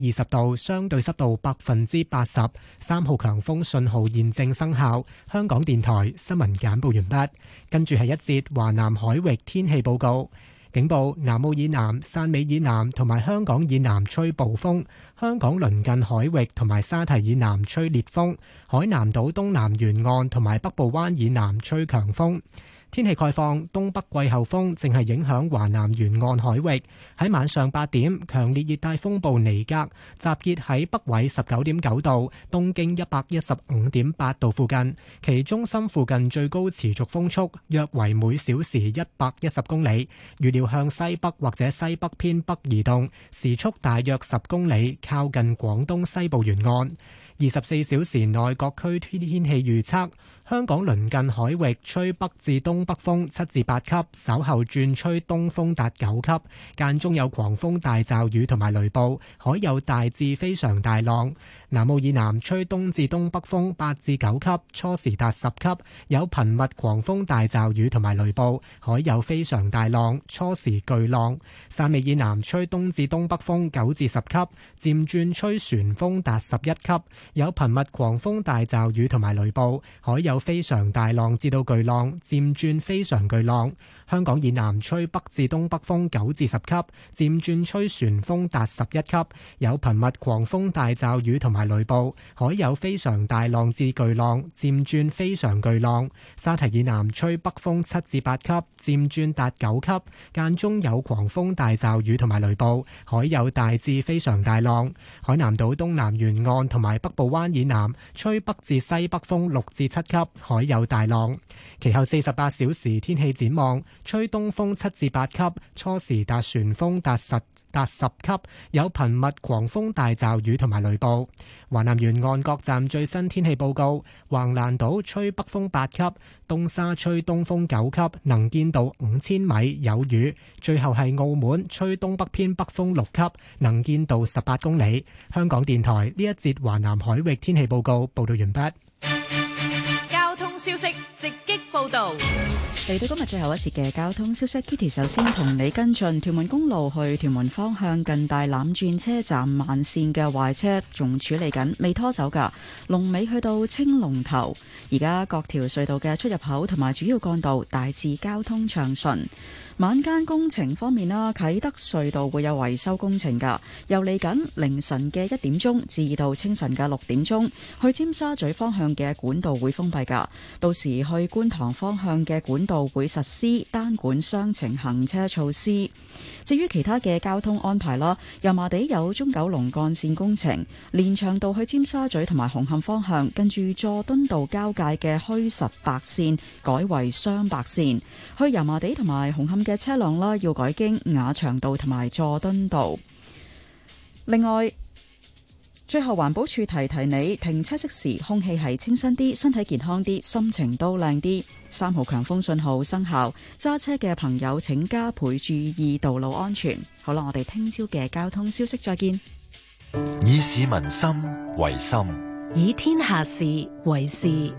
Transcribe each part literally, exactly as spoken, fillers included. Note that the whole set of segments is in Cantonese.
二十度，相對濕度百分之八十，三號強風信號現正生效。香港電台新聞簡報完畢，跟住係一節華南海域天氣報告。警報：南澳以南、汕尾以南同埋香港以南吹暴風，香港鄰近海域同埋沙堤以南吹烈風，海南島東南沿岸同埋北部灣以南吹強風。天氣概況：東北季候風正係影響華南沿岸海域。喺晚上八點，強烈熱帶風暴尼格集結喺北緯十九點九度、東經一百一十五點八度附近，其中心附近最高持續風速約為每小時一百一十公里，預料向西北或者西北偏北移動，時速大約十公里，靠近廣東西部沿岸。二十四小時內各區天氣預測：香港鄰近海域吹北至東北風七至八級，稍後轉吹東風達九級，間中有狂風大驟雨同埋雷暴，海有大至非常大浪。南澳以南吹東至東北風八至九級，初時達十級，有頻密狂風大驟雨同埋雷暴，海有非常大浪，初時巨浪。汕尾以南吹東至東北風九至十級，漸轉吹旋風達十一級。有頻密狂風大驟雨同埋雷暴，海有非常大浪至到巨浪，漸轉非常巨浪。香港以南吹北至東北風九至十級，漸轉吹旋風達十一級，有頻密狂風大驟雨同埋雷暴，海有非常大浪至巨浪，漸轉非常巨浪。沙堤以南吹北風七至八級，漸轉達九級，間中有狂風大驟雨同埋雷暴，海有大至非常大浪。海南島東南沿岸同埋北部灣以南吹北至西北風六至七級，海有大浪。其後四十八小時天氣展望：吹東風七至八級，初時達旋風達十達十級，有頻密狂風大驟雨同埋雷暴。華南沿岸各站最新天氣報告：橫瀾島吹北風八級，東沙吹東風九級，能見度五千米，有雨。最後係澳門吹東北偏北風六級，能見度十八公里。香港電台呢一節華南海域天氣報告報道完畢。 交通消息直擊報道。 嚟到今日最後一節嘅交通消息 ，Kitty 首先同你跟進屯門公路去屯門方向近大欖轉車站慢線嘅壞車仲處理緊，未拖走㗎。龍尾去到青龍頭，而家各條隧道嘅出入口同埋主要幹道大致交通暢順。晚間工程方面啦，啟德隧道會有維修工程㗎，由嚟緊凌晨嘅一點鐘至到清晨嘅六點鐘，去尖沙咀方向嘅管道會封閉㗎。到時去觀塘方向嘅管道會實施單管雙程行車措施。至於其他嘅交通安排啦，油麻地有中九龍幹線工程，連翔道去尖沙咀同埋紅磡方向，跟住佐敦道交界嘅虛實白線改為雙白線，去油麻地同埋紅磡嘅車輛啦，要改經雅翔道同埋佐敦道。另外，最後環保署提提你，停車熄時空氣係清新啲，身體健康啲，心情都靚啲。三號強風信號生效，揸車嘅朋友請加倍注意道路安全。好啦，我哋聽朝嘅交通消息再見。 以市民心為心， 以天下事為事。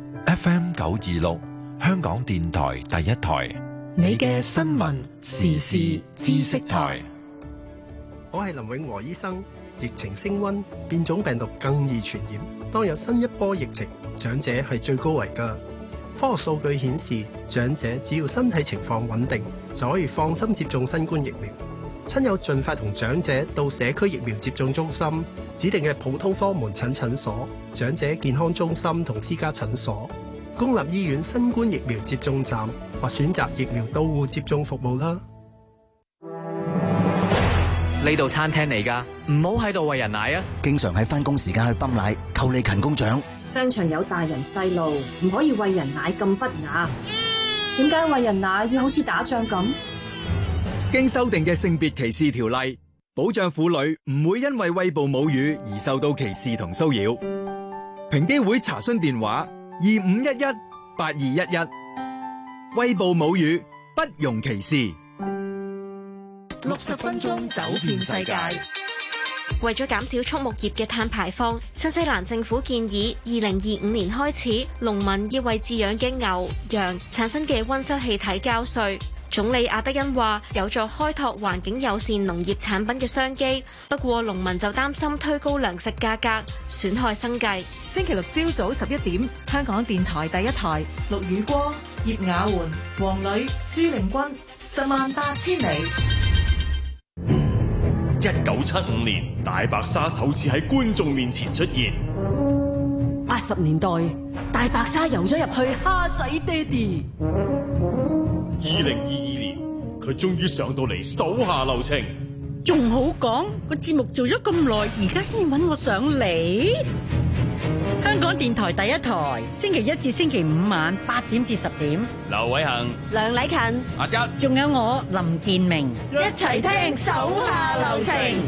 F M 九二六，香港電台第一台， 你嘅新聞時事知識台。 我係林永和醫生。疫情升溫，變種病毒更易傳染。當有新一波疫情，長者係最高危㗎。科學數據顯示，長者只要身體情況穩定，就可以放心接種新冠疫苗。親友盡快同長者到社區疫苗接種中心、指定嘅普通科門診診所、長者健康中心同私家診所、公立醫院新冠疫苗接種站或選擇疫苗到戶接種服務啦。 呢度餐廳嚟㗎，唔好喺度餵人奶啊！ 經常喺返工時間去泵奶，扣你勤工獎。 商場有大人細路，唔可以餵人奶咁不雅。點解餵人奶要好似打仗咁？ 經修訂嘅性別歧視條例，保障婦女唔會因為餵哺母乳而受到歧視同騷擾。平機會查詢電話：二五一一八二一一。餵哺母乳，不容歧視。 六十分鐘走遍世界。 為咗減少畜牧業嘅碳排放，新西蘭政府建議二零二五年開始，農民要為飼養嘅牛、羊產生嘅溫室氣體交稅。 總理阿德恩話有助開拓環境友善農業產品嘅商機，不過農民就擔心推高糧食價格，損害生計。 星期六朝早十一點，香港電台第一台，陸宇光、葉雅媛、黃磊、朱玲君，十萬八千里。 一九七五年，大白鯊首次喺觀眾面前出現。 八十年代，大白鯊游咗入去蝦仔爹哋。 二零二二年，佢終於上到嚟手下留情。 仲好講，個節目做咗咁耐，而家先揾我上嚟。香港電台第一台，星期一至星期五晚八點至十點。 劉偉恒、 梁禮勤、 阿一， 仲有我林健明， 一齊聽手下留情。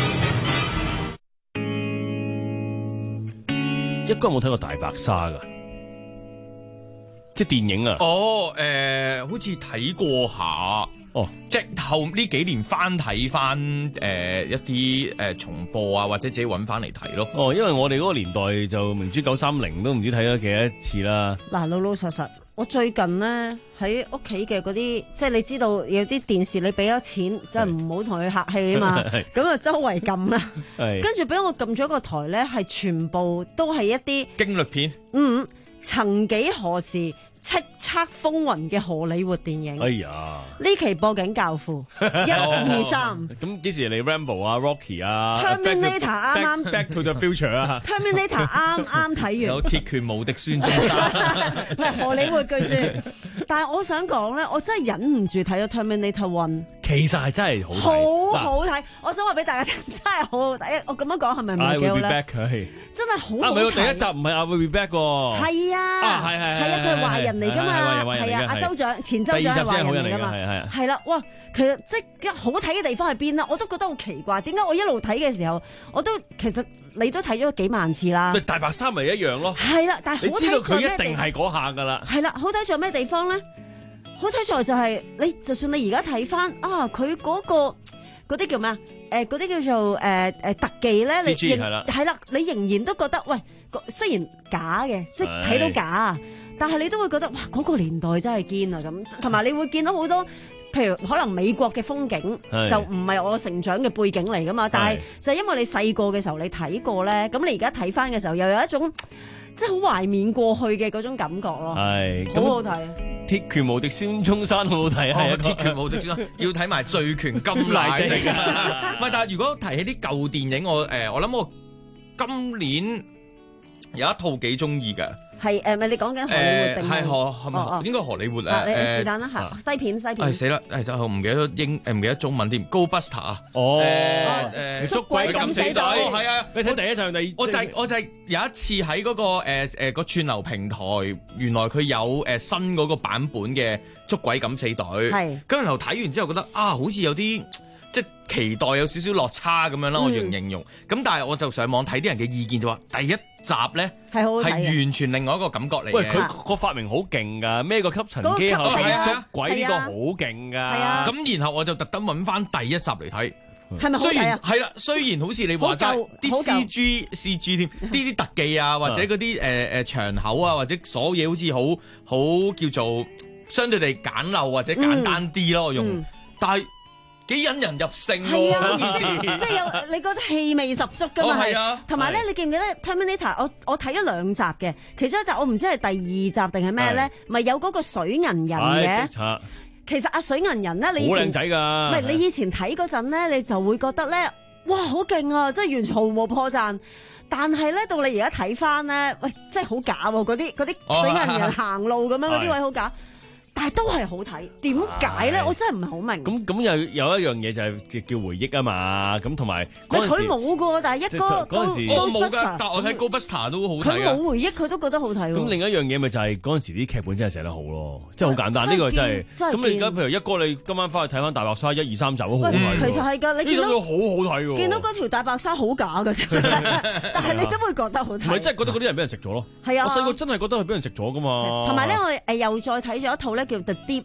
一哥有冇睇過大白鯊噶？即係電影啊？ 哦，誒、呃，好似睇過下。哦，即係後呢幾年翻睇翻誒一啲誒、呃、重播啊，或者自己揾翻嚟睇咯。 哦，因為我哋嗰個年代就明珠九三零都唔知睇咗幾多次啦。 嗱，老老實實，我最近咧喺屋企嘅嗰啲，即係你知道有啲電視你俾咗錢，就唔好同佢客氣啊嘛。咁啊周圍撳啦，跟住俾我撳咗個台咧，係全部都係一啲驚慄片。 嗯，曾幾何時叱咤風雲嘅荷里活電影， 哎呀！ 呢期播緊教父一二三， 咁幾時嚟 Rambo 啊 Rocky 啊 Terminator 啱啱 Back to the Future 啊 Terminator 啱啱睇完， 有鐵拳無敵孫中山， 唔係荷里活巨著。但係我想講咧，我真係忍唔住睇咗 Terminator One， 其實係真係好睇， 好好睇。我想話俾大家聽，真係好好睇。我咁樣講係咪唔係幾好咧？真係好好睇。啊，唔係，第一集唔係 I Will Be Back 喎。係啊，啊係係係啊，佢係壞人嚟㗎嘛，係啊，阿州長前州長係壞人嚟㗎嘛，係啦，哇，其實即係好睇嘅地方喺邊啦？我都覺得好奇怪，點解我一路睇嘅時候，我都其實你都睇咗幾萬次啦。 大白鯊咪一樣咯， 係啦，但係你知道佢一定係嗰下㗎啦。 係啦，好睇在咩地方咧？好睇在就係你，就算你而家睇翻啊，佢嗰個嗰啲叫咩啊？誒，嗰啲叫做誒誒特技咧，你係啦，係啦，你仍然都覺得喂，雖然假嘅，即係睇到假，但係你都會覺得哇，嗰個年代真係堅啊咁，同埋你會見到好多，譬如可能美國嘅風景就唔係我成長嘅背景嚟噶嘛，但係就係因為你細個嘅時候你睇過咧，咁你而家睇翻嘅時候又有一種即係好懷緬過去嘅嗰種感覺咯，係好好睇。 鐵拳無敵孫中山好好睇啊！ 係啊，鐵拳無敵孫中山要睇埋醉拳金乃迪啊！唔係，但係如果提起啲舊電影，我誒我諗我今年有一套幾中意嘅。係誒，咪你講緊荷里活定係荷係咪應該荷里活誒？誒是但啦嚇，西片西片。係死啦！誒就唔記得英誒唔記得中文添。Ghostbuster 啊！哦誒捉鬼敢死隊係啊！你睇第一場第二，我就係我就係有一次喺嗰個誒誒個串流平台，原來佢有誒新嗰個版本嘅捉鬼敢死隊。係。咁然後睇完之後覺得啊，好似有啲即係期待有少少落差咁樣啦，我用形容。咁但係我就上網睇啲人嘅意見就話，第一集咧係好係完全另外一個感覺嚟嘅。喂，佢個發明好勁㗎，孭個吸塵機後邊捉鬼呢個好勁㗎。係啊。咁然後我就特登揾翻第一集嚟睇，係咪好睇啊？係啦，雖然好似你話齋啲 C G C G 添，呢啲特技啊，或者嗰啲誒誒場口啊，或者所有嘢好似好好叫做相對地簡陋或者簡單啲咯，我用，但係。幾引人入勝喎！啊、即係有你覺得氣味十足㗎嘛？係、哦、啊，同埋咧，你記唔記得 Terminator？我我睇咗兩集嘅，其中一集我唔知係第二集定係咩咧？咪有嗰個水銀人嘅。其實阿水銀人咧，你好靚仔㗎。唔係你以前睇嗰陣咧，你就會覺得咧，哇，好勁啊！即係完全毫無破綻。但係咧，到你而家睇翻咧，喂，真係好假喎！嗰啲嗰啲水銀人行路咁樣嗰啲位好假。但係都係好睇，點解咧？我真係唔係好明。咁咁有有一樣嘢就係叫回憶啊嘛，咁同埋嗰陣時佢冇噶，但係一哥嗰陣時我冇噶，但我睇 Ghostbuster 都好睇。佢冇回憶，佢都覺得好睇。咁另一樣嘢咪就係嗰陣時啲劇本真係寫得好咯，真係好簡單。呢個真係。咁你而家譬如一哥，你今晚翻去睇翻大白鯊一二三集都好睇。其實係㗎，你見到好好睇喎。見到嗰條大白鯊好假㗎啫，但係你都會覺得好睇。唔係真係覺得嗰啲人俾人食咗咯。係啊，我細個真係覺得係俾人食咗㗎嘛。同埋咧，我誒又再睇咗一套咧。叫 The Deep 啊，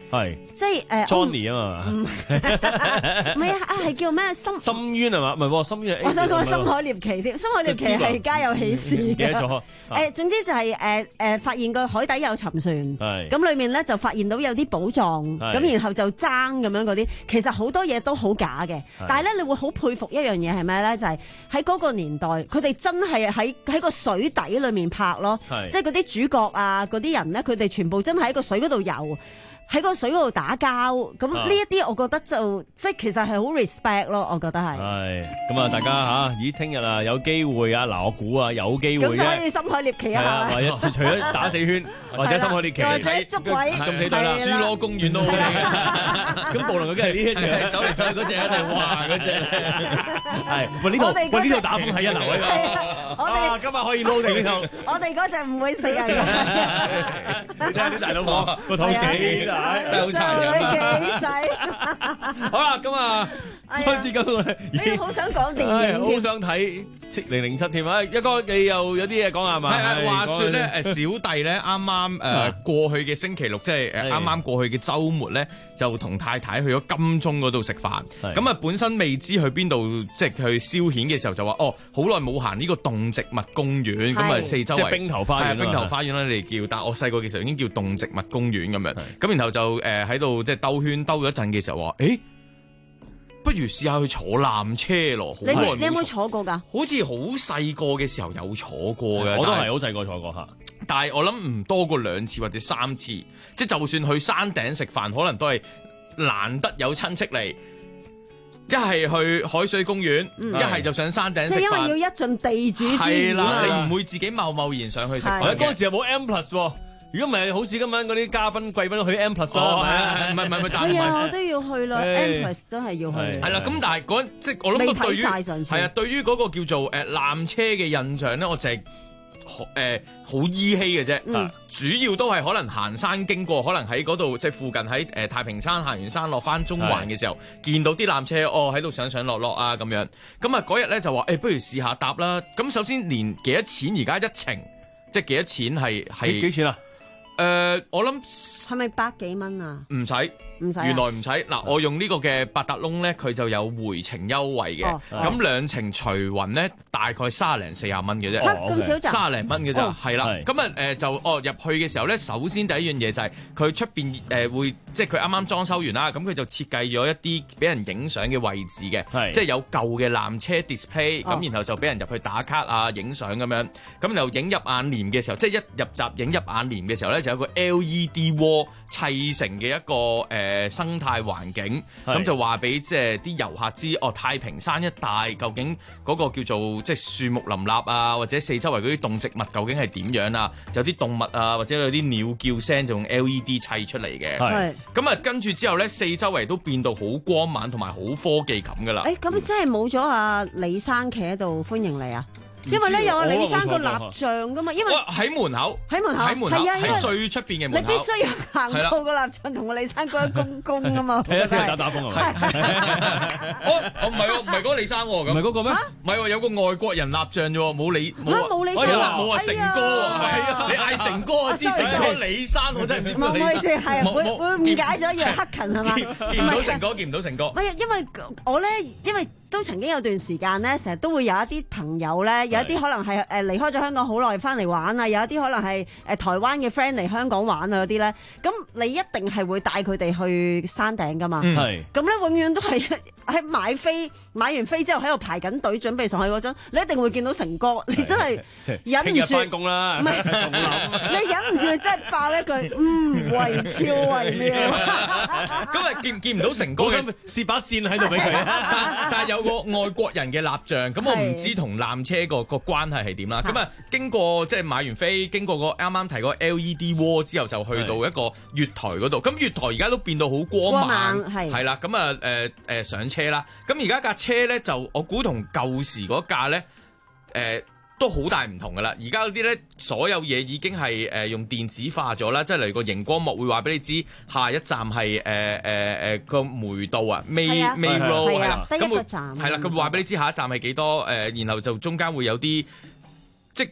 係即係誒 Johnny 啊嘛， 唔係啊啊係叫咩深深淵係嘛？唔係喎，深淵。 我想講深海獵奇添，深海獵奇係家有喜事嘅。 記得咗誒，總之就係誒誒發現個海底有沉船， 係咁裡面咧就發現到有啲寶藏，咁然後就爭咁樣嗰啲，其實好多嘢都好假嘅。但係咧，你會好佩服一樣嘢係咩咧？就係喺嗰個年代，佢哋真係喺喺個水底裡面拍咯，即係嗰啲主角啊，嗰啲人咧，佢哋全部真係喺個水嗰度游。喺個水嗰度打交，咁呢一啲我覺得就即係其實係好 respect 咯，我覺得係。 係咁啊，大家吓，咦，聽日啊有機會啊，嗱我估啊有機會咁就可以深海獵奇啊， 係啊，除咗打四圈或者深海獵奇， 或者捉鬼， 咁死對啦， 侏羅公園都 OK。 咁無論佢梗係呢一樣， 走嚟走去嗰隻一定哇嗰隻， 係喂呢度喂呢度打風係一流啊！ 我哋今日可以撈定呢度。 我哋嗰隻唔會食人嘅。 你睇下啲大佬哥個肚幾大。 真係好殘忍啊！幾細？ 好啦，咁啊，開始咁咧， 你好想講電影， 好想睇零零七添啊！一哥你又有啲嘢講係嘛？ 係係話説咧，誒小弟咧啱啱誒過去嘅星期六，即係誒啱啱過去嘅週末咧，就同太太去咗金鐘嗰度食飯。咁啊，本身未知去邊度，即係去消遣嘅時候就話：哦，好耐冇行呢個動植物公園，咁啊四周圍即係冰頭花園， 冰頭花園啦，你哋叫。但係我細個嘅時候已經叫動植物公園咁樣。咁然後就誒喺度即係兜圈兜咗一陣嘅時候話：誒，不如試下去坐纜車咯。 你你有冇坐過㗎？ 好似好細個嘅時候有坐過嘅， 我都係好細個坐過嚇。 但係我諗唔多過兩次或者三次，即係就算去山頂食飯，可能都係難得有親戚嚟。一係去海水公園，一係、嗯、就上山頂食飯。即係因為要一盡地主之誼啦，你唔會自己貿貿然上去食飯。 嗰陣時又冇 M plus 喎。如果唔係，好似今晚嗰啲嘉賓貴賓都去 M plus 咯，係啊，唔係唔係唔係，但係係啊，我都要去啦 ，M plus 真係要去。 係啦，咁但係嗰即係我諗對於係啊，對於嗰個叫做誒纜車嘅印象咧，我就係誒好依稀嘅啫。嗯、主要都係可能行山經過，可能喺嗰度即係附近喺誒太平山行完山落翻中環嘅時候，見到啲纜車哦喺度上上落落啊咁樣。咁啊嗰日咧就話誒，不如試下搭啦。咁首先連幾多錢而家一程，即係幾多錢係係幾錢啊？ 誒、呃，我諗係咪百幾蚊啊？ 唔使， 唔使、啊。 原來唔使。嗱，我用呢個嘅八達通咧，佢就有回程優惠嘅。咁兩、哦、程除勻咧，大概三十零四十蚊嘅啫。 咁少咋？ 三十零蚊嘅咋？係啦。咁啊誒就哦入去嘅時候咧，首先第一樣嘢就係佢出邊誒會，即係佢啱啱裝修完啦，咁佢就設計咗一啲俾人影相嘅位置嘅，即係有舊嘅纜車 display，咁、哦、然後就俾人入去打卡啊、影相咁樣。咁又影入眼簾嘅時候，即係一入閘影入眼簾嘅時候咧。就有個 L E D wall 砌成嘅一個誒、呃、生態環境，咁就話俾即係啲遊客知，哦太平山一帶究竟嗰個叫做即係樹木林立啊，或者四周圍嗰啲動植物究竟係點樣啊？有啲動物啊，或者有啲鳥叫聲，就用 L E D 砌出嚟嘅。係咁啊，跟住之後咧，四周圍都變到好光猛同埋好科技感噶啦。誒、欸， 咁真係冇咗阿李生企喺度歡迎你啊！因為咧有阿李生個蠟像噶嘛，因為喺門口， 喺門口， 喺門口， 係啊， 喺最出邊嘅門口， 你必須要行到個蠟像同個李生嗰一公公啊嘛， 睇下睇下打打風啊！ 我我唔係喎，唔係嗰個李生喎，咁唔係嗰個咩？ 唔係喎，有個外國人蠟像啫喎，冇李冇冇李生啊！ 冇話成哥啊！係啊，你嗌成哥啊，知成哥李生我真係唔知。 唔好意思，係會會誤解咗，以為黑勤係嘛？ 見唔到成哥，見唔到成哥。 唔係，因為我咧，因為都曾經有段時間咧，成日都會有一啲朋友咧，有一啲可能係誒離開咗香港好耐翻嚟玩啊，有一啲可能係誒台灣嘅 friend 嚟香港玩啊嗰啲咧，咁你一定係會帶佢哋去山頂噶嘛？係。咁咧永遠都係喺買飛買完飛之後喺度排緊隊準備上去嗰陣，你一定會見到成哥，你真係忍唔住翻工啦， 唔係你忍唔住真係爆一句，嗯，為超為妙。 咁啊見見唔到成哥嘅， 試把線喺度俾佢， 但係有個外國人嘅蠟像，咁我唔知同纜車個個關係係點啦。咁啊經過即係買完飛，經過個啱啱提個 L E D wall 之後，就去到一個月台嗰度。咁月台而家都變到好光猛，係係啦。咁啊誒誒上車啦。咁而家架車咧就我估同舊時嗰架咧誒都好大唔同噶啦。而家嗰啲咧所有嘢已經係誒用電子化咗啦，即係例如個熒光幕會話俾你知下一站係誒誒誒個梅道啊 May May Road 係啦， 第一個站係啦，佢會話俾你知下一站係幾多誒，然後就中間會有啲即嗰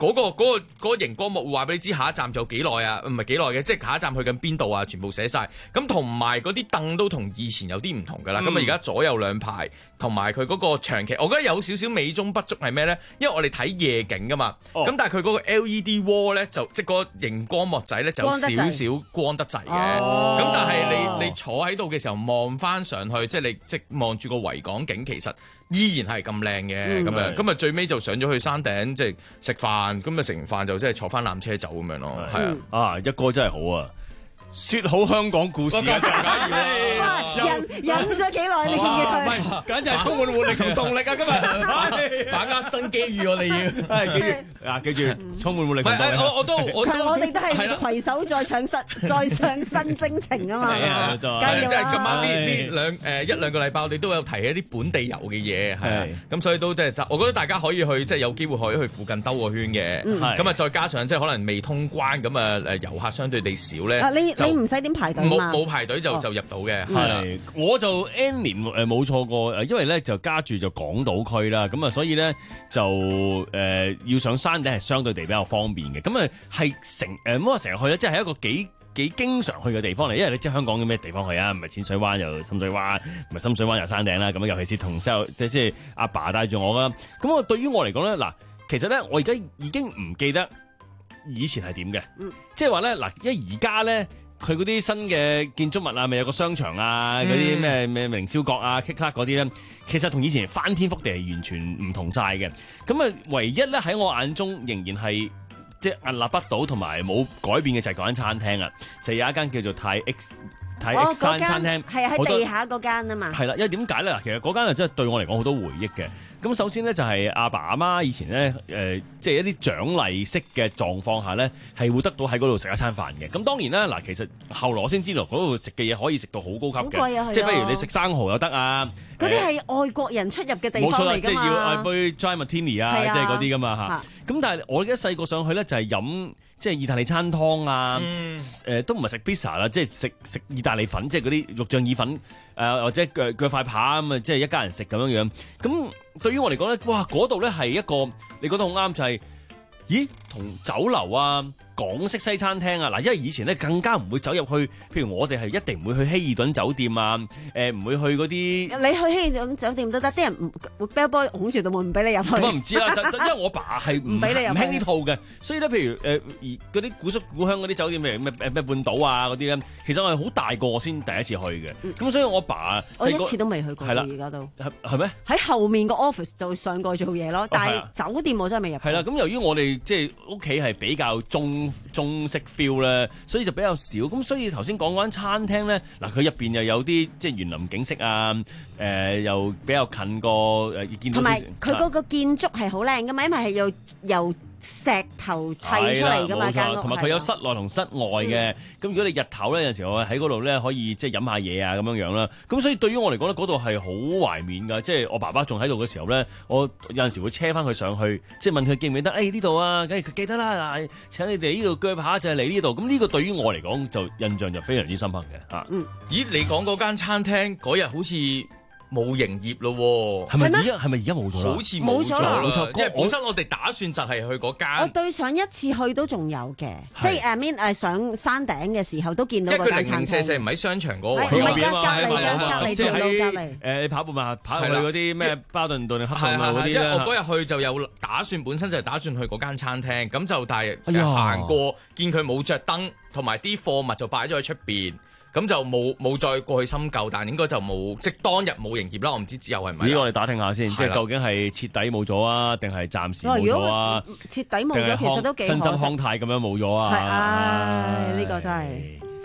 嗰、個嗰、個嗰、個熒光幕會話俾你知下一站仲有幾耐啊？唔係幾耐嘅，即係下一站去緊邊度啊？全部寫晒。咁同埋嗰啲凳都同以前有啲唔同㗎啦。咁啊而家左右兩排，同埋佢嗰個長期，我覺得有少少美中不足係咩咧？因為我哋睇夜景㗎嘛。咁、哦、但係佢嗰個 L E D wall 咧，就即係嗰個熒光幕仔咧，就有少少光得滯嘅。咁、哦、但係你你坐喺度嘅時候望翻上去，即係你即係望住個維港景，其實依然係咁靚嘅咁樣。咁啊最尾就上咗去山頂，即係食飯。咁啊食完飯就即係坐翻纜車走咁樣咯。係啊， 啊一哥真係好啊！説好香港故事啊！ 忍忍咗幾耐？你見唔見佢？ 唔係，簡直係充滿活力同動力啊！今日把握新機遇，我哋要係記住啊！記住充滿活力同動力。 我我都我都我哋都係攜手再唱新再上新征程啊嘛！ 係啊，就係咁啱呢呢兩誒一兩個禮拜，我哋都有提起一啲本地遊嘅嘢係啊，咁所以都即係我覺得大家可以去即係有機會可以去附近兜個圈嘅。咁啊，再加上即係可能未通關，咁啊誒遊客相對地少咧。 你唔使點排隊嘛？冇冇排隊就就入到嘅。係啦， 我就 N 年誒冇錯過誒，因為咧就家住就港島區啦，咁啊所以咧就誒、呃、要上山頂係相對地比較方便嘅。咁啊係成誒咁啊成日去咧，即係一個幾幾經常去嘅地方嚟，因為你知香港嘅咩地方去啊？唔係淺水灣又深水灣，唔係深水灣又山頂啦。咁尤其是同即係即係阿爸帶住我啦。咁啊對於我嚟講咧，嗱其實咧我而家已經唔記得以前係點嘅，即係話咧嗱，因為而家咧。佢嗰啲新嘅建築物啊，咪有個商場啊，嗰啲咩咩凌霄閣啊、K 卡嗰啲咧，其實同以前翻天覆地係完全唔同晒嘅。咁啊，唯一咧喺我眼中仍然係即係屹立不倒同埋冇改變嘅就係嗰間餐廳啊，就有一間叫做泰 X 泰 X 山餐廳， 係喺地下嗰間啊嘛。 係啦，因為點解咧？其實嗰間啊真係對我嚟講好多回憶嘅。咁首先咧就係阿爸阿媽以前咧誒，即係一啲獎勵式嘅狀況下咧，係會得到喺嗰度食一餐飯嘅。咁當然啦，嗱其實後來我先知道嗰度食嘅嘢可以食到好高級嘅， 好貴啊， 即係譬如你食生蠔又得啊。 嗰啲係外國人出入嘅地方嚟㗎嘛。冇錯啦，即係要嗌杯 Dry Martini 啊，即係嗰啲㗎嘛嚇。咁但係我記得細個上去咧就係飲即係意大利餐湯啊，誒、嗯呃、都唔係食 pizza 啦，即係食食意大利粉，即係嗰啲肉醬意粉誒、呃，或者鋸鋸塊扒咁啊，即係一家人食咁樣樣。咁對於我嚟講咧，哇嗰度咧係一個你覺得好啱就係、是，咦同酒樓啊。港式西餐廳啊，嗱，因為以前咧更加唔會走入去，譬如我哋係一定唔會去希爾頓酒店啊，誒、呃、唔會去嗰啲。 你去希爾頓酒店都得，啲人唔 bell boy 拱住道門唔俾你入去。 咁啊唔知啦，因為我爸係唔俾你入，唔興呢套嘅，所以咧譬如誒嗰啲古色古香嗰啲酒店，譬如咩咩半島啊嗰啲咧，其實我係好大個我先第一次去嘅，咁、嗯、所以我爸我一次都未去過， 係啦， 而家都係咩？喺後面個 office 就上過做嘢咯，但係酒店我真係未入。 係啦，咁由於我哋即係屋企係比較中中式 feel 咧，所以就比較少。咁所以頭先講嗰間餐廳咧，嗱佢入邊又有啲即係園林景色啊，誒、呃、又比較近個誒見到。同埋佢嗰個建築係好靚噶嘛，因為係由由石頭砌出嚟噶嘛間屋。同埋佢有室內同室外嘅。咁、嗯、如果你日頭咧有陣時我喺嗰度咧可以即係飲下嘢啊咁樣樣啦。咁所以對於我嚟講咧，嗰度係好懷緬㗎。即係我爸爸仲喺度嘅時候咧，我有陣時會車翻佢上去，即係問佢記唔記得？誒呢度啊，梗係佢記得啦。請你哋呢度鋸扒就係嚟呢度。咁呢個對於我嚟講就印象就非常之深刻嘅嚇。 嗯，咦？你講嗰間餐廳嗰日好似冇營業咯喎？ 係咪而家係咪而家冇咗啦？ 好似冇咗啦， 冇錯。 因為本身我哋打算就係去嗰間。 我對上一次去都仲有嘅，即係誒 mean 誒上山頂嘅時候都見到嗰間餐廳。因為佢零零舍舍唔喺商場嗰個位， 唔係隔離㗎，隔離條路隔離。 誒，你跑步嘛？跑去嗰啲咩巴頓頓、黑頓嗰啲咧。 因為我嗰日去就有打算，本身就係打算去嗰間餐廳，咁就但係行過見佢冇着燈，同埋啲貨物就擺咗喺出邊。咁就冇冇再過去深究，但應該就冇即當日冇營業啦。我唔知之後係咪。 咦？我哋打聽下先，即係究竟係徹底冇咗啊，定係暫時冇咗啊？ 徹底冇咗，其實都幾可惜。 新增康泰咁樣冇咗啊！ 係啊，呢個真係。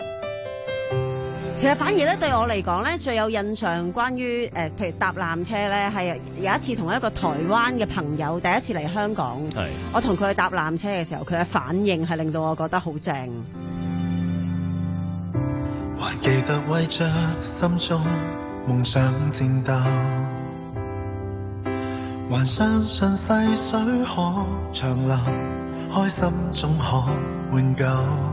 其實反而咧對我嚟講咧，最有印象關於誒、呃，譬如搭纜車咧，係有一次同一個台灣嘅朋友第一次嚟香港，我同佢去搭纜車嘅時候，佢嘅反應係令到我覺得好正。 還記得為着心中夢想戰鬥，還相信細水可長流，開心總可永久。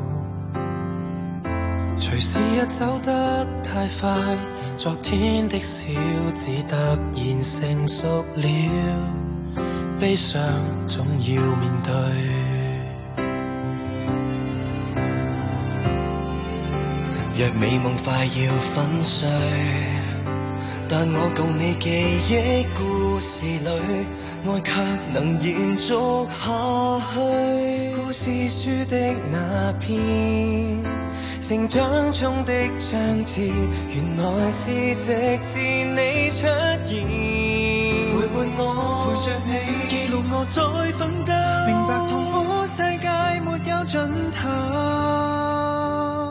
隨時日走得太快，昨天的小子突然成熟了， 悲傷總要面對。若美夢快要粉碎，但我共你記憶故事裏，愛卻能延續下去。故事書的那篇，成長中的章節，原來是直至你出現，陪伴我，陪着你，記錄我再奮鬥，明白痛苦世界沒有盡頭。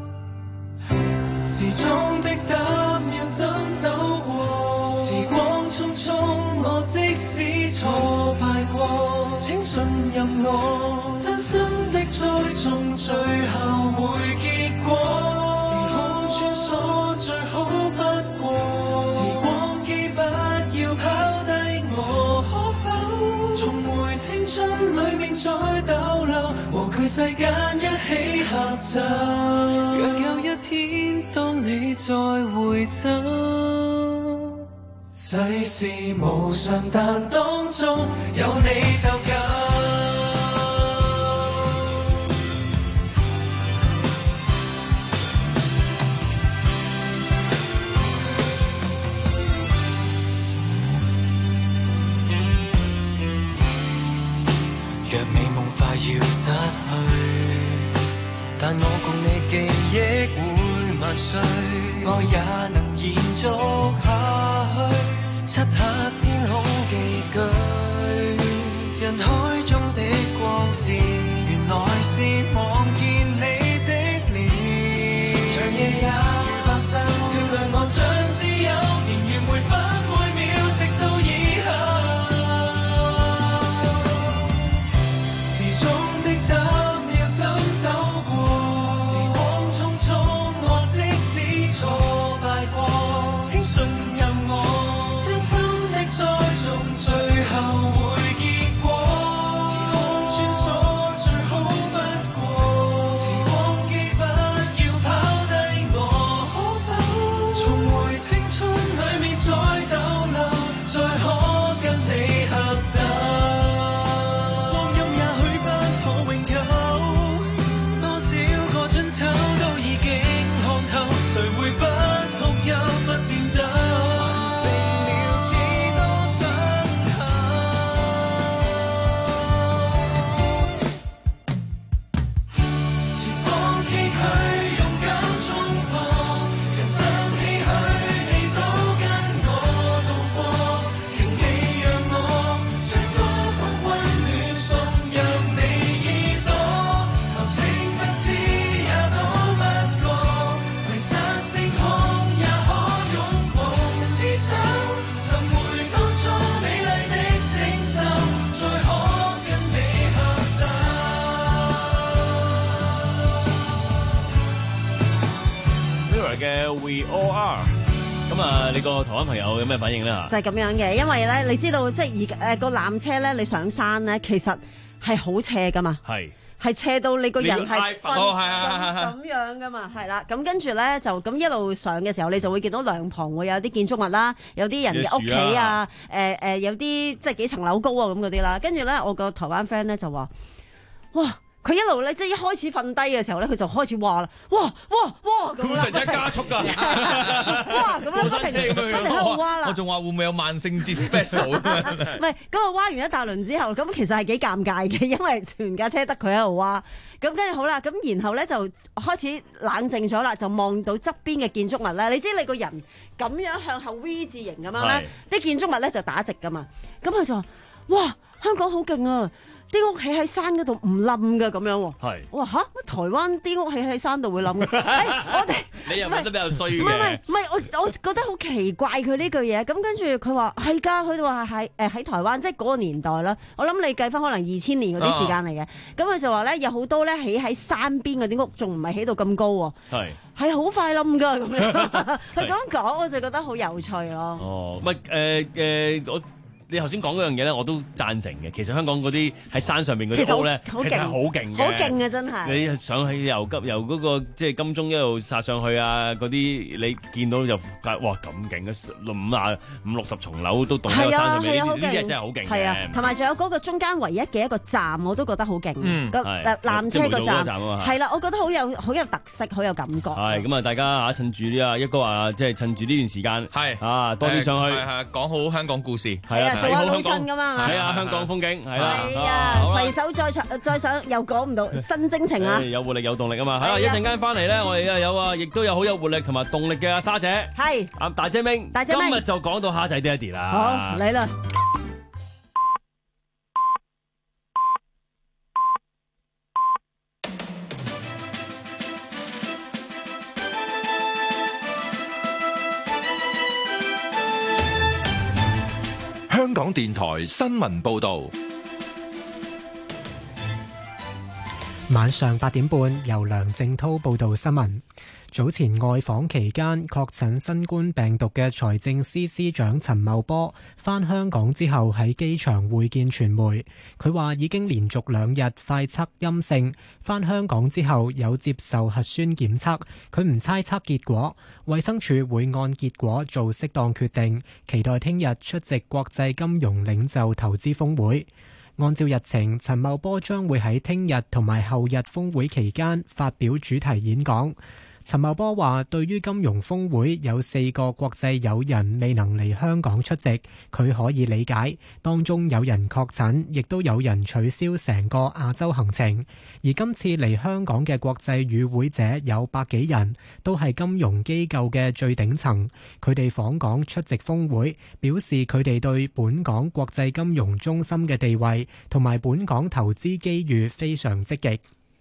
時鐘的擔要怎走過？時光匆匆，我即使挫敗過，請信任我，真心的栽種，最後會結果。時空穿梭最好不過，時光機不要拋低我，可否重回青春裏面再逗留，和佢世間一起合奏。若有一天當你再回首，世事無常，但當中有你就夠。若美夢快要失去，但我共你記憶會萬歲，愛也能延續下去。漆黑天空寄居，人海中的光線，原來是望見你的臉。長夜也如白晝，照亮我像自由，年月每分每秒，直到以後。時鐘的擔要怎走過？時光匆匆，我即使挫敗過，請信任我，真心的栽種，最後會結果。時空穿梭最好不過，時光機不要拋低我，可否重回青春裏面再逗留，再可跟你合奏。光陰也許不可永久，多少個春秋都已經看透，誰會不哭泣不戰鬥，還剩了幾多傷口。前方崎嶇，勇敢衝破，人生唏噓，你都跟我渡過，請你讓我將歌曲溫暖送入你耳朵，柔情不知也躲不過，迷失星空也可擁抱廝守，尋回當初美麗的星宿，再可跟你合奏。 Mirror 嘅 We All Are， 咁啊，你個台灣朋友有咩反應咧嚇？ 就係咁樣嘅，因為咧，你知道即係而誒個纜車咧，你上山咧，其實係好斜噶嘛， 係係斜到你個人係哦係係係係咁樣噶嘛，係啦，咁跟住咧就咁一路上嘅時候，你就會見到兩旁會有啲建築物啦，有啲人嘅屋企啊，誒誒有啲即係幾層樓高啊咁嗰啲啦，跟住咧我個台灣 friend 咧就話，哇！佢一路咧，即係一開始瞓低嘅時候咧，佢就開始話啦，哇哇哇咁佢突然間加速㗎， 哇咁樣不停不停喺度話啦。 我仲話會唔會有萬聖節 special？ 唔係，咁啊挖完一大輪之後，咁其實係幾尷尬嘅，因為全架車得佢喺度挖。咁跟住好啦，咁然後咧就開始冷靜咗啦，就望到側邊嘅建築物咧。你知你個人咁樣向後 V 字形咁樣咧，啲建築物咧就打直㗎嘛。咁佢就話：哇，香港好勁啊！啲屋起喺山嗰度唔冧噶咁樣喎， 係我話嚇，台灣啲屋起喺山度會冧嘅，我哋你又覺得比較衰嘅， 唔係唔係唔係，我我覺得好奇怪佢呢句嘢，咁跟住佢話係㗎，佢哋話係誒喺台灣，即係嗰個年代啦，我諗你計翻可能二千年嗰啲時間嚟嘅，咁佢就話咧有好多咧起喺山邊嗰啲屋，仲唔係起到咁高喎，係係好快冧㗎咁樣，佢咁講我就覺得好有趣咯。 哦，唔係誒誒我。 你頭先講嗰樣嘢咧，我都贊成嘅。其實香港嗰啲喺山上邊嗰啲屋咧，其實係好勁嘅， 好勁嘅真係。 你上去由急由嗰個即係金鐘一路殺上去啊，嗰啲你見到就哇咁勁嘅，五啊五六十重樓都棟喺個山上面，呢啲嘢真係好勁嘅。 係啊，同埋仲有嗰個中間唯一嘅一個站，我都覺得好勁。嗯，個纜車個站係啦，我覺得好有好有特色，好有感覺。 係咁啊！大家啊，趁住呢啊一哥話，即係趁住呢段時間係啊，多啲上去係係講好香港故事， 係啊，做下老襯噶嘛， 係啊，香港風景係啦， 係啊，攜手再上再上又講唔到新征程啊， 有活力有動力啊嘛，係啊！一陣間翻嚟咧，我哋啊有啊，亦都有好有活力同埋動力嘅阿沙姐， 係啊大姐明， 大姐明今日就講到蝦仔爹哋啦， 好嚟啦。 香港電台新聞報道， 晚上八點半由梁正濤報道新聞。早前外訪期間確診新冠病毒嘅財政司司長陳茂波返香港之後喺機場會見傳媒，佢話已經連續兩日快測陰性，返香港之後有接受核酸檢測，佢唔猜測結果，衛生署會按結果做適當決定，期待聽日出席國際金融領袖投資峰會。按照日程，陳茂波將會喺聽日同埋後日峰會期間發表主題演講。陳茂波話：對於金融峰會有四個國際友人未能嚟香港出席，佢可以理解。當中有人確診，亦都有人取消成個亞洲行程。而今次嚟香港嘅國際與會者有百幾人，都係金融機構嘅最頂層。佢哋訪港出席峰會，表示佢哋對本港國際金融中心嘅地位同埋本港投資機遇非常積極。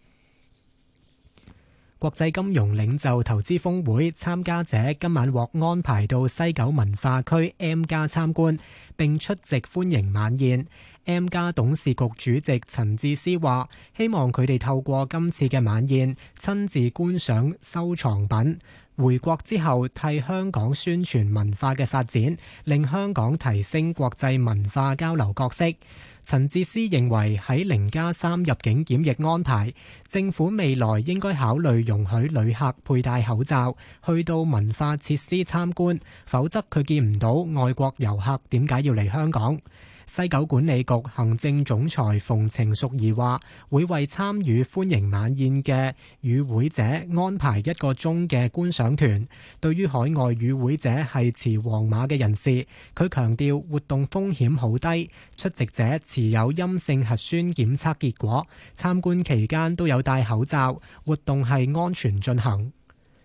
國際金融領袖投資峰會參加者今晚獲安排到西九文化區 M+ 參觀，並出席歡迎晚宴。M+ 董事局主席陳智思話：希望佢哋透過今次嘅晚宴，親自觀賞收藏品，回國之後替香港宣傳文化嘅發展，令香港提升國際文化交流角色。陳智思認為喺零加三入境檢疫安排，政府未來應該考慮容許旅客佩戴口罩去到文化設施參觀，否則佢見唔到外國遊客點解要嚟香港。西九管理局行政總裁馮程淑儀話：會為參與歡迎晚宴嘅與會者安排一個鐘嘅觀賞團。對於海外與會者係持黃碼嘅人士，佢強調活動風險好低，出席者持有陰性核酸檢測結果，參觀期間都有戴口罩，活動係安全進行。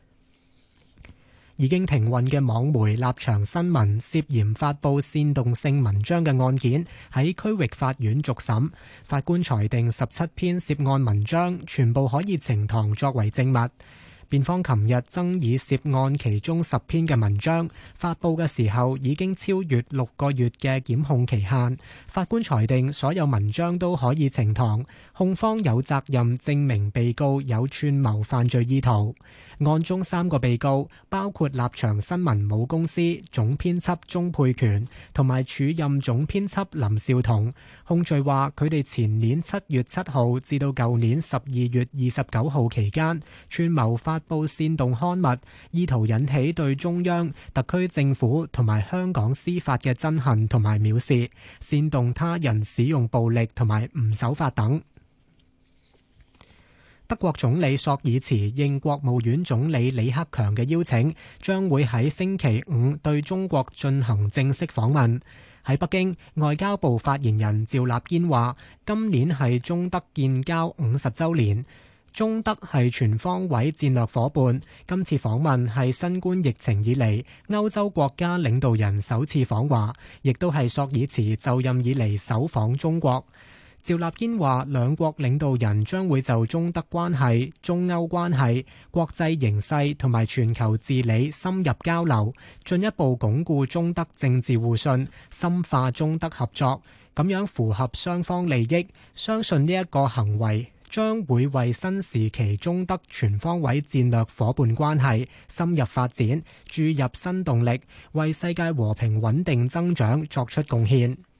已經停運嘅網媒立場新聞涉嫌發布煽動性文章嘅案件喺區域法院續審，法官裁定十七篇涉案文章全部可以呈堂作為證物。辯方琴日爭議涉案其中十篇嘅文章發布嘅時候已經超越六個月嘅檢控期限，法官裁定所有文章都可以呈堂，控方有責任證明被告有串謀犯罪意圖。案中三個被告包括立場新聞母公司總編輯鍾沛權同埋署任總編輯林紹桐，控罪話佢哋前年七月七號至到舊年十二月二十九號期間串謀發布煽動刊物，意圖引起對中央、特區政府同埋香港司法嘅憎恨同埋藐視，煽動他人使用暴力同埋唔守法等。德國總理朔爾茨應國務院總理李克強嘅邀請，將會喺星期五對中國進行正式訪問。喺北京，外交部發言人趙立堅話：今年係中德建交五十週年，中德係全方位戰略夥伴。今次訪問係新冠疫情以嚟歐洲國家領導人首次訪華，亦都係朔爾茨就任以嚟首訪中國。趙立堅話：兩國領導人將會就中德關係、中歐關係、國際形勢同埋全球治理深入交流，進一步鞏固中德政治互信，深化中德合作，咁樣符合雙方利益。相信呢一個行為將會為新時期中德全方位戰略夥伴關係深入發展注入新動力，為世界和平穩定增長作出貢獻。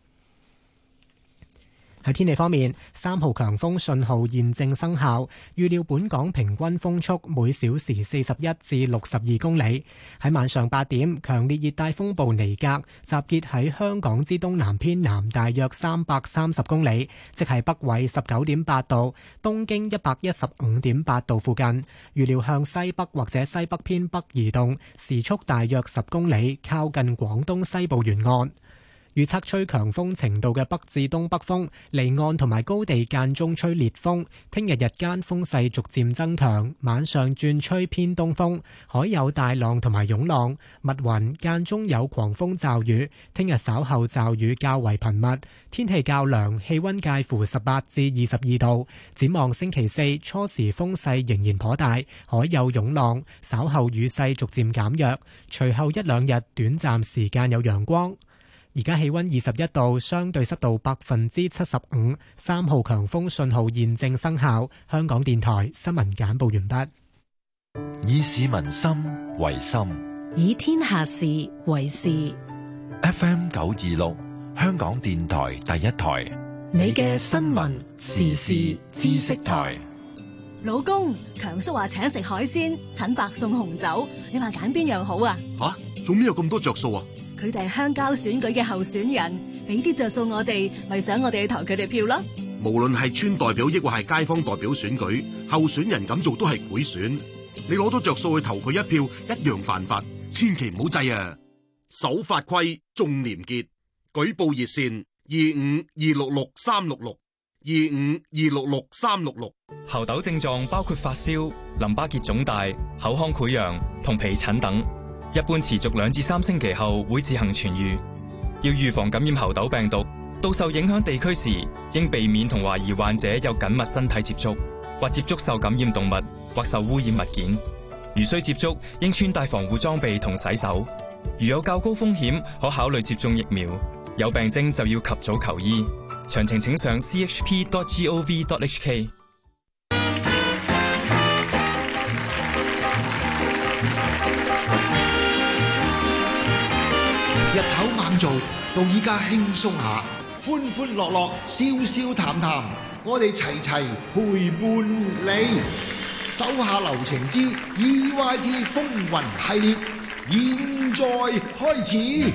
喺天氣方面，三號強風信號現正生效，預料本港平均風速每小時四十一至六十二公里。喺晚上八點，強烈熱帶風暴尼格集結喺香港之東南偏南大約三百三十公里，即係北緯十九點八度、東經一百一十五點八度附近。預料向西北或者西北偏北移動，時速大約十公里，靠近廣東西部沿岸。預測吹強風程度嘅北至東北風，離岸同埋高地間中吹烈風。聽日日間風勢逐漸增強，晚上轉吹偏東風，海有大浪同埋湧浪，密雲間中有狂風驟雨。聽日稍後驟雨較為頻密，天氣較涼，氣溫介乎十八至二十二度。展望星期四初時風勢仍然頗大，海有湧浪，稍後雨勢逐漸減弱，隨後一兩日短暫時間有陽光。而家氣溫二十一度，相對濕度百分之七十五，三號強風信號現正生效。香港電台新聞簡報完畢。 以市民心為心， 以天下事為事。 F M 九二六，香港電台第一台， 你嘅新聞時事知識台。 老公，強叔話請食海鮮，陳伯送紅酒，你話揀邊樣好啊？ 吓，做咩有咁多着數啊？ 佢哋係鄉郊選舉嘅候選人，俾啲着數我哋，咪想我哋去投佢哋票咯。 無論係村代表抑或係街坊代表選舉，候選人咁做都係賄選。你攞咗着數去投佢一票，一樣犯法，千祈唔好制啊！守法規，重廉潔，舉報熱線二五二六六三六六二五二六六三六六。 猴痘症狀包括發燒、淋巴結腫大、口腔潰瘍同皮疹等。一般持續兩至三星期後會自行痊愈。要預防感染猴痘病毒，到受影響地區時，應避免同懷疑患者有緊密身體接觸，或接觸受感染動物或受污染物件。如需接觸，應穿戴防護裝備同洗手。如有較高風險，可考慮接種疫苗。有病徵就要及早求醫。詳情請上 c h p dot gov dot h k。 日頭猛做，到依家輕鬆下，歡歡樂樂，笑笑談談，我哋齊齊陪伴你。手下留情之 E Y T 風雲系列，現在開始。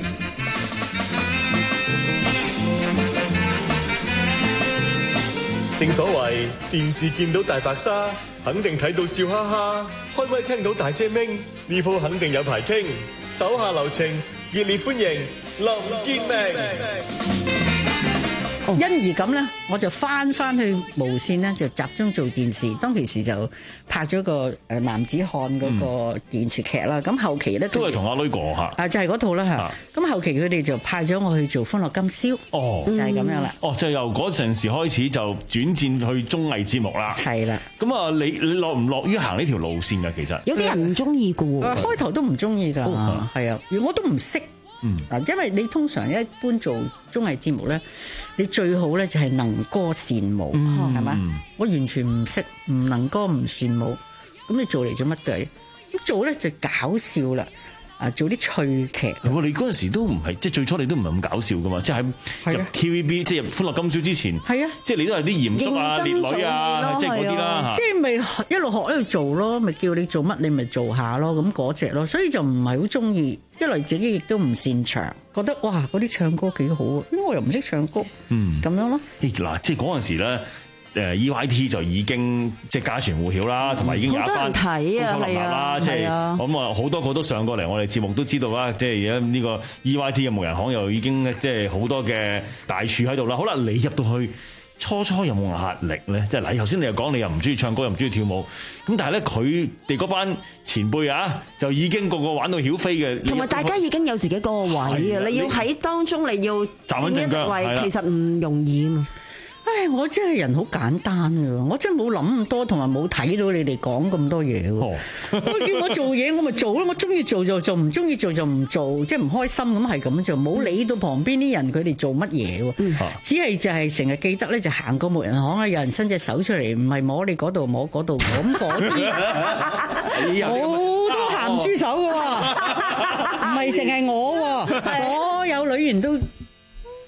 正所謂電視見到大白鯊，肯定睇到笑哈哈；開咪聽到大姐明，呢鋪肯定有排傾。手下留情，熱烈歡迎林建明。 因而咁咧，我就翻翻去無線咧，就集中做電視。當其時就拍咗個誒男子漢嗰個電視劇啦。咁、嗯、後期咧都係同阿女講嚇， 啊就係、是、嗰套啦嚇。咁、啊、後期佢哋就派咗我去做《歡樂今宵》，哦，就係、是、咁樣啦。 哦，就由嗰陣時開始就轉戰去綜藝節目啦。係啦。咁啊，你你樂唔樂於行呢條路線㗎？其實有啲人唔中意㗎喎。 開頭都唔中意㗎，係啊，我都唔識。嗯，嗱，因為你通常一般做綜藝節目咧，你最好咧就係能歌善舞，係咪、嗯？我完全唔識，唔能歌唔善舞，咁你做嚟做乜嘅？咁做咧就搞笑啦。啊！做啲趣劇， 你嗰陣時都唔係，即係最初你都唔係咁搞笑噶嘛，即係喺入 T V B， 即係入《歡樂今宵》之前，係啊，即係你都係啲嚴肅啊、烈女啊，即係嗰啲啦， 即係咪一路學一路做咯，咪叫你做乜你咪做下咯，咁嗰隻咯，所以就唔係好中意，一來自己亦都唔擅長，覺得哇嗰啲唱歌幾好啊，因為我又唔識唱歌，嗯，咁樣咯。 嗱，即係嗰陣時咧。誒 E Y T 就已經即係家傳戶曉啦，同埋已經有一班高手林立啦，即係咁啊好多個都上過嚟我哋節目都知道啦，即係而家呢個 E Y T 嘅無人行又已經即係好多嘅大廚喺度啦。好啦，你入到去初初有冇壓力咧？即係嗱，頭先你又講你又唔中意唱歌又唔中意跳舞，咁但係咧佢哋嗰班前輩啊，就已經個個玩到曉飛嘅， 同埋大家已經有自己嗰個位啊！你要喺當中你要站穩陣腳， 其實唔容易啊！ 唉，我真係人好簡單㗎，我真係冇諗咁多，同埋冇睇到你哋講咁多嘢喎。我叫我做嘢，我咪做咯。我中意做就做，唔中意做就唔做，即係唔開心咁係咁做，冇理到旁邊啲人佢哋做乜嘢喎。嗯、只係就係成日記得咧，就行過無人行啊，有人伸隻手出嚟，唔係摸你嗰度摸嗰度咁嗰啲，好多鹹豬手㗎喎，唔係淨係我喎，所有女員都。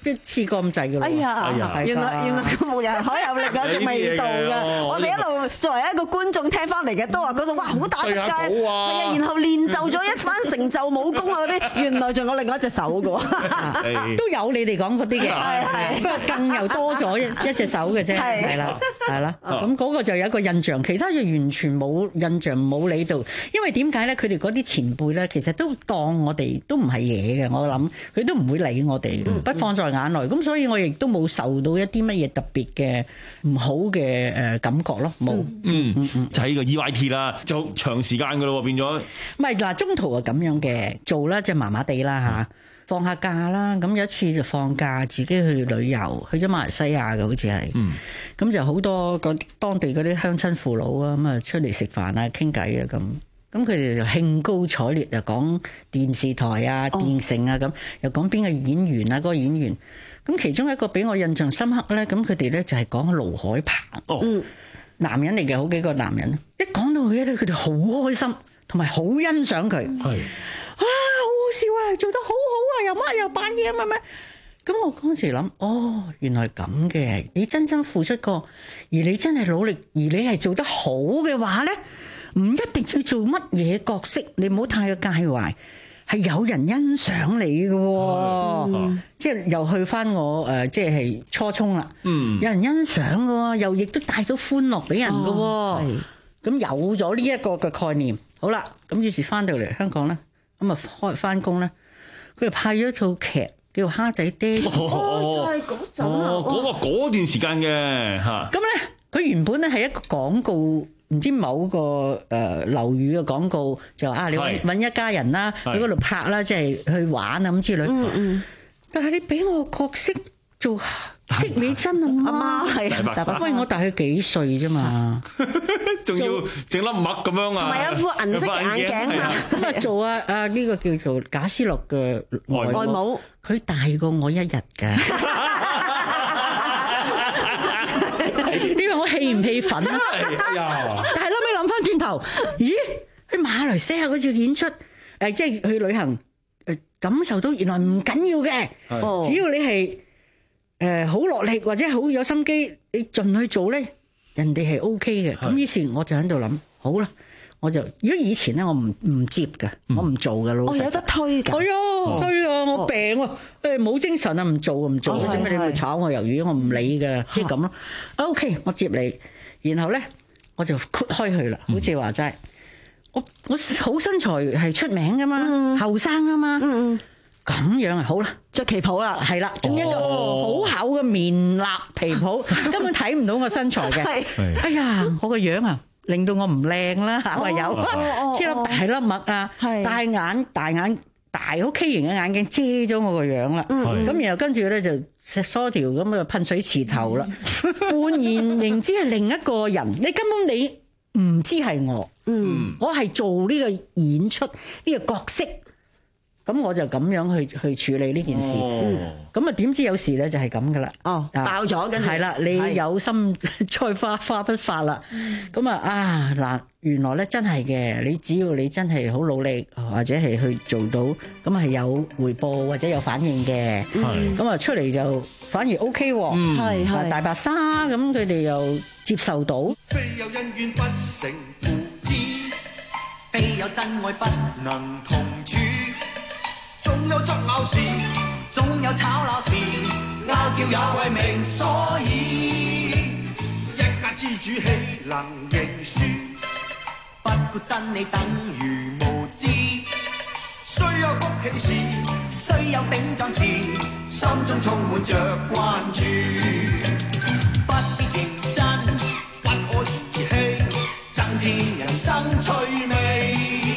一次過咁滯㗎啦。 哎呀，原來原來個牧人海有另一隻味道㗎。我哋一路作為一個觀眾聽翻嚟嘅，都話嗰度哇好打得㗎，係啊，然後練就咗一番成就武功啊嗰啲，原來仲有另外一隻手㗎喎， 都有你哋講嗰啲嘅，不過更又多咗一一隻手嘅啫，係啦，係啦。咁嗰個就有一個印象，其他就完全冇印象，冇理到。因為點解咧？佢哋嗰啲前輩咧，其實都當我哋都唔係嘢嘅，我諗佢都唔會理我哋，不放在眼內。咁所以我亦都冇受到一啲乜嘢特別嘅唔好嘅誒感覺咯，冇。 嗯嗯嗯，就係呢個 E Y T 啦，就長時間噶咯，變咗。 唔係嗱，中途係咁樣嘅做啦，即係麻麻地啦嚇。放下假啦，咁有一次就放假，自己去旅遊，去咗馬來西亞嘅，好似係。咁、嗯、就好多個當地嗰啲鄉親父老啊，咁啊出嚟食飯啊、傾偈啊咁。咁佢哋就興高采烈，就講電視台啊、哦、電城啊咁，又講邊個演員啊，嗰、嗰個演員。咁其中一個俾我印象深刻咧，咁佢哋咧就係講盧海鵬。哦、嗯，男人嚟嘅，好幾個男人。一講到佢咧，佢哋好開心，同埋好欣賞佢。係。啊，好好笑啊，做得好好啊，又乜又扮嘢乜乜，咁我嗰時諗，哦，原來咁嘅，你真心付出過，而你真係努力，而你係做得好嘅話咧，唔一定要做乜嘢角色，你唔好太過介懷，係有人欣賞你嘅，嗯、即係又去翻我誒，即係初衷啦，嗯，有人欣賞嘅，又亦都帶到歡樂俾人嘅，咁、哦、有咗呢一個嘅概念，好啦，咁於是翻到嚟香港咧。咁啊，開翻工咧，佢就派咗一套劇叫《蝦仔爹》。 哦，就係嗰陣啊！ 嗰個嗰段時間嘅嚇。 咁咧，佢原本咧係一個廣告，唔知某個誒樓宇嘅廣告，就啊，你揾揾一家人啦，去嗰度拍啦，即係去玩啊咁之類。嗯嗯。但係你俾我角色做戚美珍阿媽，係啊，因為我大佢幾歲啫嘛， 仲要整粒墨咁樣啊， 同埋一副銀色眼鏡啊， 咁啊做啊啊呢個叫做賈思樂嘅外外母，佢大過我一日㗎，呢個我氣唔氣憤啊？但係後尾諗翻轉頭，咦？去馬來西亞嗰次演出，誒即係去旅行，誒感受到原來唔緊要嘅，只要你係。誒，好落力或者好有心機，你盡去做咧，人哋係 O K 嘅。咁於是我就喺度諗，好啦，我就如果以前咧，我唔唔接嘅，我唔做嘅，老實。我有得推㗎。係啊，推啊，我病喎，誒冇精神啊，唔做唔做，做咩你咪炒我魷魚，我唔理㗎，即係咁咯。O K，我接你，然後咧我就豁開佢啦，好似話齋，我我好身材係出名㗎嘛，後生啊嘛。咁樣啊，好啦，着旗袍啦，係啦，仲一個好厚嘅棉衲皮袍，根本睇唔到我身材嘅。哎呀，我個樣啊，令到我唔靚啦，唯有黐粒大粒墨啊，大眼大眼大好畸形嘅眼鏡遮咗我個樣啦。咁然後跟住咧就梳條咁嘅噴水池頭啦，換言明知係另一個人，你根本你唔知係我，我係做呢個演出呢個角色。咁我就咁樣去去處理呢件事，咁啊點知有時咧就係咁噶啦，哦爆咗，跟住係啦，你有心再花花不發啦，咁啊啊嗱，原來咧真係嘅，你只要你真係好努力或者係去做到，咁係有回報或者有反應嘅，咁啊出嚟就反而 OK 喎，係係大白鯊咁佢哋又接受到。非有恩怨不成父子，非有真愛不能同處。總有爭拗時，總有吵鬧時，拗叫也為名，所以一家之主豈能認輸？不顧真理等於無知，雖有福氣時，雖有頂撞時，心中充滿着關注。不必認真，不可兒戲，增添人生趣味。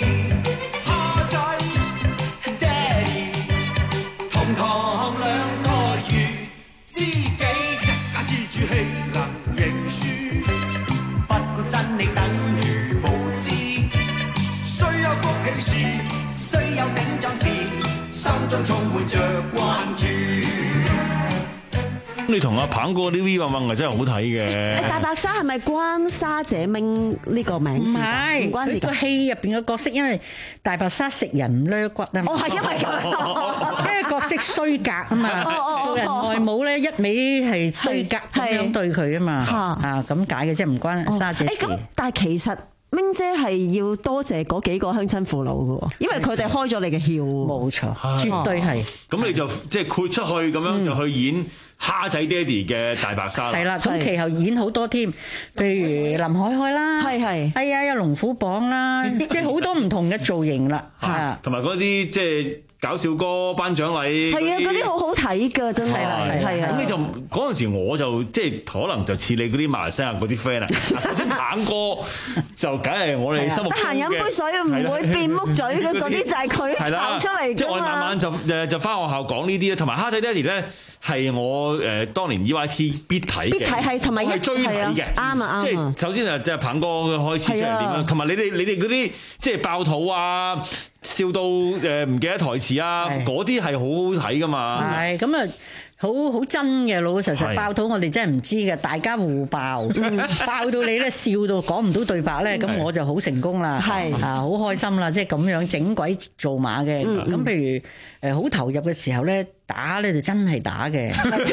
堂兩個如知己，一家之主豈能認輸？不顧真理等於無知，雖有福氣時，雖有頂撞時，心中充滿着關注。 你你同阿鵬哥啲 V 運運係真係好睇嘅。 大白鯊係咪關沙姐明呢個名事？ 唔係， 唔關事㗎。 個戲入邊嘅角色，因為大白鯊食人唔掠骨啊嘛。 哦，係因為咁， 因為角色衰格啊嘛，做人外母咧一味係衰格咁樣對佢啊嘛，啊咁解嘅啫，唔關沙姐事。 咁但係其實明姐係要多謝嗰幾個鄉親父老嘅喎，因為佢哋開咗你嘅竅。冇錯，絕對係。 咁你就即係豁出去咁樣就去演蝦仔爹哋嘅大白鯊啦。 係啦，咁其後演好多添，譬如林海海啦，係係，係啊，有龍虎榜啦，即係好多唔同嘅造型啦，嚇， 同埋嗰啲即係搞笑歌頒獎禮， 係啊，嗰啲好好睇㗎，真係啦，係啊。 咁你就嗰陣時我就即係可能就似你嗰啲馬來西亞嗰啲 friend 啊。首先鵬哥就梗係我哋心目中嘅， 得閒飲杯水唔會變木嘴嘅嗰啲就係佢跑出嚟㗎嘛。 即係我晚晚就誒就翻學校講呢啲啊，同埋蝦仔爹哋咧係我誒當年 E Y T 必睇嘅， 必睇係同埋係追睇嘅，啱啊啱。即係首先啊，即係鵬哥開始出嚟點樣，同埋你哋你哋嗰啲即係爆肚啊！笑到誒唔記得台詞啊！嗰啲係好好睇噶嘛。 係咁啊，好好真嘅，老老實實爆肚，我哋真係唔知嘅，大家互爆，爆到你咧笑到講唔到對白咧，咁我就好成功啦，係啊，好開心啦，即係咁樣整鬼做馬嘅。咁譬如誒好投入嘅時候咧，打咧就真係打嘅。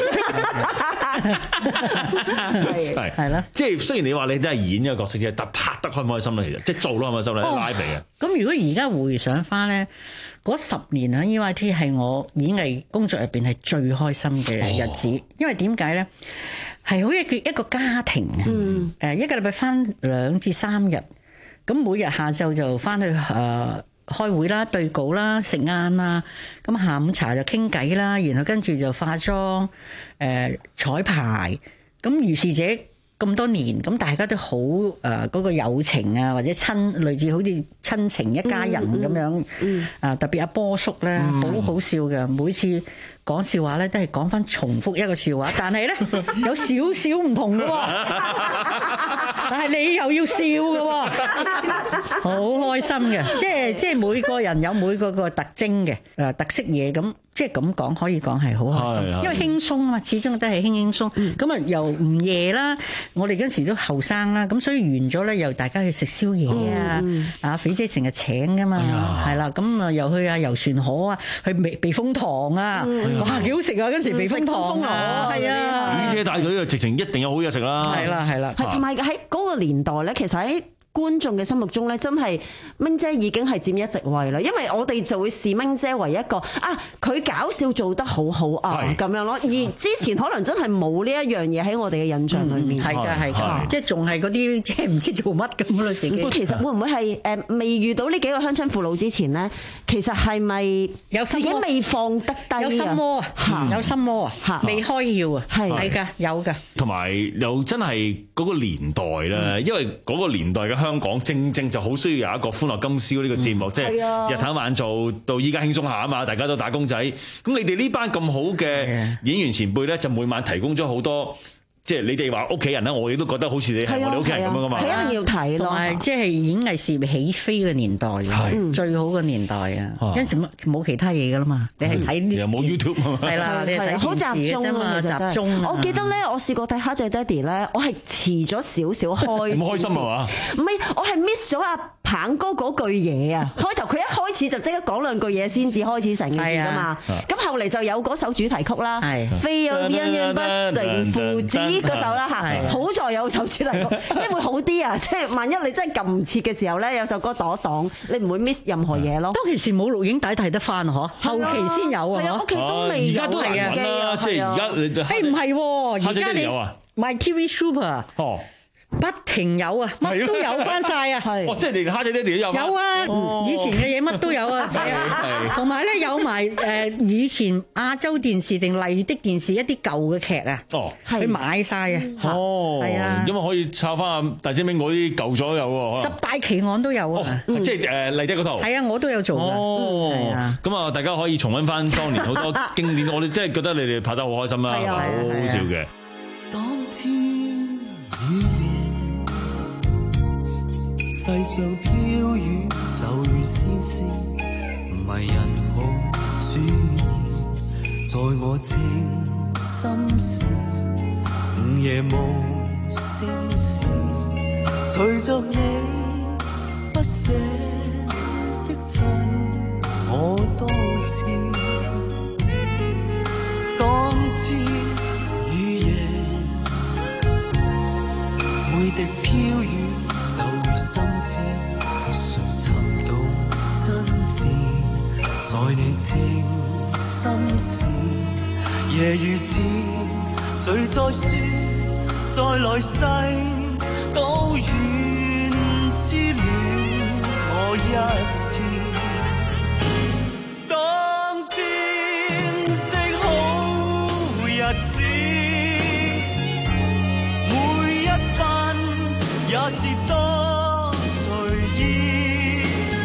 係係啦，即係雖然你話你都係演一個角色啫，但拍得開唔開心咧？其實即係做咯，開唔開心咧？拉皮啊！ 咁如果而家回想翻咧，嗰十年喺 E Y T 係我演藝工作入邊係最開心嘅日子，哦、因為點解咧？係好似一個家庭啊！誒、嗯，一個禮拜翻兩至三日，咁每日下晝就翻去誒、呃、開會啦、對稿啦、食晏啦，咁下午茶就傾偈啦，然後跟住就化妝、誒、呃、彩排，咁如是者。咁多年，咁大家都好誒嗰個友情啊，或者親類似好似親情一家人咁樣，啊、嗯嗯、特別阿波叔咧，好、嗯、好笑嘅，每次講笑話咧都係講翻重複一個笑話，但係咧有少少唔同嘅喎，但係你又要笑嘅喎，好開心嘅，即係即係每個人有每個個特徵嘅誒特色嘢咁。即係咁講，可以講係好開心，因為輕鬆啊嘛，始終都係輕輕鬆。咁啊、嗯、又唔夜啦，我哋嗰時都後生啦，咁所以完咗咧，又大家去食宵夜啊，嗯、啊肥姐成日請噶嘛，係啦、哎呀，咁啊又去啊遊船河啊，去避避風塘啊，嗯、哇幾好食啊！嗰時避風塘啊，係啊， 雨車大隊啊，直情一定有好嘢食啦。 係啦係啦， 係同埋喺嗰個年代咧，其實喺觀眾嘅心目中咧，真係明姐已經係佔一席位啦，因為我哋就會視明姐為一個啊，佢搞笑做得好好啊咁樣咯。而之前可能真係冇呢一樣嘢喺我哋嘅印象裏面。 係㗎係㗎，即係仲係嗰啲即係唔知做乜咁咯自己。 其實會唔會係誒未遇到呢幾個鄉親父老之前咧，其實係咪有自己未放得低啊？ 有心魔啊，有心魔啊，未開竅啊，係係㗎，有㗎。 同埋又真係嗰個年代咧，因為嗰個年代嘅香港正正就好需要有一個歡樂今宵呢個節目，嗯、即係日頭晚做到依家輕鬆下啊嘛，大家都打工仔。咁你哋呢班咁好嘅演員前輩咧，就每晚提供咗好多。即係你哋話屋企人咧，我亦都覺得好似你係我哋屋企人咁樣噶嘛。 係一定要睇咯， 同埋即係演藝事業起飛嘅年代，係最好嘅年代啊！嗰陣時冇冇其他嘢噶啦嘛，你係睇又冇 YouTube 啊嘛， 係啦，你係睇好集中啊，集中。我記得咧，我試過睇蝦仔爹哋咧，我係遲咗少少開。 咁開心係嘛？ 唔係，我係 miss 咗阿鵬哥嗰句嘢啊！開頭佢一開始就即刻講兩句嘢先至開始成件事噶嘛。咁後嚟就有嗰首主題曲啦，非有恩怨不成父子。嗰首啦嚇，好在有首主題曲，即係會好啲啊！即係萬一你真係撳唔切嘅時候咧，有首歌擋一擋，你唔會 miss 任何嘢咯。 當其時冇錄影帶睇得翻嗬，後期先有啊嗬。 屋企都未有， 而家都係啊，即係而家你誒唔係喎，而家你 My T V Super 哦。不停有啊，乜都有翻晒啊！ 哦，即係連蝦仔爹哋都有。 有啊，以前嘅嘢乜都有啊，係啊，同埋咧有埋誒以前亞洲電視定麗的電視一啲舊嘅劇啊，哦，佢買晒啊， 哦，係啊，因為可以抄翻阿大姐明嗰啲舊咗有喎， 十大奇案都有啊， 即係誒麗的嗰套， 係啊，我都有做㗎， 哦，咁啊，大家可以重溫翻當年好多經典，我哋真係覺得你哋拍得好開心啦，好好笑嘅。 世上飄雨就如絲絲，迷人好主意，在我清新心事，午夜無聲時，隨着你不捨憶贈我多次。當天雨夜，每滴飄雨就如心知，誰尋到真摯，在你情心事。夜如此，誰在說，在來世都願知了我一次。當天的好日子，每一分也是多隨意，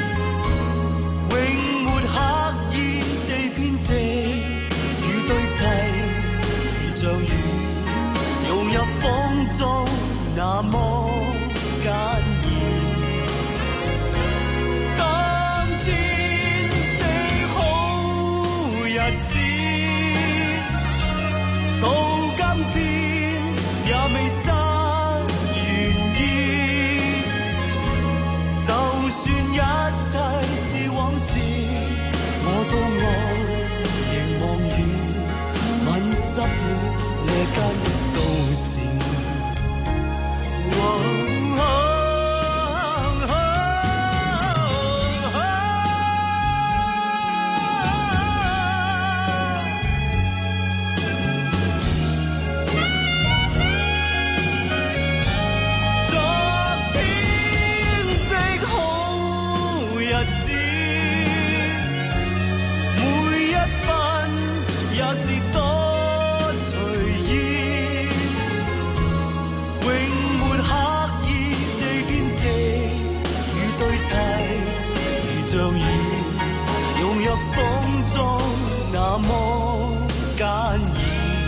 永沒刻意地編織與對齊，如像雨融入風中那麼簡易。當天的好日子，到今天也未失原意。就算一切是往事，我都愛凝望遠，吻濕了夜間的都市。風中那麼簡易，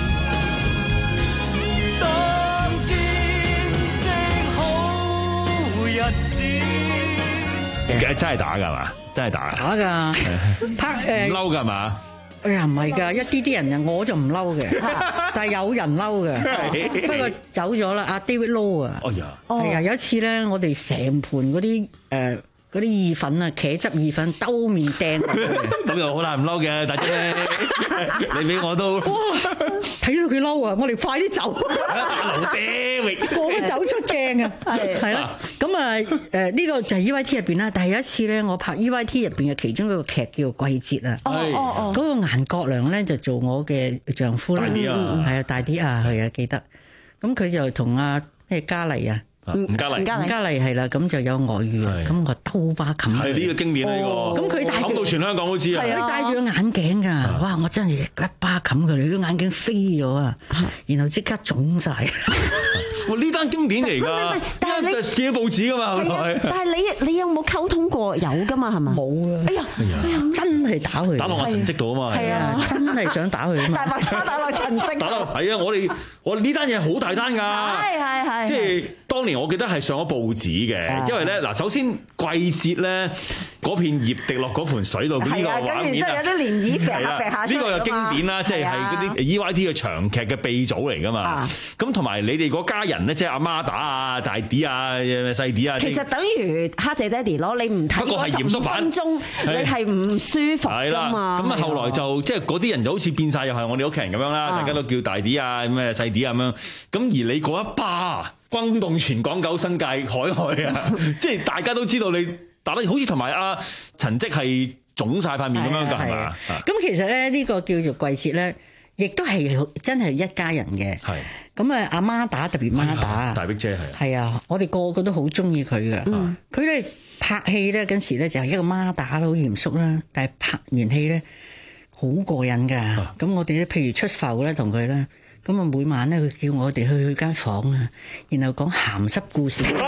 當天的好日子。 真係打㗎嘛？真係打。 打㗎，拍誒。 唔嬲㗎嘛？ 哎呀，唔係㗎，一啲啲人啊，我就唔嬲嘅，但係有人嬲嘅。不過走咗啦，阿 David Low 啊。 哎呀， 係啊，有一次咧，我哋成盤嗰啲誒。嗰啲意粉啊，茄汁意粉兜面掟落去， 咁又好難唔嬲嘅，大姐，你俾我都，哇！ 睇到佢嬲啊，我哋快啲走， 劉爹域， 個個走出鏡啊，係係啦，咁啊誒呢個就係 E Y T 入邊啦，但係有一次咧，我拍 E Y T 入邊嘅其中一個劇叫做《季節》啊， 哦哦哦， 嗰個顏國良咧就做我嘅丈夫啦， 大啲啊， 係啊大啲啊，係啊記得，咁佢就同阿咩嘉麗啊。 吳嘉麗， 吳嘉麗係啦，咁就有外遇啊，咁我兜巴冚。 係呢個經典呢個， 咁佢戴住到全香港都知啊。 係啊，戴住個眼鏡㗎，哇！我真係一巴冚佢，你個眼鏡飛咗啊，然後即刻腫晒。 哇！呢單經典嚟㗎，但係你見到報紙㗎嘛？後來， 但係你你有冇溝通過？有㗎嘛？係嘛？ 冇啊！ 哎呀，哎呀， 真係打佢， 打落我陳績度啊嘛。 係啊，真係想打佢啊嘛。 大白鯊打落陳績。 打落係啊！我哋我呢單嘢好大單㗎。 係係係。 即係當年我記得係上咗報紙嘅，因為咧嗱，首先季節咧嗰片葉滴落嗰盆水度呢個畫面啊， 有啲漣漪揈下揈下出嚟㗎嘛。 呢個又經典啦，即係係嗰啲 E Y T 嘅長劇嘅鼻祖嚟㗎嘛。咁同埋你哋嗰家人咧，即係阿媽打啊、大啲啊、細啲啊， 其實等於蝦姐爹哋咯，你唔睇嗰十五分鐘，你係唔舒服㗎嘛。 咁啊，後來就即係嗰啲人就好似變晒，又係我哋屋企人咁樣啦，大家都叫大啲啊、咩細啲啊咁樣。咁而你嗰一巴轟動全港九新界海外啊！即係大家都知道你打得好似同埋阿陳績係腫晒塊面咁樣㗎，係嘛？ 咁其實咧呢個叫做季節咧，亦都係真係一家人嘅。係咁啊，阿媽打特別媽打， 大碧姐係。係啊，我哋個個都好中意佢嘅。佢咧拍戲咧嗰時咧就係一個媽打啦，好嚴肅啦。但係拍完戲咧好過癮㗎。咁我哋咧譬如出埠咧同佢咧。咁啊，每晚咧，佢叫我哋去佢間房啊，然後講鹹濕故事。咦，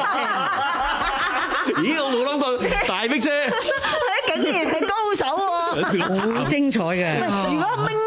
我冇諗過大碧姐， 竟然係高手喎！ 好精彩嘅。 如果明姐講鹹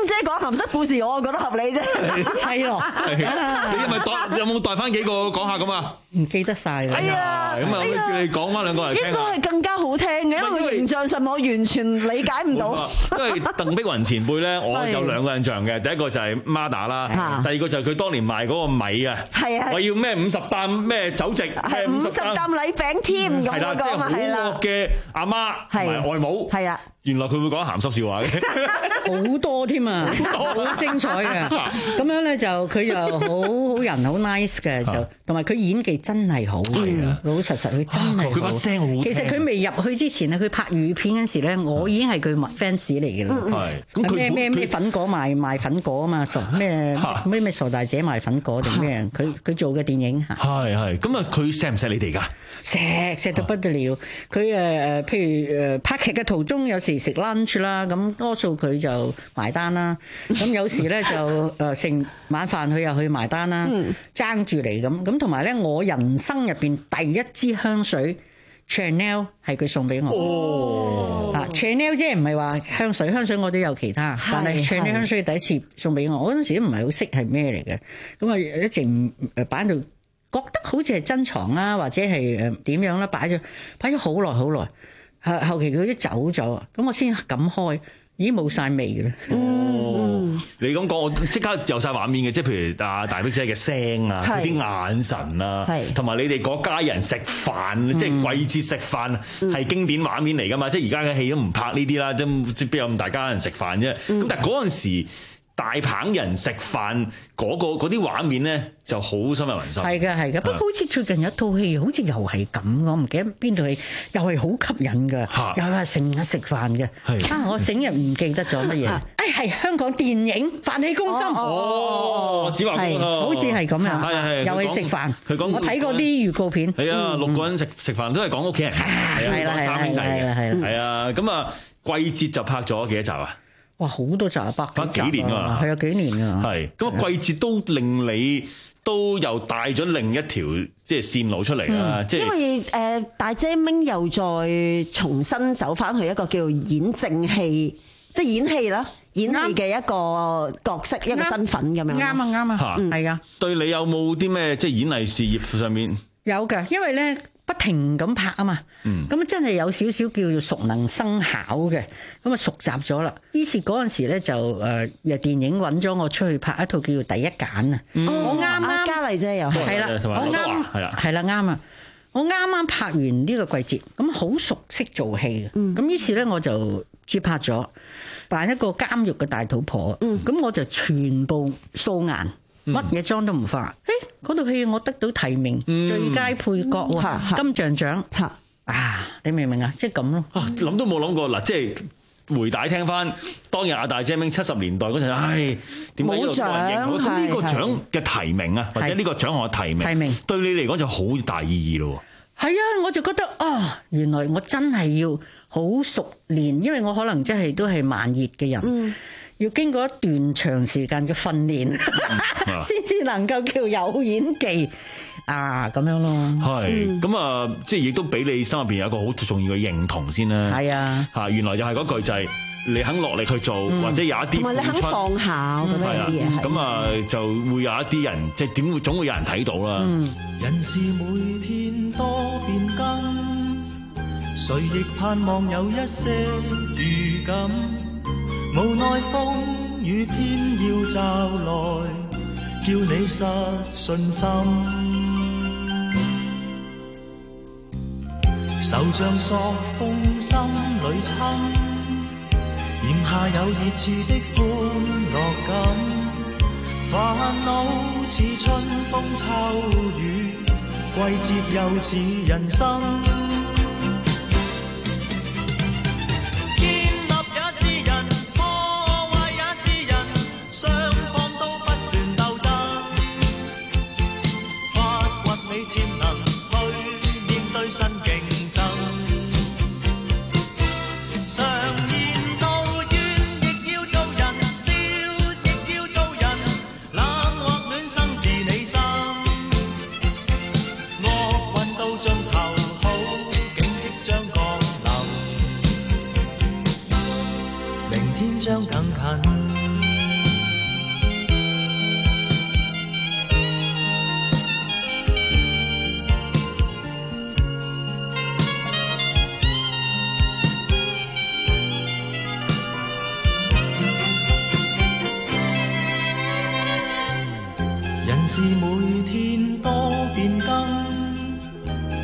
鹹濕故事，我覺得合理啫。 係咯， 你係咪代有冇代翻幾個講下咁啊？ 唔記得晒啦。 係啊，咁啊，叫你講翻兩個嚟聽下。 應該係更加好聽嘅，因為形象上我完全理解唔到。 因為鄧碧雲前輩咧，我有兩個印象嘅，第一個就係 Mada 啦，第二個就係佢當年賣嗰個米啊，我要咩五十擔咩酒席，咩五十擔禮餅添咁嗰個嘛，係啦。 嘅阿媽同埋外母， 係啊， 原來佢會講鹹濕笑話嘅， 好多添啊，好精彩嘅。咁樣咧就佢就好好人，好 nice 嘅，就同埋佢演技真係好嘅，老老實實佢真係。 佢把聲好聽。 其實佢未入去之前咧，佢拍粵語片嗰時咧，我已經係佢 fans 嚟嘅啦。 係咁咩咩咩粉果賣賣粉果啊嘛，傻咩咩咩傻大姐賣粉果定咩？佢佢做嘅電影嚇。 係係咁啊！佢錫唔錫你哋㗎？ 錫錫到不得了。佢誒誒，譬如誒拍劇嘅途中，有時食 lunch 啦，咁多數佢就埋單啦。咁有時咧就誒食晚飯，佢又去埋單啦，爭住嚟咁。咁同埋咧，我人生入邊第一支香水 Chanel 係佢送俾我。哦，啊 Chanel 即係唔係話香水，香水我都有其他，但係 Chanel 香水第一次送俾我，我嗰陣時都唔係好識係咩嚟嘅。咁啊一直唔誒擺喺度，覺得好似係珍藏啦，或者係誒點樣啦，擺咗擺咗好耐好耐。後後期佢都走咗，咁我先敢開，已經冇晒味嘅啦。 哦，你咁講，我即刻有晒畫面嘅，即係譬如阿大碧姐嘅聲啊，佢啲眼神啊，同埋你哋嗰家人食飯，即係季節食飯係經典畫面嚟㗎嘛。即係而家嘅戲都唔拍呢啲啦，即邊有咁大家人食飯啫。咁但係嗰陣時大棒人食飯嗰個嗰啲畫面咧就好深入民心。係嘅係嘅，不過好似最近有一套戲，好似又係咁，我唔記得邊套戲，又係好吸引嘅，又係成日食飯嘅。啊，我成日唔記得咗乜嘢。誒係香港電影《飯氣攻心》。哦，子華公啊，好似係咁樣。係係，又係食飯。佢講我睇過啲預告片。係啊，六個人食食飯都係講屋企人。係啦，三兄弟嘅。係啊，咁啊季節就拍咗幾多集啊？哇！好多集啊，百幾年㗎嘛，係啊，幾年啊。係咁啊，季節都令你都又帶咗另一條即係線路出嚟啦。即係因為誒大姐明又再重新走翻去一個叫演正戲，即係演戲啦，演戲嘅一個角色一個身份咁樣。啱啊啱啊，係啊。對你有冇啲咩即係演藝事業上面？有㗎，因為咧。不停咁拍啊嘛，咁、嗯、真係有少少叫做熟能生巧嘅，咁啊熟習咗啦。於是嗰陣時咧就誒，又電影揾咗我出去拍一套叫做《第一揀》啊、嗯，我啱啱嘉麗姐又係啦，我啱係啦，係啦啱啊，我啱啱拍完呢個季節，咁好熟悉做戲嘅，咁、嗯、於是咧我就接拍咗扮一個監獄嘅大肚婆，咁、嗯、我就全部素顏。乜嘢妝都唔化，誒嗰套戲我得到提名、嗯、最佳配角喎，嗯、金像獎啊！你明唔明啊？即係咁咯，諗都冇諗過嗱，即係回帶聽翻當日阿大姐明七十年代嗰陣，唉點解呢個冇人認可？咁呢個獎嘅提名啊，或者呢個獎項嘅提名，提名對你嚟講就好大意義咯。係啊，我就覺得啊，原來我真係要好熟練，因為我可能真係都係慢熱嘅人。嗯，要經過一段長時間嘅訓練，先至能夠叫有演技啊咁樣咯。係咁啊，即係亦都俾你心入邊有一個好重要嘅認同先啦。係啊，嚇原來又係嗰句就係你肯落力去做，嗯、或者有一啲付出，同埋你肯放下，我覺得呢啲嘢係。咁啊，就會有一啲人，即係點會總會有人睇到啦。嗯、人是每天多變更，誰亦盼望有一些預感。無奈風雨偏要驟來，叫你失信心。手像索風心裏侵，炎下有熱熾的歡樂感。煩惱似春風秋雨，季節又似人生。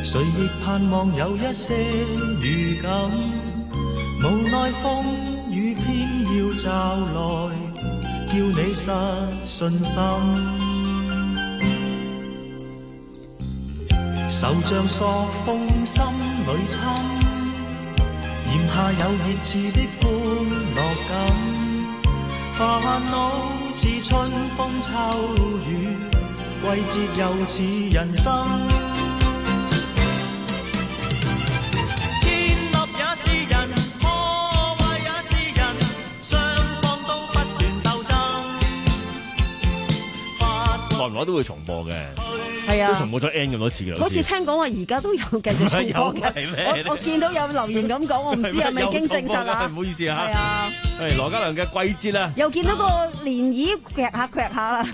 誰亦盼望有一些預感，無奈風雨偏要驟來，叫你失信心。手像索風心裏侵，炎下有熱熾的歡樂感，煩惱似春風秋雨，季節又似人生。建立也是人，破壞也是人，雙方都不斷鬥爭。 耐唔耐都會重播嘅。 係啊， 都重播咗 N 咁多次嘅。 好似聽講話而家都有繼續重播嘅。我我見到有留言咁講，我唔知係咪經證實啊？ 唔好意思嚇。 係啊。 係羅嘉良嘅季節啦。 又見到個漣漪腳下腳下啦。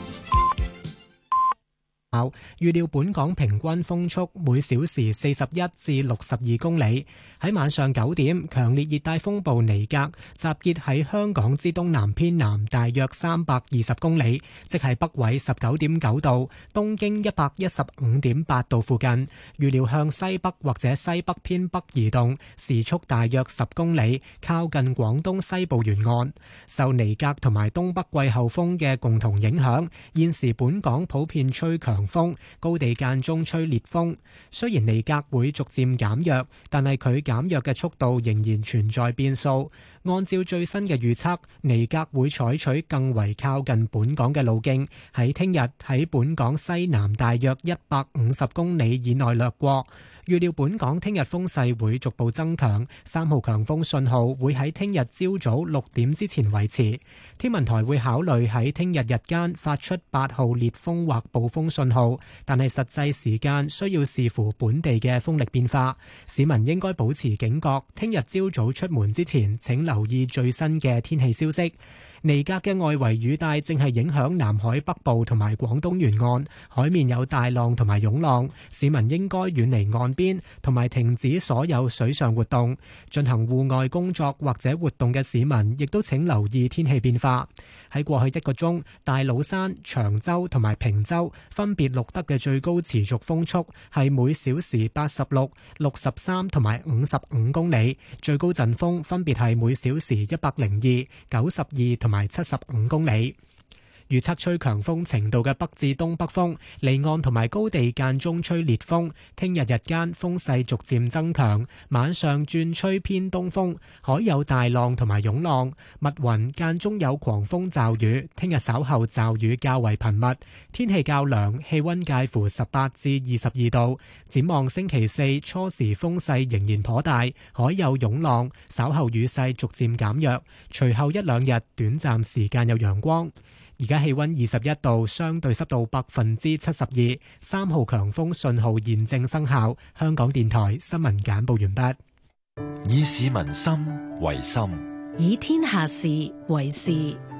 預料本港平均風速每小時四十一至六十二公里。喺晚上九點，強烈熱帶風暴尼格集結喺香港之東南偏南大約三百二十公里，即係北緯十九點九度、東經一百一十五點八度附近。預料向西北或者西北偏北移動，時速大約十公里，靠近廣東西部沿岸。受尼格同埋東北季候風嘅共同影響，現時本港普遍吹強風，高地間中吹烈風。雖然尼格會逐漸減弱，但係佢減弱嘅速度仍然存在變數。按照最新嘅預測，尼格會採取更為靠近本港嘅路徑，喺聽日喺本港西南大約一百五十公里以內掠過。預料本港聽日風勢會逐步增強，三號強風信號會喺聽日朝早六點之前維持。天文台會考慮喺聽日日間發出八號烈風或暴風信號，但係實際時間需要視乎本地嘅風力變化。市民應該保持警覺，聽日朝早出門之前請留意最新嘅天氣消息。尼格嘅外圍雨帶正係影響南海北部同埋廣東沿岸，海面有大浪同埋湧浪，市民應該遠離岸邊同埋停止所有水上活動。進行戶外工作或者活動嘅市民亦都請留意天氣變化。喺過去一個鐘，大老山、長洲同埋坪洲分別錄得嘅最高持續風速係每小時八十六、六十三同埋五十五公里，最高陣風分別係每小時一百零二、九十二同埋七十五公里。預測吹強風程度嘅北至東北風，離岸同埋高地間中吹烈風。聽日日間風勢逐漸增強，晚上轉吹偏東風，海有大浪同埋湧浪，密雲間中有狂風驟雨。聽日稍後驟雨較為頻密，天氣較涼，氣溫介乎十八至二十二度。展望星期四初時風勢仍然頗大，海有湧浪，稍後雨勢逐漸減弱，隨後一兩日短暫時間有陽光。而家氣溫二十一度，相對濕度百分之七十二，三號強風信號現正生效。香港電台新聞簡報完畢。 以市民心為心， 以天下事為事。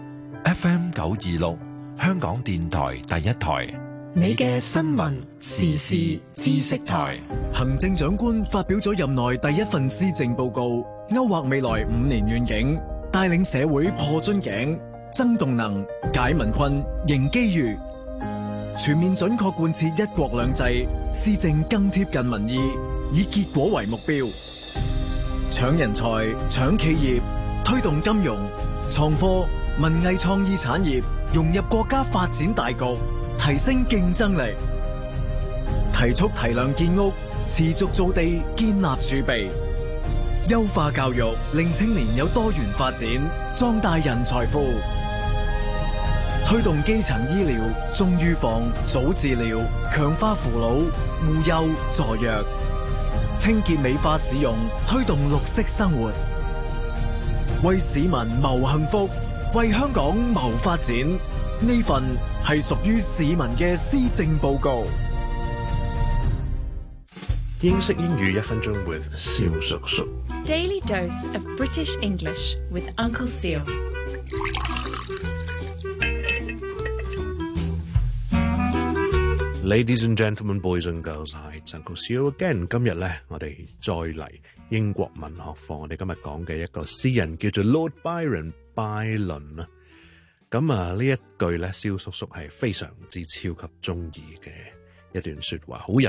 F M 九二六，香港電台第一台， 你嘅新聞時事知識台。 行政長官發表咗任內第一份施政報告，勾畫未來五年願景，帶領社會破樽頸，增動能，解民困，迎機遇，全面準確貫徹一國兩制，施政更貼近民意，以結果為目標，搶人才、搶企業，推動金融、創科、文藝創意產業融入國家發展大局，提升競爭力，提速提量建屋，持續造地，建立儲備，優化教育，令青年有多元發展，壯大人才庫。推動基層醫療，重預防、早治療，強化扶老、護幼、助弱，清潔美化市容，推動綠色生活，為市民謀幸福，為香港謀發展。呢份係屬於市民嘅施政報告。 英式英語一分鐘 with 蕭叔叔。 Daily dose of British English with Uncle Seal。 Ladies and gentlemen, boys and girls, hi, it's Uncle Seal again。今日咧，我哋再嚟英國文學課。我哋今日講嘅一個詩人叫做 Lord Byron 拜倫啊。咁啊，呢一句咧，蕭叔叔係非常之超級中意嘅一段說話，好有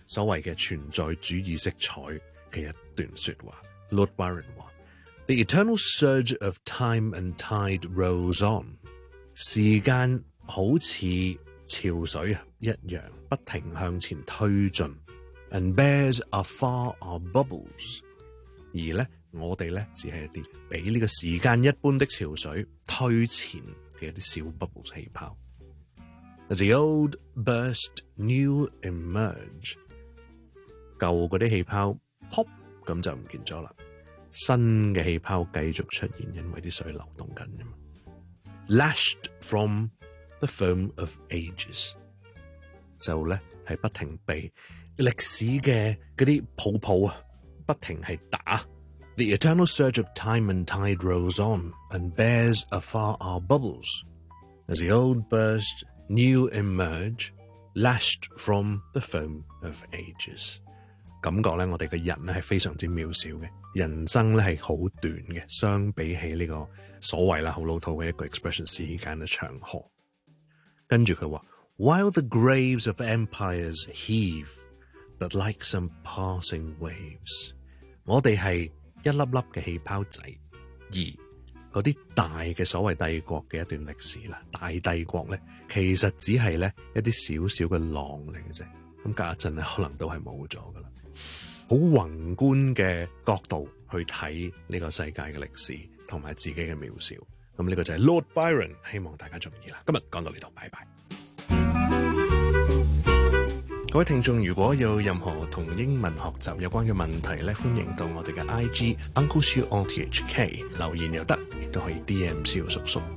所謂嘅存在主義色彩嘅一段說話。Lord Byron 話 ：The eternal surge of time and tide rolls on。時間好似潮水一樣不停向前推進 ，and bears afar our bubbles。而咧，我哋咧只係一啲俾呢個時間一般的潮水推前嘅一啲小 bubbles 氣泡。As the old burst, new emerge。舊嗰啲氣泡 pop 咁就唔見咗啦，新嘅氣泡繼續出現，因為啲水流動緊啫嘛。Lashed from the foam of ages， 就咧係不停被歷史嘅嗰啲泡泡啊，不停係打。The eternal surge of time and tide rolls on and bears afar our bubbles. As the old burst, new emerge, lashed from the foam of ages。感覺咧，我哋嘅人咧係非常之渺小嘅，人生咧係好短嘅，相比起呢個所謂啦好老土嘅一個 expression 時間嘅長河。跟住佢話 ，While the graves of empires heave, but like some passing waves， 我哋係一粒粒嘅氣泡仔，而嗰啲大嘅所謂帝國嘅一段歷史啦，大帝國咧其實只係咧一啲少少嘅浪嚟嘅啫，咁隔一陣咧可能都係冇咗噶啦。好宏觀嘅角度去睇呢個世界嘅歷史同埋自己嘅渺小，咁呢個就係 Lord Byron， 希望大家中意啦。今日講到呢度，拜拜。各位聽眾，如果有任何同英文學習有關嘅問題咧，歡迎到我哋嘅 I G Uncle Siu R T H K 留言又得，亦都可以 D M 蕭叔叔。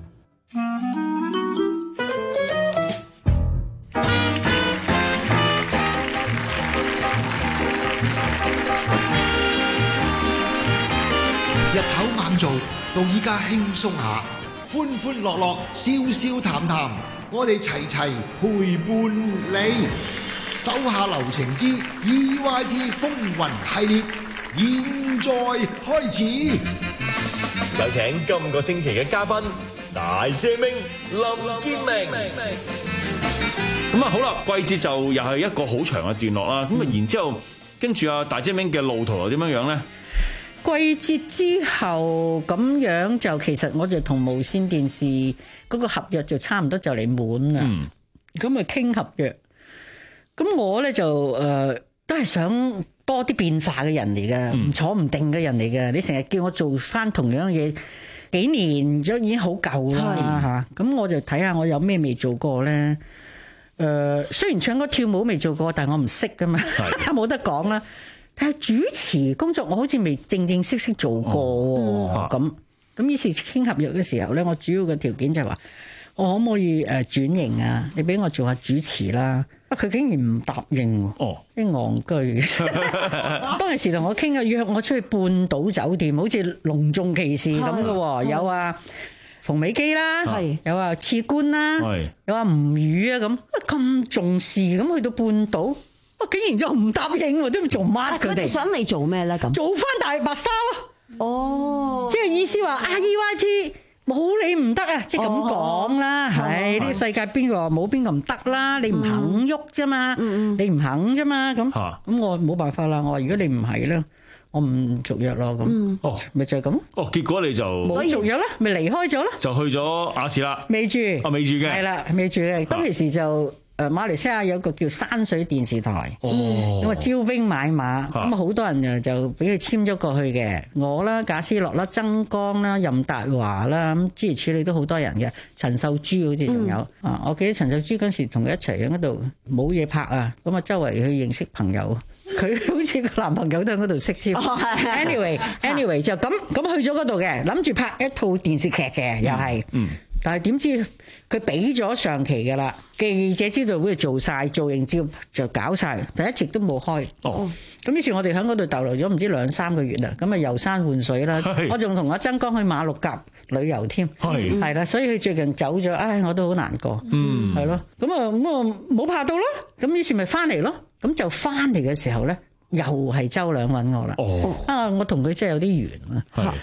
日頭猛做，到依家輕鬆下，歡歡樂樂，笑笑談談，我哋齊齊陪伴你。手下留情之 E Y T 風雲系列，現在開始。 有請今個星期嘅嘉賓大姐明林建明。 咁啊好啦，季節就又係一個好長嘅段落啦。咁啊、嗯，然之後跟住啊大姐明嘅路途又點樣樣咧？ 季節之後咁樣就其實我就同無線電視嗰個合約就差唔多就嚟滿啦。咁啊傾合約，咁我咧就誒、呃、都係想多啲變化嘅人嚟嘅，唔、嗯、坐唔定嘅人嚟嘅。你成日叫我做翻同樣嘢幾年咗已經好夠啦嚇。咁我就睇下我有咩未做過咧。誒、呃、雖然唱歌跳舞未做過，但係我唔識噶嘛，冇得講啦。但係主持工作我好似未正正式式做過喎，咁咁於是傾合約嘅時候咧，我主要嘅條件就係話，我可唔可以誒轉型啊？你俾我做下主持啦。啊，佢竟然唔答應，哦，啲戇居。當時同我傾啊，約我出去半島酒店，好似隆重其事咁嘅喎，有啊馮美基啦，有啊次官啦，有啊吳宇啊咁，咁重視咁去到半島。我竟然又唔答應喎，都唔做乜佢哋？ 想你做咩咧？咁做翻大白鯊咯。哦，即係意思話啊 E Y T 冇你唔得啊，即係咁講啦。係呢個世界邊個冇邊個唔得啦？你唔肯喐啫嘛，你唔肯啫嘛。咁咁我冇辦法啦。我話如果你唔係咧，我唔續約咯。咁哦，咪就係咁。哦， 結果你就冇續約啦，咪離開咗啦。 就去咗亞視啦。 未住啊，未住嘅。 係啦，未住嘅。當其時就。誒馬來西亞有個叫山水電視台，咁啊招兵買馬，咁啊好多人就就俾佢簽咗過去嘅，我啦、賈思樂啦、曾江啦、任達華啦，咁諸如此類都好多人嘅，陳秀珠好似仲有，嗯、啊，我記得陳秀珠嗰時同佢一齊喺嗰度冇嘢拍啊，咁啊周圍去認識朋友，佢好似個男朋友都喺嗰度識添。anyway anyway 就咁咁去咗嗰度嘅，諗住拍一套電視劇嘅，又係。嗯嗯但係點知佢俾咗上期㗎啦，記者招待會做晒造型照就搞晒，但一直都冇開。哦，咁於是我哋喺嗰度逗留咗唔知兩三個月啦，咁啊遊山玩水啦。我仲同阿曾江去馬六甲旅遊添，係係啦，所以佢最近走咗，唉，我都好難過。嗯，係咯，咁啊咁啊冇拍到咯，咁於是咪翻嚟咯，咁就翻嚟嘅時候咧，又係周兩揾我啦。哦，啊，我同佢真係有啲緣啊。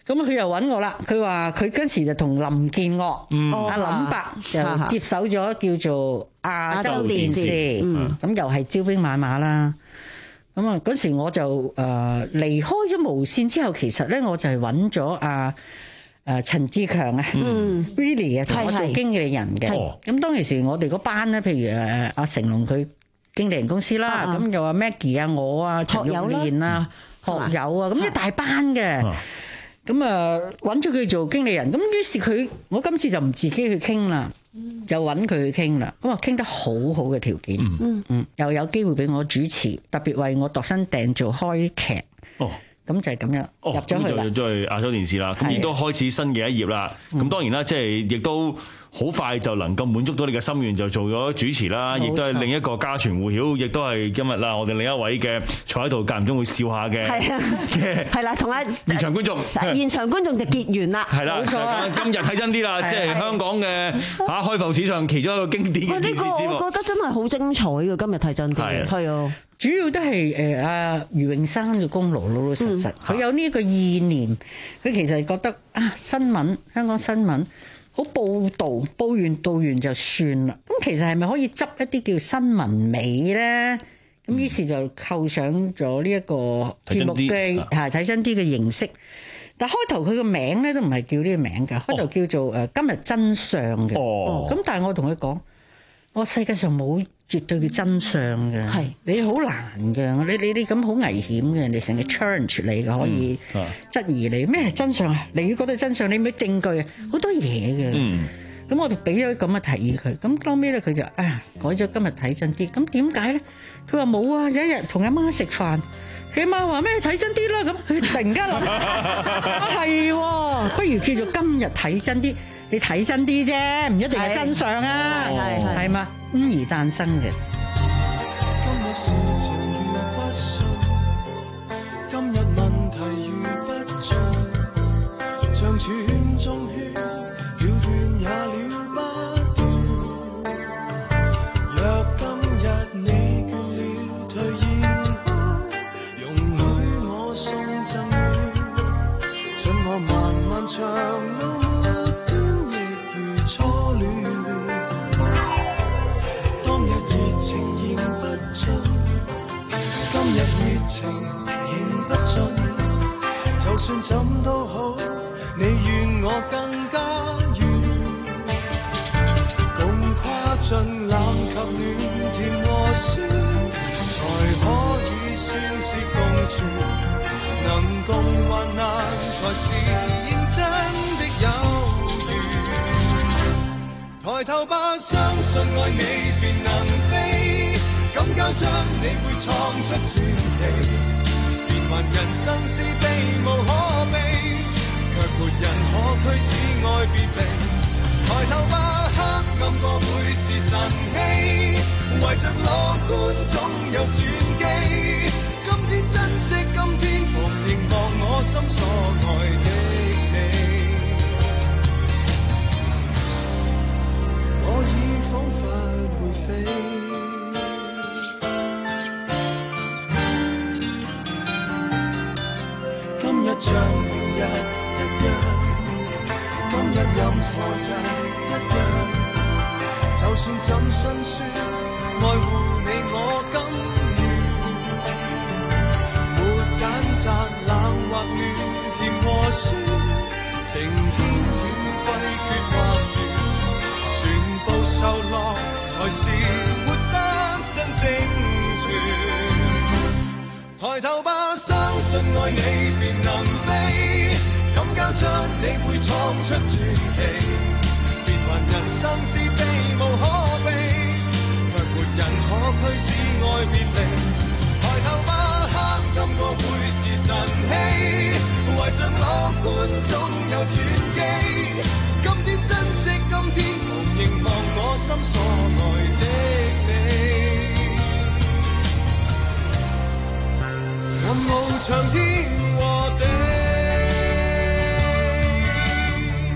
咁佢又揾我啦，佢話佢嗰時就同林建岳、阿林伯就接手咗叫做亞洲電視，咁又係招兵買馬啦。咁啊嗰時我就誒離開咗無線之後，其實咧我就係揾咗阿誒陳志強啊，Willie 啊同我做經理人嘅。咁當其時我哋嗰班咧，譬如誒阿成龍佢經理人公司啦，咁又話 Maggie 啊、我啊、陳玉蓮啊、學友啊，咁一大班嘅。咁啊，揾咗佢做經理人，咁於是佢，我今次就唔自己去傾啦，就揾佢去傾啦。咁啊，傾得好好嘅條件，嗯嗯，又有機會俾我主持，特別為我度身訂做開劇。哦，咁就係咁樣入咗去啦。 入咗去亞洲電視啦，咁亦都開始新嘅一頁啦。咁當然啦，即係亦都好快就能夠滿足到你嘅心願，就做咗主持啦。亦都係另一個家傳戶曉，亦都係今日啦，我哋另一位嘅坐喺度間唔中會笑下嘅，係啊， 係啦，同阿現場觀眾， 現場觀眾就結緣啦， 係啦，冇錯啊。今日睇真啲啦，即係香港嘅嚇開埠史上其中一個經典嘅電視節目。 呢個我覺得真係好精彩嘅，今日睇真啲，係啊。 主要都係誒阿余詠珊嘅功勞，老老實實。佢、嗯、有呢個意念，佢其實係覺得啊，新聞香港新聞好報導，報完導完就算啦。咁其實係咪可以執一啲叫新聞美咧？咁於是就構想咗呢一個節目嘅係睇真啲嘅形式。但開頭佢個名咧都唔係叫呢個名㗎，開頭叫做誒今日真相嘅。哦，咁但係我同佢講，我世界上冇絕對嘅真相嘅，係你好難嘅，你你你咁好危險嘅，人哋成日 challenge 你嘅，可以質疑你咩係真相啊？你覺得真相，你有咩證據啊？好多嘢嘅，咁我就俾咗咁嘅提議佢，咁後尾咧佢就哎呀改咗今日睇真啲，咁點解咧？佢話冇啊，有一日同阿媽食飯，佢阿媽話咩睇真啲啦，咁佢突然間諗係喎，不如叫做今日睇真啲。你睇真啲啫，唔一定係真相啊，係係嘛，咁而誕生嘅。 今日事情如不順，今日問題如不盡，像圈中圈，了斷也了不斷。若今日你倦了，退現開，容許我送贈你，准我漫漫長路。初戀，當日熱情言不盡，今日熱情言不盡。就算怎都好，你願我更加願，共跨進冷及暖甜和酸，才可以算是共存。能共患難，才是認真的友。抬頭吧，相信愛你便能飛，敢交出你會創出傳奇，變幻人生是非無可避，卻沒人可驅使愛別離。抬頭吧，黑暗過會是神氣，為着樂觀總有轉機，今天珍惜今天，無凝望我心所愛的你。我已彷彿會飛，今日像明日一樣，今日任何人一樣，就算怎辛酸，愛護你我甘願，沒揀擇冷或暖，甜和酸，晴天與季絕或圓。全部受落，才是活得真正全。抬頭吧，相信愛你便能飛，敢交出你會創出傳奇。變幻人生是非無可避，卻沒人可驅使愛別離。抬頭吧，黑暗過會是神氣，懷着樂觀總有轉機。今天珍惜今天，無凝望我心所愛的你。任務長天和地。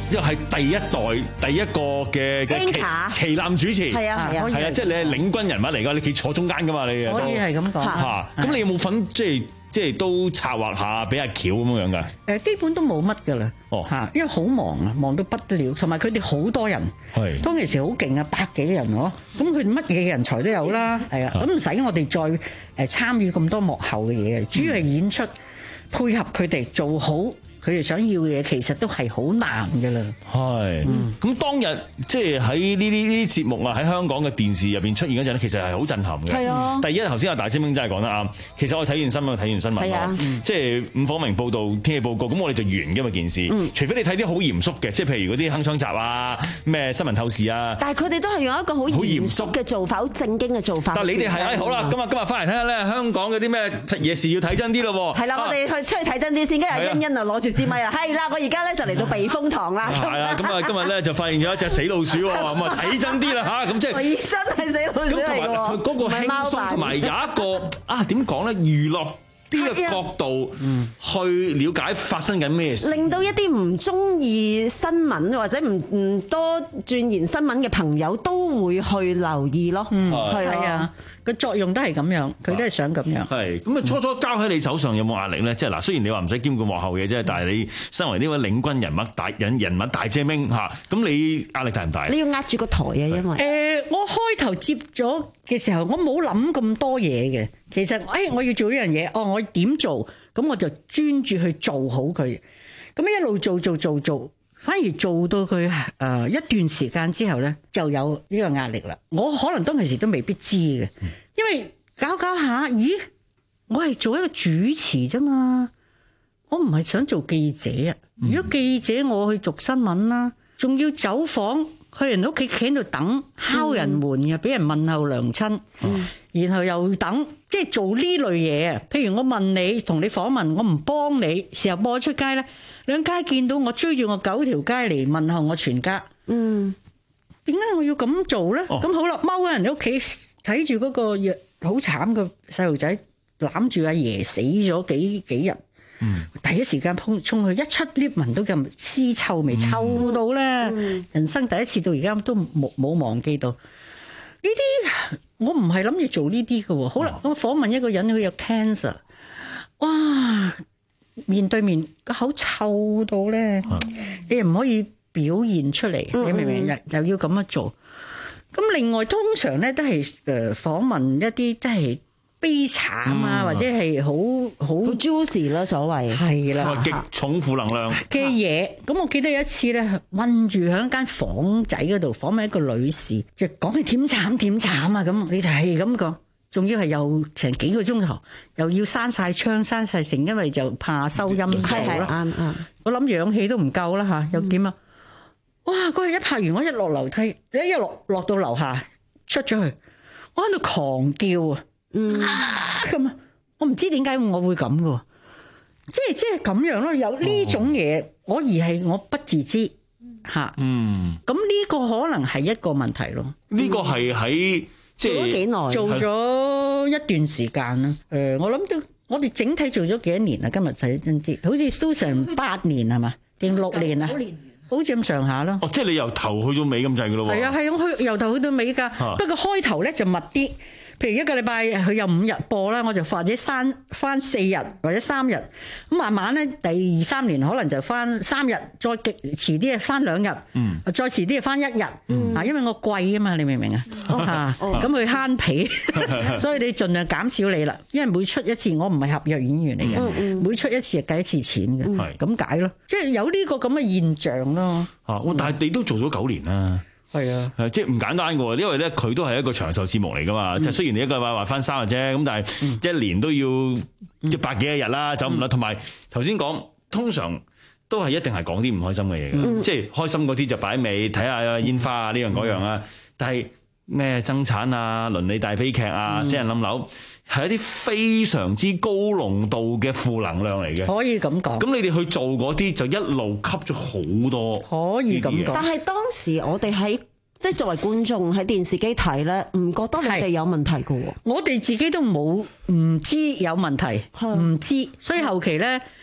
又係第一代第一個嘅嘅旗旗艦主持， 係啊係啊， 係啊，即係你係領軍人物嚟㗎，你企坐中間㗎嘛，你可以係咁講嚇。咁你有冇份即係即係都策劃下俾阿喬咁樣㗎？ 誒，基本都冇乜㗎啦。 哦， 嚇，因為好忙啊，忙到不得了，同埋佢哋好多人， 係當其時好勁啊，百幾人嗬，咁佢哋乜嘢人才都有啦，係啊，咁唔使我哋再誒參與咁多幕後嘅嘢，主要係演出配合佢哋做好佢哋想要嘅嘢，其實都係好難㗎啦。 係，咁當日即係喺呢啲呢啲節目啊，喺香港嘅電視入邊出現嗰陣咧，其實係好震撼嘅。 係啊， 第一頭先阿大精兵真係講得啱，其實我睇完新聞睇完新聞咯，即係五火明報道、天氣報告，咁我哋就完㗎嘛件事。除非你睇啲好嚴肅嘅，即係譬如嗰啲鏗鏘集啊、咩新聞透視啊。 但係佢哋都係用一個好嚴肅嘅做法，好正經嘅做法。 但係你哋係好啦，今日今日翻嚟睇下咧，香港嗰啲咩夜視要睇真啲咯喎。 係啦，我哋去出去睇真啲先，跟住欣欣啊攞住支咪啦，係啦，我而家咧就嚟到避風塘啦。 係啊，咁啊今日咧就發現咗一隻死老鼠喎，咁啊睇真啲啦嚇，咁即係真係死老鼠嚟喎。 佢嗰個輕鬆同埋有一個啊點講咧娛樂啲嘅角度去了解發生緊咩事， 令到一啲唔中意新聞或者唔唔多鑽研新聞嘅朋友都會去留意咯。 嗯， 係啊。 個作用都係咁樣，佢都係想咁樣。 係咁啊！初初交喺你手上有冇壓力咧？即係嗱，雖然你話唔使兼顧幕後嘅啫，但係你身為呢位領軍人物、大人人物大姐明嚇，咁你壓力大唔大？ 你要壓住個台啊，因為誒、 呃，我開頭接咗嘅時候，我冇諗咁多嘢嘅。其實誒、哎，我要做呢樣嘢，哦，我點做？咁我就專注去做好佢。咁一路做做做做，反而做到佢誒一段時間之後咧，就有呢個壓力啦。我可能當其時都未必知嘅，因為搞搞下，咦，我係做一個主持啫嘛，我唔係想做記者啊。如果記者我去讀新聞啦，仲要走訪去人屋企企喺度等敲人門嘅，俾人問候娘親，嗯、然後又等，即係做呢類嘢啊。譬如我問你，同你訪問，我唔幫你，時候播出街咧，兩街見到我追住我九條街嚟問候我全家，嗯，點解我要咁做咧？咁、哦、好啦，踎喺人哋屋企睇住嗰個好慘嘅細路仔攬住阿爺死咗幾幾日。嗯、第一時間衝衝去，一出 lift 聞到咁屍臭味，臭到咧，嗯、人生第一次到而家都冇冇忘記到呢啲。我唔係諗住做呢啲嘅。好啦，我訪問一個人，佢有 cancer， 哇，面對面個口臭到咧，嗯、你又唔可以表現出嚟，嗯、你明唔明？又又要咁樣做。咁另外通常咧都係誒訪問一啲即係悲慘啊，嗯、或者係好好 juicy 啦，所謂係啦， 極重負能量嘅嘢。咁我記得有一次咧，困住喺間房仔嗰度訪問一個女士，就講係點慘點慘啊！咁你就係咁講，仲要係又成幾個鐘頭，又要閂晒窗閂晒城，因為就怕收音數啦。啱啱，我諗氧氣都唔夠啦吓，又點啊？哇！嗰日一拍完，我一落樓梯，一一落落到樓下出咗去，我喺度狂叫啊！嗯，咁啊，我唔知點解我會咁嘅，即係即係咁樣咯。有呢種嘢，我而係我不自知吓。嗯，咁呢個可能係一個問題咯。 呢個係喺即係做咗幾耐？ 做咗一段時間啦。誒，我諗都我哋整體做咗幾多年啊？今日睇真啲，好似都成八年係嘛？定六年啊？好似咁上下咯。 哦，即係你由頭去到尾咁滯嘅咯喎。 係啊，係啊，我去由頭去到尾㗎。不過開頭咧就密啲。譬如一個禮拜佢有五日播啦，我就或者刪翻四日或者三日，咁慢慢咧第二三年可能就翻三日，再極遲啲啊翻兩日，嗯，再遲啲啊翻一日，嗯，啊，因為我貴啊嘛，你明唔明啊？嚇，咁佢慳皮，所以你盡量減少你啦，因為每出一次我唔係合約演員嚟嘅，嗯、每出一次就計一次錢嘅，係咁、嗯、解咯，即係有呢個咁嘅現象咯。 嚇、嗯，但係你都做咗九年啦。 係啊， 即係唔簡單嘅，因為咧佢都係一個長壽節目嚟噶嘛。即係、嗯、雖然你一個禮拜話翻三日啫，咁但係一年都要一百幾日啦，走唔甩。同埋頭先講，通常都係一定係講啲唔開心嘅嘢嘅，嗯、即係開心嗰啲就擺尾睇下煙花啊呢樣嗰樣啊。但係咩爭產啊、倫理大悲劇啊、死人冧樓，係一啲非常之高濃度嘅負能量嚟嘅。 可以咁講。咁你哋去做嗰啲就一路吸咗好多。 可以咁講。 但係當時我哋喺即係作為觀眾喺電視機睇咧，唔覺得你哋有問題嘅喎。 我哋自己都冇唔知有問題，唔知，所以後期咧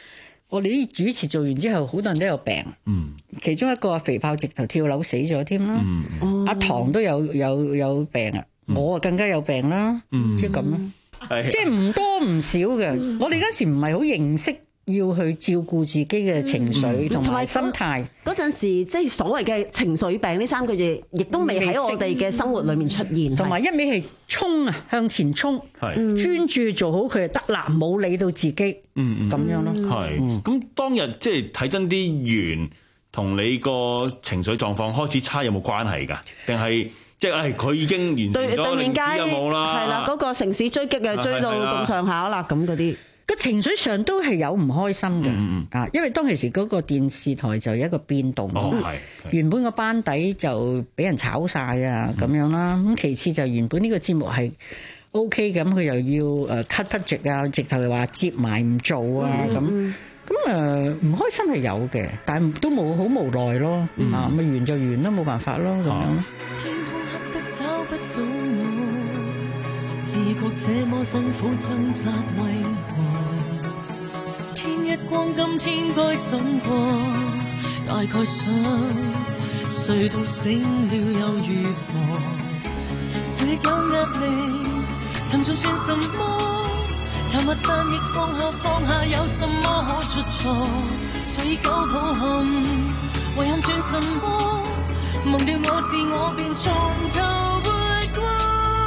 我哋啲主持做完之後，好多人都有病。 嗯， 其中一個肥炮直頭跳樓死咗添啦。 嗯， 阿唐都有有有病啊，我啊更加有病啦。 嗯， 即係咁咯。 係， 即係唔多唔少嘅。我哋嗰時唔係好認識要去照顧自己嘅情緒同埋心態。 嗰陣時，即係所謂嘅情緒病呢三個字，亦都未喺我哋嘅生活裏面出現。 同埋一味係衝啊，向前衝，專注做好佢就得啦，冇理到自己。 嗯， 咁樣咯。 係。咁當日即係睇真啲完，同你個情緒狀況開始差有冇關係㗎？定係？即係佢已經完成咗歷史任務啦， 係啦，嗰個城市追擊嘅追到咁上下啦，咁嗰啲個情緒上都係有唔開心嘅，啊，因為當其時嗰個電視台就有一個變動，原本個班底就俾人炒晒啊咁樣啦，咁其次就原本呢個節目係 O K 咁，佢又要誒 cut budget啊，直頭又話接埋唔做啊咁。咁誒唔開心係有嘅，但係都冇好無奈咯，嗯、啊咪完就完啦，冇辦法咯咁樣。 天空黑得找不到我，自覺這麼辛苦掙扎為何？天一光今天該怎過？大概想睡到醒了又如何？誰有壓力沉重算什麼？談或讚亦放下放下，有什麼可出錯？隨意久抱憾，遺憾算什麼？忘掉我是我，便從頭活過。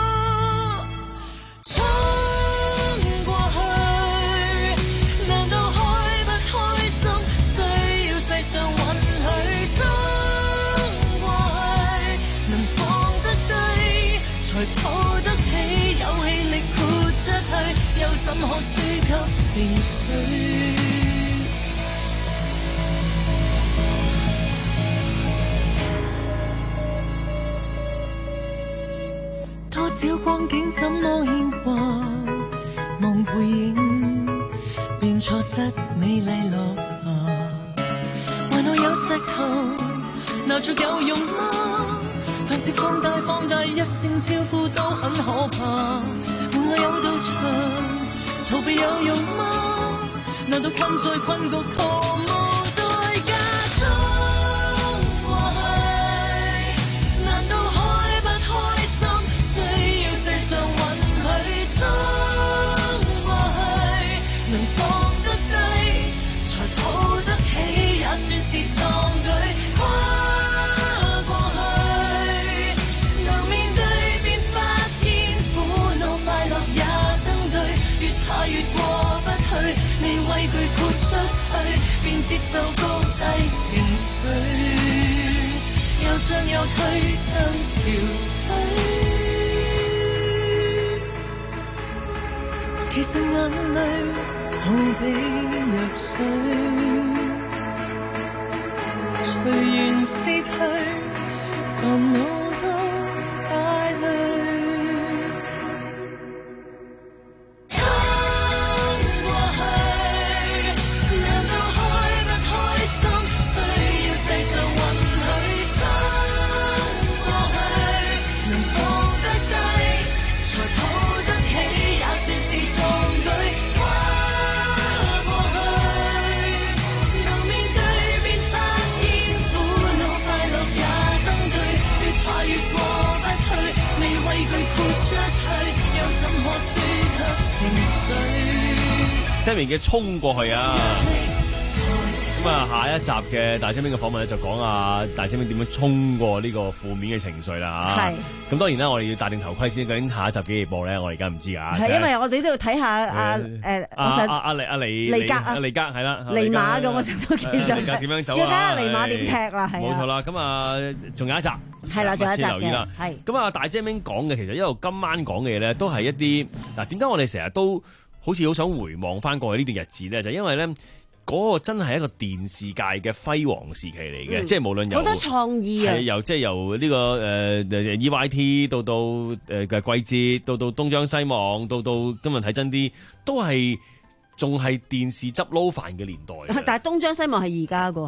衝過去，難道開不開心？需要世上允許。衝過去，能放得低，才抱得起，有氣力豁出去。又怎可輸給情緒？多少光景怎麼牽掛？望背影便錯失美麗落霞。還我有石頭鬧着有用嗎？凡事放大放大，一聲招呼都很可怕。我有道場，逃避有用嗎？難道困在困局毫無代價？衝過去，難道開不開心？需要世上允許。衝過去，能放得低，才抱得起，也算是壯舉。跨過去，能面對便發現苦惱快樂也登對，越怕越過不去，你畏懼豁出去，便接受高低情緒，又像又退像潮水。其實眼淚好比藥水，隨緣逝去，煩惱都帶淚。 Sammy 嘅衝過去啊！咁啊，下一集嘅大精兵嘅訪問咧，就講啊大精兵點樣衝過呢個負面嘅情緒啦嚇。係。咁當然啦，我哋要戴定頭盔先。究竟下一集幾時播咧？我而家唔知㗎。 係因為我哋都要睇下阿誒阿阿阿黎阿黎黎格阿黎格係啦， 黎馬嘅我成日都記住。 黎格點樣走啊？ 要睇下黎馬點踢啦，係。 冇錯啦，咁啊，仲有一集。 係啦，仲有一集嘅。係。 咁啊，大精兵講嘅其實一路今晚講嘅嘢咧，都係一啲嗱點解我哋成日都好似好想回望翻過去呢段日子咧，就因為咧嗰個真係一個電視界嘅輝煌時期嚟嘅，嗯、即係無論由好多創意啊， 由即係由呢、這個誒、呃、E Y T 到到誒嘅季節，到到東張西望，到到今日睇真啲，都係仲係電視汁撈飯嘅年代。 但係東張西望係而家噶。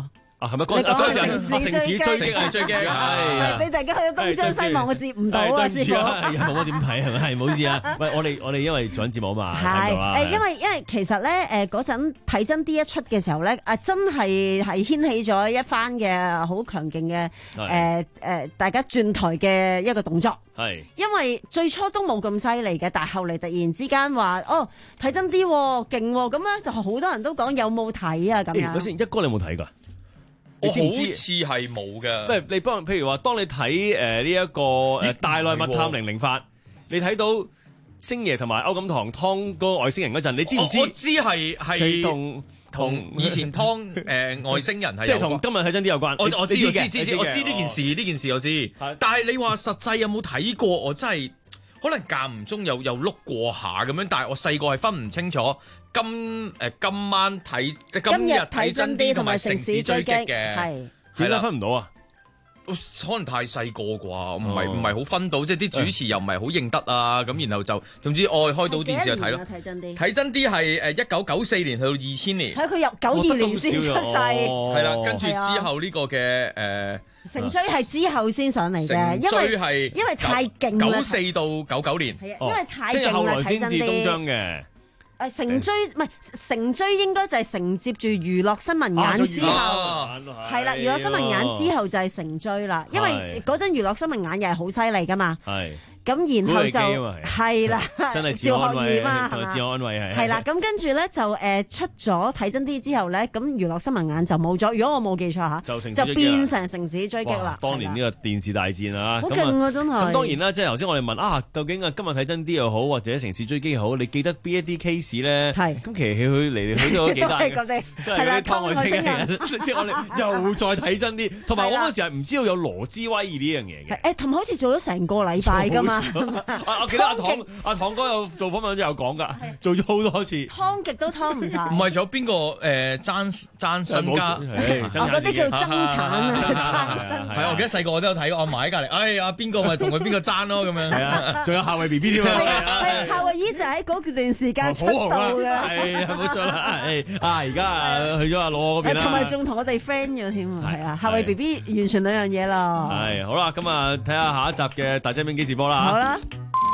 啊，係咪嗰你講嗰陣城市追擊， 追擊係追擊，係你大家去咗東張西望，我接唔到啊，師傅。 冇乜點睇係咪？係冇事啊。喂，我哋我哋因為做緊節目嘛， 係誒，因為因為其實咧誒嗰陣睇真啲一出嘅時候咧，啊真係係掀起咗一番嘅好強勁嘅誒誒，大家轉台嘅一個動作。 係， 因為最初都冇咁犀利嘅，但係後嚟突然之間話哦睇真啲勁喎，咁咧就好多人都講有冇睇啊咁樣。 誒，先一哥你有冇睇㗎？ 我好似係冇嘅。 不如你幫，譬如話，當你睇誒呢一個誒《大內密探零零發》，你睇到星爺同埋歐錦棠湯個外星人嗰陣，你知唔知？ 我知係係同同以前湯誒外星人係即係同今日睇真啲有關。 我我知嘅， 知知知，我知呢件事呢件事我知。但係你話實際有冇睇過？我真係可能間唔中有有碌過下咁樣，但係我細個係分唔清楚。今誒今晚睇即係今日睇真啲同埋城市追擊嘅， 係點解分唔到啊？ 可能太細個啩，唔係唔係好分到，即係啲主持又唔係好認得啊，咁然後就總之我開到電視就睇咯。 睇真啲， 睇真啲係誒一九九四年去到二千年， 喺佢入九二年先出世， 係啦，跟住之後呢個嘅誒城追係之後先上嚟嘅，因為係因為太勁啦， 九四到九九年， 係啊，因為太勁啦， 後來先至睇真啲東張嘅。 誒城追唔係城追，應該就係承接住娛樂新聞眼之後，係啦，娛樂新聞眼之後就係城追啦，因為嗰陣娛樂新聞眼又係好犀利噶嘛。咁然後就係啦， 真係趙學而嘛，係嘛？ 自我安慰係。 係啦，咁跟住咧就誒出咗睇真啲之後咧，咁娛樂新聞眼就冇咗。如果我冇記錯嚇，就變成城市追擊啦。 當年呢個電視大戰啊， 好勁啊！真係。 咁當然啦，即係頭先我哋問啊，究竟啊今日睇真啲又好，或者城市追擊又好，你記得邊一啲 case 咧？係。咁其實佢嚟嚟去去都幾大嘅，都係嗰啲湯外星人。即係我哋又再睇真啲，同埋我嗰時係唔知道有羅茲威爾呢樣嘢嘅。 誒，同埋好似做咗成個禮拜㗎嘛。 我記得阿唐阿唐哥有做訪問都有講㗎，做咗好多次， 湯極都湯唔晒。 唔係仲有邊個誒爭爭身家？ 哦，嗰啲叫爭產啊，爭身。 係，我記得細個我都有睇過，我埋喺隔離，哎呀邊個咪同佢邊個爭咯咁樣。 係啊，仲有夏威 B B 添啊。 係夏威夷就喺嗰段時間出道嘅。 係啊，冇錯啦。誒啊，而家去咗阿羅嗰邊啦。 同埋仲同我哋 friend 咗添啊，係啊，夏威 B B 完全兩樣嘢咯。 係好啦，咁啊睇下下一集嘅大隻兵幾時播啦。 好啦。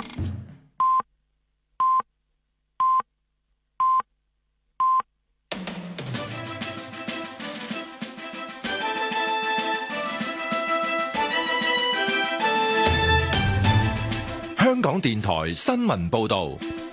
香港電台新聞報道，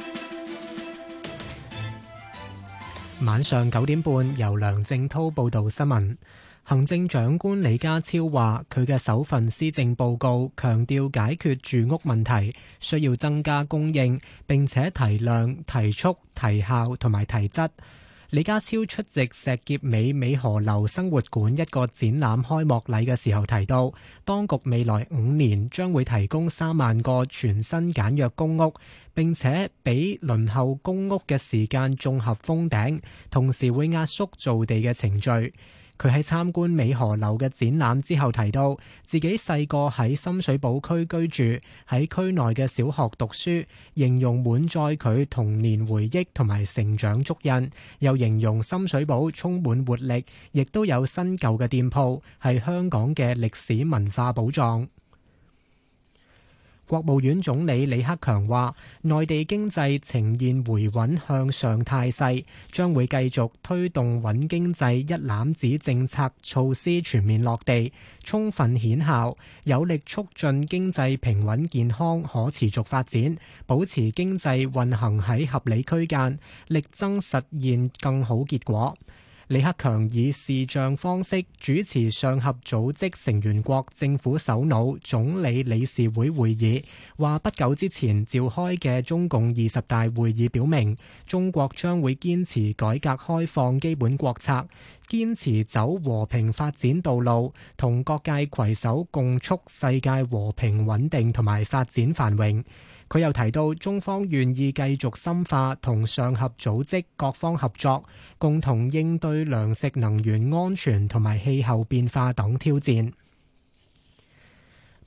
晚上九點半由梁正滔報道新聞。行政長官李家超話，佢嘅首份施政報告強調解決住屋問題需要增加供應，並且提量、提速、提效同埋提質。李家超出席石硤尾美荷樓生活館一個展覽開幕禮嘅時候提到，當局未來五年將會提供三萬個全新簡約公屋，並且俾輪候公屋嘅時間綜合封頂，同時會壓縮造地嘅程序。佢喺參觀美荷樓嘅展覽之後提到，自己細個喺深水埗區居住，喺區內嘅小學讀書，形容滿載佢童年回憶同埋成長足印。又形容深水埗充滿活力，亦都有新舊嘅店鋪，係香港嘅歷史文化寶藏。國務院總理李克強話，內地經濟呈現回穩向上態勢，將會繼續推動穩經濟一攬子政策措施全面落地，充分顯效，有力促進經濟平穩健康可持續發展，保持經濟運行喺合理區間，力爭實現更好結果。李克強以視像方式主持上合組織成員國政府首腦總理理事會會議，話不久之前召開嘅中共二十大會議表明，中國將會堅持改革開放基本國策，堅持走和平發展道路，同各界攜手共促世界和平穩定同埋發展繁榮。佢又提到，中方願意繼續深化同上合組織各方合作，共同應對糧食能源安全同埋氣候變化等挑戰。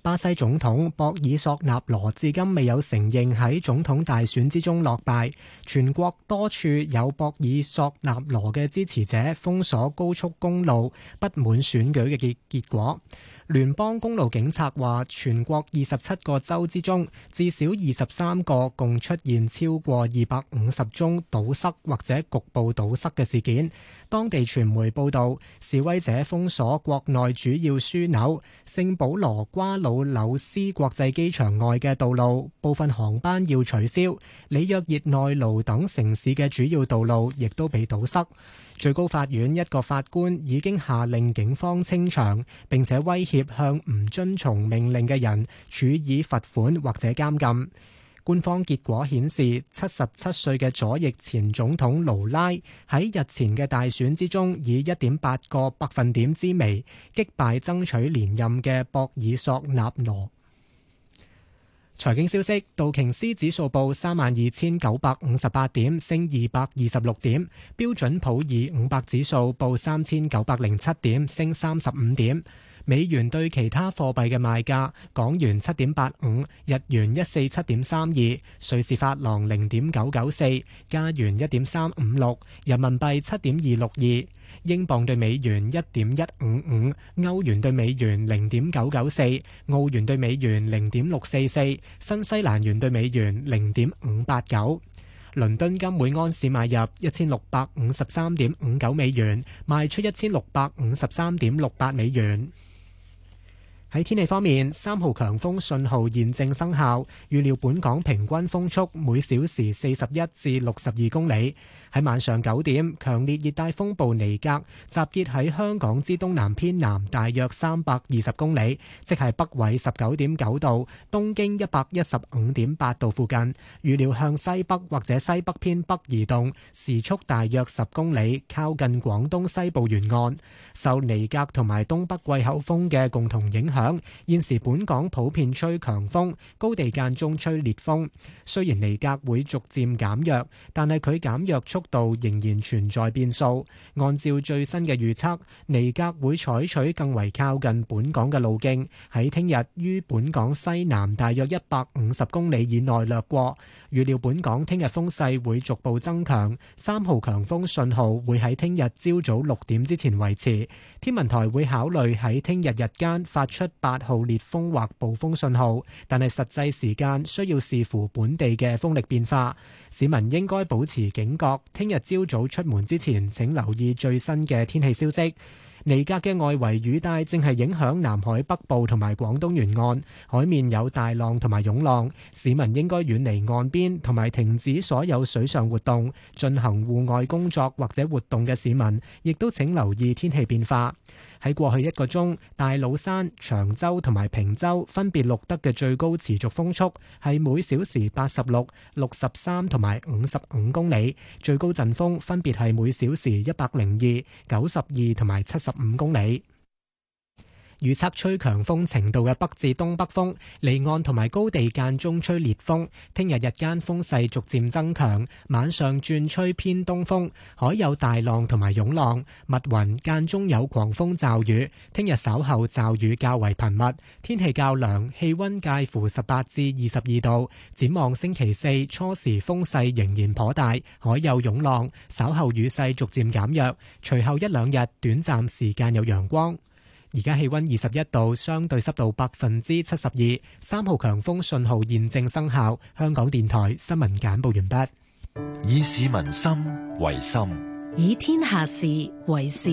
巴西總統博爾索納羅至今未有承認喺總統大選之中落敗，全國多處有博爾索納羅嘅支持者封鎖高速公路，不滿選舉嘅結結果。聯邦公路警察話，全國二十七個州之中，至少二十三個共出現超過二百五十宗堵塞或者局部堵塞嘅事件。當地傳媒報道，示威者封鎖國內主要樞紐聖保羅瓜魯紐斯國際機場外嘅道路，部分航班要取消。里約熱內盧等城市嘅主要道路亦都被堵塞。最高法院一個法官已經下令警方清場，並且威脅向唔遵從命令嘅人處以罰款或者監禁。官方結果顯示，七十七歲嘅左翼前總統盧拉喺日前嘅大選之中，以一點八個百分點之微擊敗爭取連任嘅博爾索納羅。財經消息，道瓊斯指數報三萬二千九百五十八點，升二百二十六點；標準普爾五百指數報三千九百零七點，升三十五點。美元對其他貨幣嘅賣價：港元七點八五，日元一四七點三二，瑞士法郎零點九九四，加元一點三五六，人民幣七點二六二。英鎊對美元一點一五五，歐元對美元零點九九四，澳元對美元零點六四四，新西蘭元對美元零點五八九。倫敦金每安士買入一千六百五十三點五九美元，賣出一千六百五十三點六八美元。喺天氣方面，三號強風信號現正生效，預料本港平均風速每小時四十一至六十二公里。喺晚上九點，強烈熱帶風暴尼格集結喺香港之東南偏南大約三百二十公里，即係北緯十九點九度、東經一百一十五點八度附近。預料向西北或者西北偏北移動，時速大約十公里，靠近廣東西部沿岸。受尼格同埋東北季候風嘅共同影響，現時本港普遍吹強風，高地間中吹烈風。雖然尼格會逐漸減弱，但係佢減弱速度仍然存在變數。按照最新嘅預測，尼格會採取更為靠近本港嘅路徑，喺聽日於本港西南大約一百五十公里以內掠過。預料本港聽日風勢會逐步增強，三號強風信號會喺聽日朝早六點之前維持。天文台會考慮喺聽日日間發出八號烈風或暴風信號，但係實際時間需要視乎本地嘅風力變化。市民應該保持警覺，聽日朝早出門之前請留意最新嘅天氣消息。尼格嘅外圍雨帶正係影響南海北部同埋廣東沿岸，海面有大浪同埋湧浪，市民應該遠離岸邊同埋停止所有水上活動。進行戶外工作或者活動嘅市民，亦都請留意天氣變化。喺過去一個鐘，大老山、長洲同埋坪洲分別錄得嘅最高持續風速係每小時八十六、六十三同埋五十五公里，最高陣風分別係每小時一百零二、九十二同埋七十五公里。預測吹強風程度嘅北至東北風，離岸同埋高地間中吹烈風。聽日日間風勢逐漸增強，晚上轉吹偏東風，海有大浪同埋湧浪，密雲間中有狂風驟雨。聽日稍後驟雨較為頻密，天氣較涼，氣溫介乎十八至二十二度。展望星期四初時風勢仍然頗大，海有湧浪，稍後雨勢逐漸減弱，隨後一兩日短暫時間有陽光。而家氣溫二十一度，相對濕度百分之七十二，三號強風信號現正生效。香港電台新聞簡報完畢。 以市民心為心， 以天下事為事。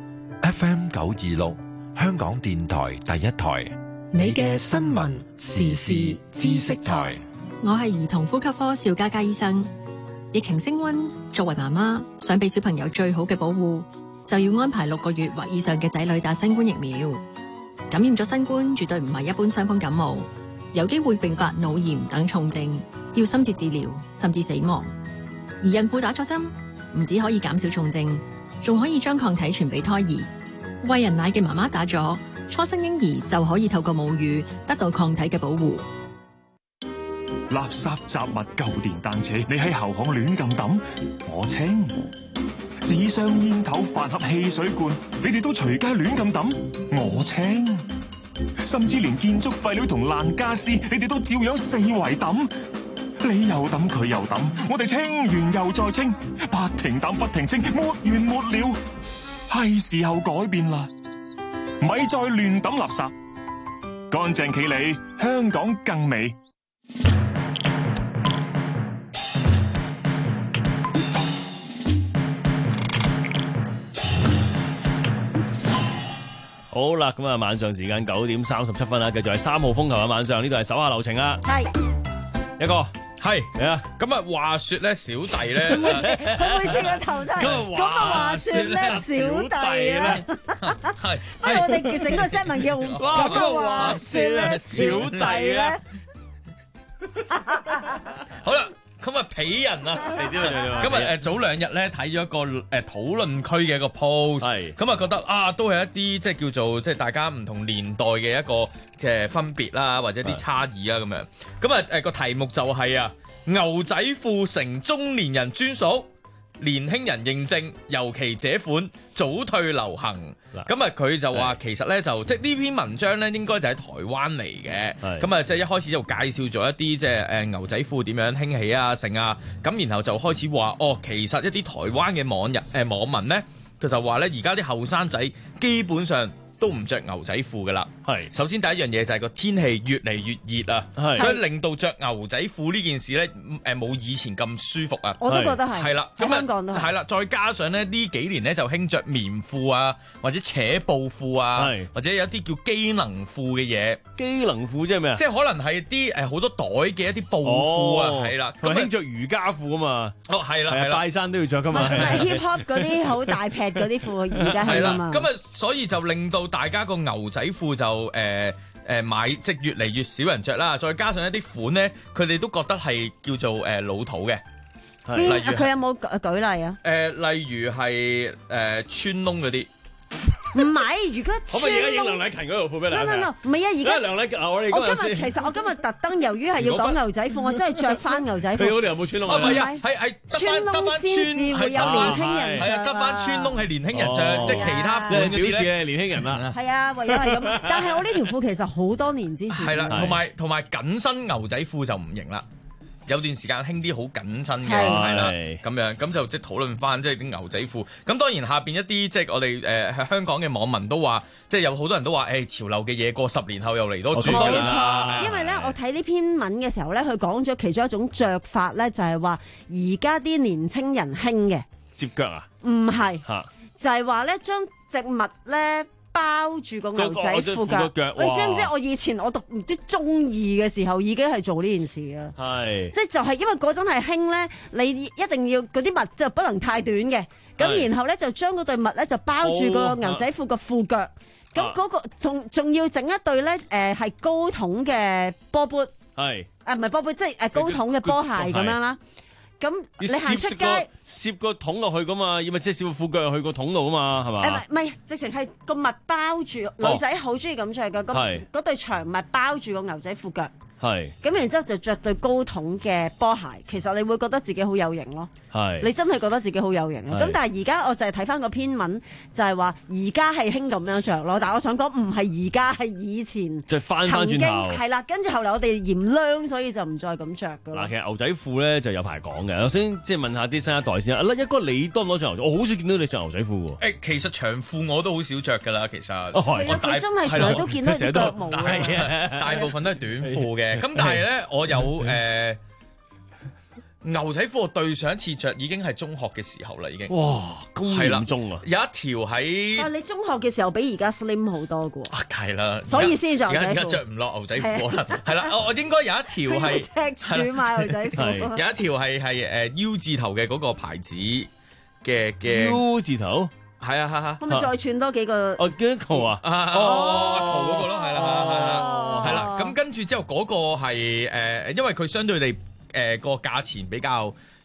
F M 九二六，香港電台第一台， 你嘅新聞時事知識台。 我係兒童呼吸科邵嘉嘉醫生。疫情升溫，作為媽媽想俾小朋友最好嘅保護，就要安排六個月或以上嘅仔女打新冠疫苗。感染咗新冠絕對唔係一般傷風感冒，有機會併發腦炎等重症，要深切治療甚至死亡。而孕婦打咗針，唔止可以減少重症，仲可以將抗體傳俾胎兒。餵人奶嘅媽媽打咗，初生嬰兒就可以透過母乳得到抗體嘅保護。 垃圾雜物、舊電單車，你喺後巷亂咁抌，我清；紙箱、煙頭、飯盒、汽水罐，你哋都隨街亂咁抌，我清； 甚至連建築廢料同爛家私，你哋都照樣四圍抌。你又抌，佢又抌，我哋清完又再清，不停抌不停清，沒完沒了。係時候改變啦，咪再亂抌垃圾，乾淨企理，香港更美。 好啦，咁啊，晚上時間九點三十七分啦，繼續係三號風球嘅晚上，呢度係手下留情啊。 係一個係嚟啊！咁啊，話說咧，小弟咧， 佢每次個頭都係咁啊！話說咧，小弟咧， 係不如我哋整個 set 文叫咁啊！話說咧，小弟咧， 好啦。咁啊，鄙人啊，咁啊誒早兩日咧睇咗一個誒討論區嘅一個 post，咁啊覺得啊都係一啲即係叫做即係大家唔同年代嘅一個嘅分別啦，或者啲差異啦咁樣。咁啊誒個題目就係啊牛仔褲成中年人專屬，年輕人認證，尤其這款早退流行。咁啊佢就話其實咧就即係呢篇文章咧應該就喺台灣嚟嘅。咁啊即係一開始就介紹咗一啲即係誒牛仔褲點樣興起啊成啊，咁然後就開始話哦其實一啲台灣嘅網人誒、呃、網民咧佢就話咧而家啲後生仔基本上都唔着牛仔褲噶啦。係首先第一樣嘢就係個天氣越嚟越熱啊，所以令到着牛仔褲呢件事咧誒冇以前咁舒服啊。 我都覺得係。 係啦，咁香港都係啦，再加上咧呢幾年咧就興着棉褲啊，或者扯布褲啊，或者有一啲叫機能褲嘅嘢。 機能褲即係咩啊？ 即係可能係啲誒好多袋嘅一啲布褲啊，係啦。 咁興着瑜伽褲啊嘛。 哦，係啦，係啦， 拜山都要着噶嘛。 hip hop 嗰啲好大劈嗰啲褲而家係啊嘛。 咁啊，所以就令到大家個牛仔褲就誒誒、呃、買即係越嚟越少人着啦，再加上一啲款咧，佢哋都覺得係叫做誒、呃、老土嘅。 例如佢有冇舉例啊？ 誒、呃，例如係誒、呃、穿窿嗰啲。 唔係，如果可唔可以而家影梁禮勤嗰條褲俾你？ no no no， 唔係啊！而家梁禮勤，我哋我今日其實我今日特登，由於係要講牛仔褲，我真係着翻牛仔褲。 佢嗰條有冇穿窿啊？ 唔係啊，係係穿窿先至會有年輕人着。 係啊，得翻穿窿係年輕人着，即係其他款嗰啲表示係年輕人啦。 係啊，唯有係咁。但係我呢條褲其實好多年之前。 係啦，同埋同埋緊身牛仔褲就唔型啦。有段時間興啲好緊身嘅，係啦，咁樣咁就即係討論翻即係啲牛仔褲。咁當然下邊一啲即係我哋誒喺香港嘅網民都話，即係有好多人都話，誒潮流嘅嘢過十年後又嚟多轉㗎啦。 因為咧，我睇呢篇文嘅時候咧，佢講咗其中一種着法咧，就係話而家啲年青人興嘅接腳啊？ 唔係，就係話咧將植物咧。包住個牛仔褲腳，你知唔知？我以前我讀唔知中二嘅時候已經係做呢件事啦。係，即係就係因為嗰陣係興咧，你一定要嗰啲襪就不能太短嘅，咁然後咧就將嗰對襪咧就包住個牛仔褲個褲腳，咁嗰個仲仲要整一對咧誒係高筒嘅波缽，係啊唔係波缽，即係誒高筒嘅波鞋咁樣啦。咁你行出街， 攝個桶落去噶嘛，要咪即係攝個褲腳入去個桶度啊嘛，係嘛？ 誒唔係，直情係個襪包住，女仔好中意咁着嘅，咁嗰對長襪包住個牛仔褲腳。係，咁然之後就着對高筒嘅波鞋，其實你會覺得自己好有型咯。係，你真係覺得自己好有型啊！咁但係而家我就係睇翻個篇文，就係話而家係興咁樣着咯。但係我想講唔係而家，係以前就翻翻轉頭係啦。跟住後嚟我哋嫌涼，所以就唔再咁着噶啦。 嗱，其實牛仔褲咧就有排講嘅。我先即係問下啲新一代先啦。一哥你多唔多着牛仔？我好少見到你着牛仔褲喎。 誒，其實長褲我都好少着噶啦。其實我大真係成日都見到啲腳毛嘅，大部分都係短褲嘅。咁但係咧。我有誒、呃、牛仔褲，我對上一次着已經係中學嘅時候啦，已經。哇，咁嚴重啊！有一條喺， 但係你中學嘅時候比而家 slim 好多㗎喎。 啊，係啦， 所以先着牛仔褲。 而家着唔落牛仔褲啦，係啦，我我應該有一條係赤柱買牛仔褲。 有一條係係誒 U 字頭嘅嗰個牌子嘅嘅 U 字頭。 係啊，係啊， 可唔可以再串多幾個？ 哦，幾個啊？ 哦，圖嗰個咯，係啦，係啦，係啦。咁跟住之後嗰個係誒，因為佢相對地誒個價錢比較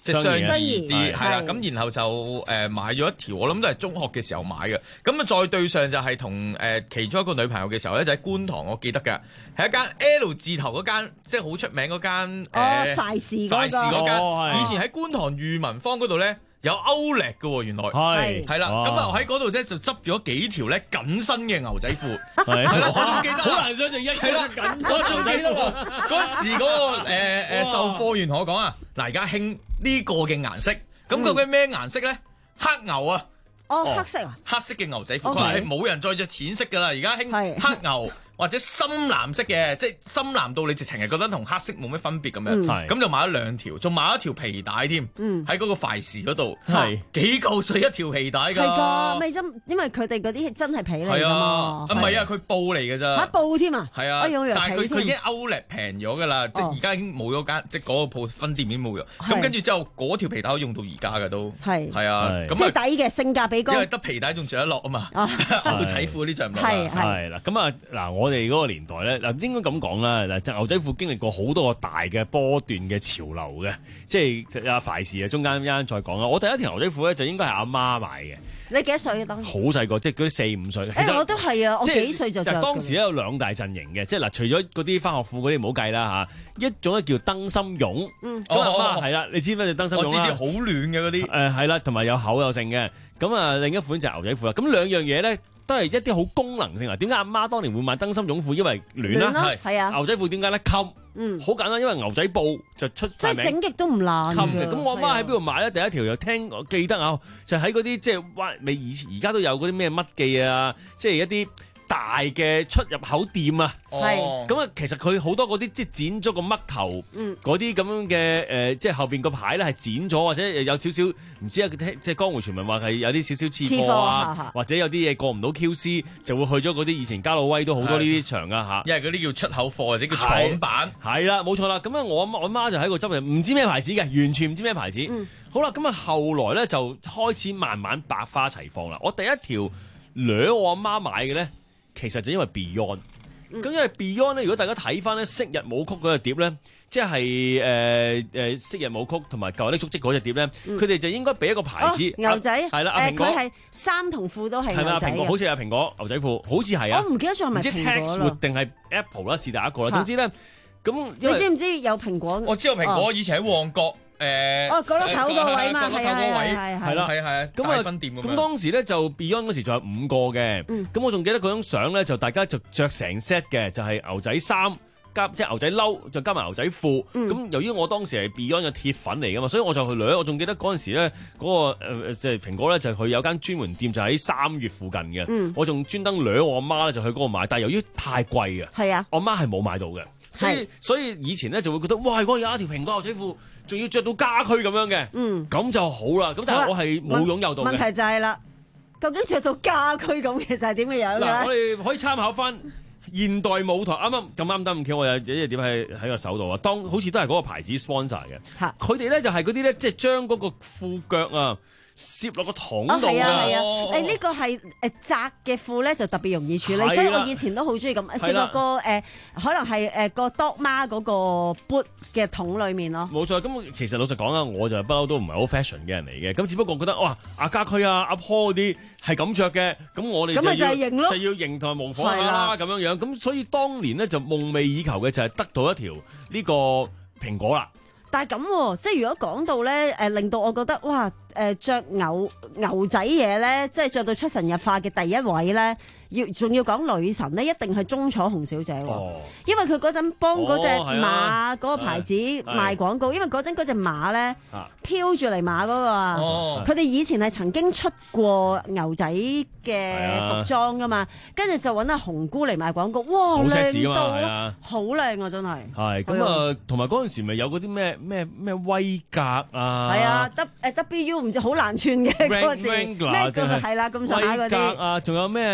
即係相宜宜啲，係啦。咁然後就誒買咗一條，我諗都係中學嘅時候買嘅。咁啊再對上就係同誒其中一個女朋友嘅時候咧，就喺觀塘，我記得嘅係一間 L 字頭嗰間，即係好出名嗰間誒快時嗰快時嗰間。 哦以前喺觀塘裕民坊嗰度咧。有歐力嘅喎，原來係係啦，咁啊喺嗰度咧就執咗幾條咧緊身嘅牛仔褲，係啦，我都記得， 好難想象一係啦緊身牛仔褲。 嗰時嗰個誒誒售貨員同我講啊，嗱而家興呢個嘅顏色，咁究竟咩顏色咧？黑牛啊！ 哦，黑色啊！ 黑色嘅牛仔褲，佢話冇人再着淺色㗎啦，而家興黑牛。或者深藍色嘅，即係深藍到你直情係覺得同黑色冇咩分別咁樣，咁、嗯、就買咗兩條，仲買咗條皮帶添，喺嗰、嗯、個快時嗰度，係幾嚿水一條皮帶㗎。係㗎， 咪真因為佢哋嗰啲真係皮嚟㗎嘛。 啊，唔係啊，佢布嚟㗎咋。嚇布添啊！係啊，但係佢佢已經歐力平咗㗎啦，即係而家已經冇咗間，即係嗰個鋪分店已經冇咗。咁跟住之後，嗰條皮帶可以用到而家㗎都。係係啊，咁即係抵嘅，性價比高。 因為得皮帶仲着得落啊嘛，牛仔褲嗰啲着唔落。 係係啦，咁啊嗱，我哋嗰個年代咧，嗱應該咁講啦，嗱牛仔褲經歷過好多個大嘅波段嘅潮流嘅，即係阿快時啊，中間一陣再講啦。我第一條牛仔褲咧就應該係阿媽買嘅。 你幾多歲啊？當時好細個，即係嗰啲四五歲。 誒、欸，我都係啊，我幾歲就着。 當時咧有兩大陣營嘅，即係嗱，除咗嗰啲返學褲嗰啲唔好計啦嚇，一種咧叫燈芯絨。嗯，咁啊係啦，你知唔知隻燈芯絨啊？ 我知知好暖嘅嗰啲。 誒係啦，同埋有厚有性嘅。咁啊另一款就係牛仔褲啦。咁兩樣嘢咧。都係一啲好功能性啊！點解阿媽當年會買燈芯絨褲？因為暖啦，係啊。牛仔褲點解咧？襟，嗯，好簡單，因為牛仔布就出晒名， 即係整極都唔爛。 襟嘅。咁我阿媽喺邊度買咧？第一條又聽我記得啊，就喺嗰啲即係哇，你以前而家都有嗰啲咩乜記啊，即係一啲大嘅出入口店啊。係。咁啊，其實佢好多嗰啲即係剪咗個嘜頭，嗰啲咁樣嘅誒，即係後邊個牌咧係剪咗，或者有少少唔知啊，即係江湖傳聞話係有啲少少次貨啊，或者有啲嘢過唔到 Q C，就會去咗嗰啲以前加路威都好多呢啲場啊嚇。 因為嗰啲叫出口貨或者叫廠版。 係啦，冇錯啦。咁啊，我我媽就喺個執入，唔知咩牌子嘅，完全唔知咩牌子。嗯、好啦，咁啊後來咧就開始慢慢百花齊放啦。我第一條掠我阿媽買嘅咧，其實就因為 Beyond。咁、嗯、因為 Beyond 咧，如果大家睇翻咧《昔日舞曲》嗰隻碟咧，即係誒誒《昔日舞曲》同埋《舊日的足跡》嗰隻碟咧，佢哋、嗯、就應該俾一個牌子、哦、 牛仔， 係啦、啊，誒佢係衫同褲都係牛仔嘅， 好似係蘋果牛仔褲，好似係啊， 我唔記得咗係咪蘋果啦，唔知 Texwood 定係 Apple 啦，是但一個啦。總之咧，咁你知唔知有蘋果？ 我知道蘋果以前喺旺角。誒哦，角落頭個位嘛，係啊係係係啦，係啊係啊，咁啊分店咁。 咁當時咧就 Beyond 嗰時仲有五個嘅，咁我仲記得嗰張相咧就大家就着成 set 嘅，就係牛仔衫加即係牛仔褸，就加埋牛仔褲。咁由於我當時係 Beyond 嘅鐵粉嚟噶嘛，所以我就去掠。我仲記得嗰陣時咧嗰個誒即係蘋果咧就佢有間專門店就喺三月附近嘅，我仲專登掠我阿媽咧就去嗰度買，但係由於太貴啊，係啊，我阿媽係冇買到嘅。所以所以以前咧就會覺得哇，如果有一條蘋果牛仔褲，仲要着到家駒咁樣嘅，嗯，咁就好啦。咁但係我係冇擁有到嘅。 問題就係啦，究竟着到家駒咁，其實係點嘅樣嘅咧？ 嗱，我哋可以參考翻現代舞台，啱啱咁啱得咁巧，我有一隻碟喺喺個手度啊。當好似都係嗰個牌子 sponsor 嘅，佢哋咧就係嗰啲咧，即係將嗰個褲腳啊。攝落個桶度啊！係啊係啊！誒呢個係誒窄嘅褲咧就特別容易處理，所以我以前都好中意咁攝落個誒可能係誒個 dog 媽嗰個 boot 嘅桶裡面咯。 冇錯，咁其實老實講啦，我就不嬲都唔係好 fashion 嘅人嚟嘅，咁只不過覺得哇阿家駒啊阿 Paul 嗰啲係咁着嘅，咁我哋就要就要認同模仿下啦咁樣樣，咁所以當年咧就夢寐以求嘅就係得到一條呢個蘋果啦。 但係咁，即係如果講到咧，誒令到我覺得哇，誒著牛牛仔嘢咧，即係着到出神入化嘅第一位咧，要仲要講女神咧，一定係鍾楚紅小姐喎，哦、因為佢嗰陣幫嗰隻馬嗰個牌子賣廣告，哦、因為嗰陣嗰隻馬咧飄住嚟馬嗰個啊，佢哋、哦、以前係曾經出過牛仔嘅服裝噶嘛，跟住就揾阿紅姑嚟賣廣告，哇靚到好靚啊，真係。係咁啊，同埋嗰陣時咪有嗰啲咩咩咩威格啊， 係啊，得誒 W 唔知好難串嘅嗰個字，咩係啦咁上下嗰啲。 威格啊，仲有咩誒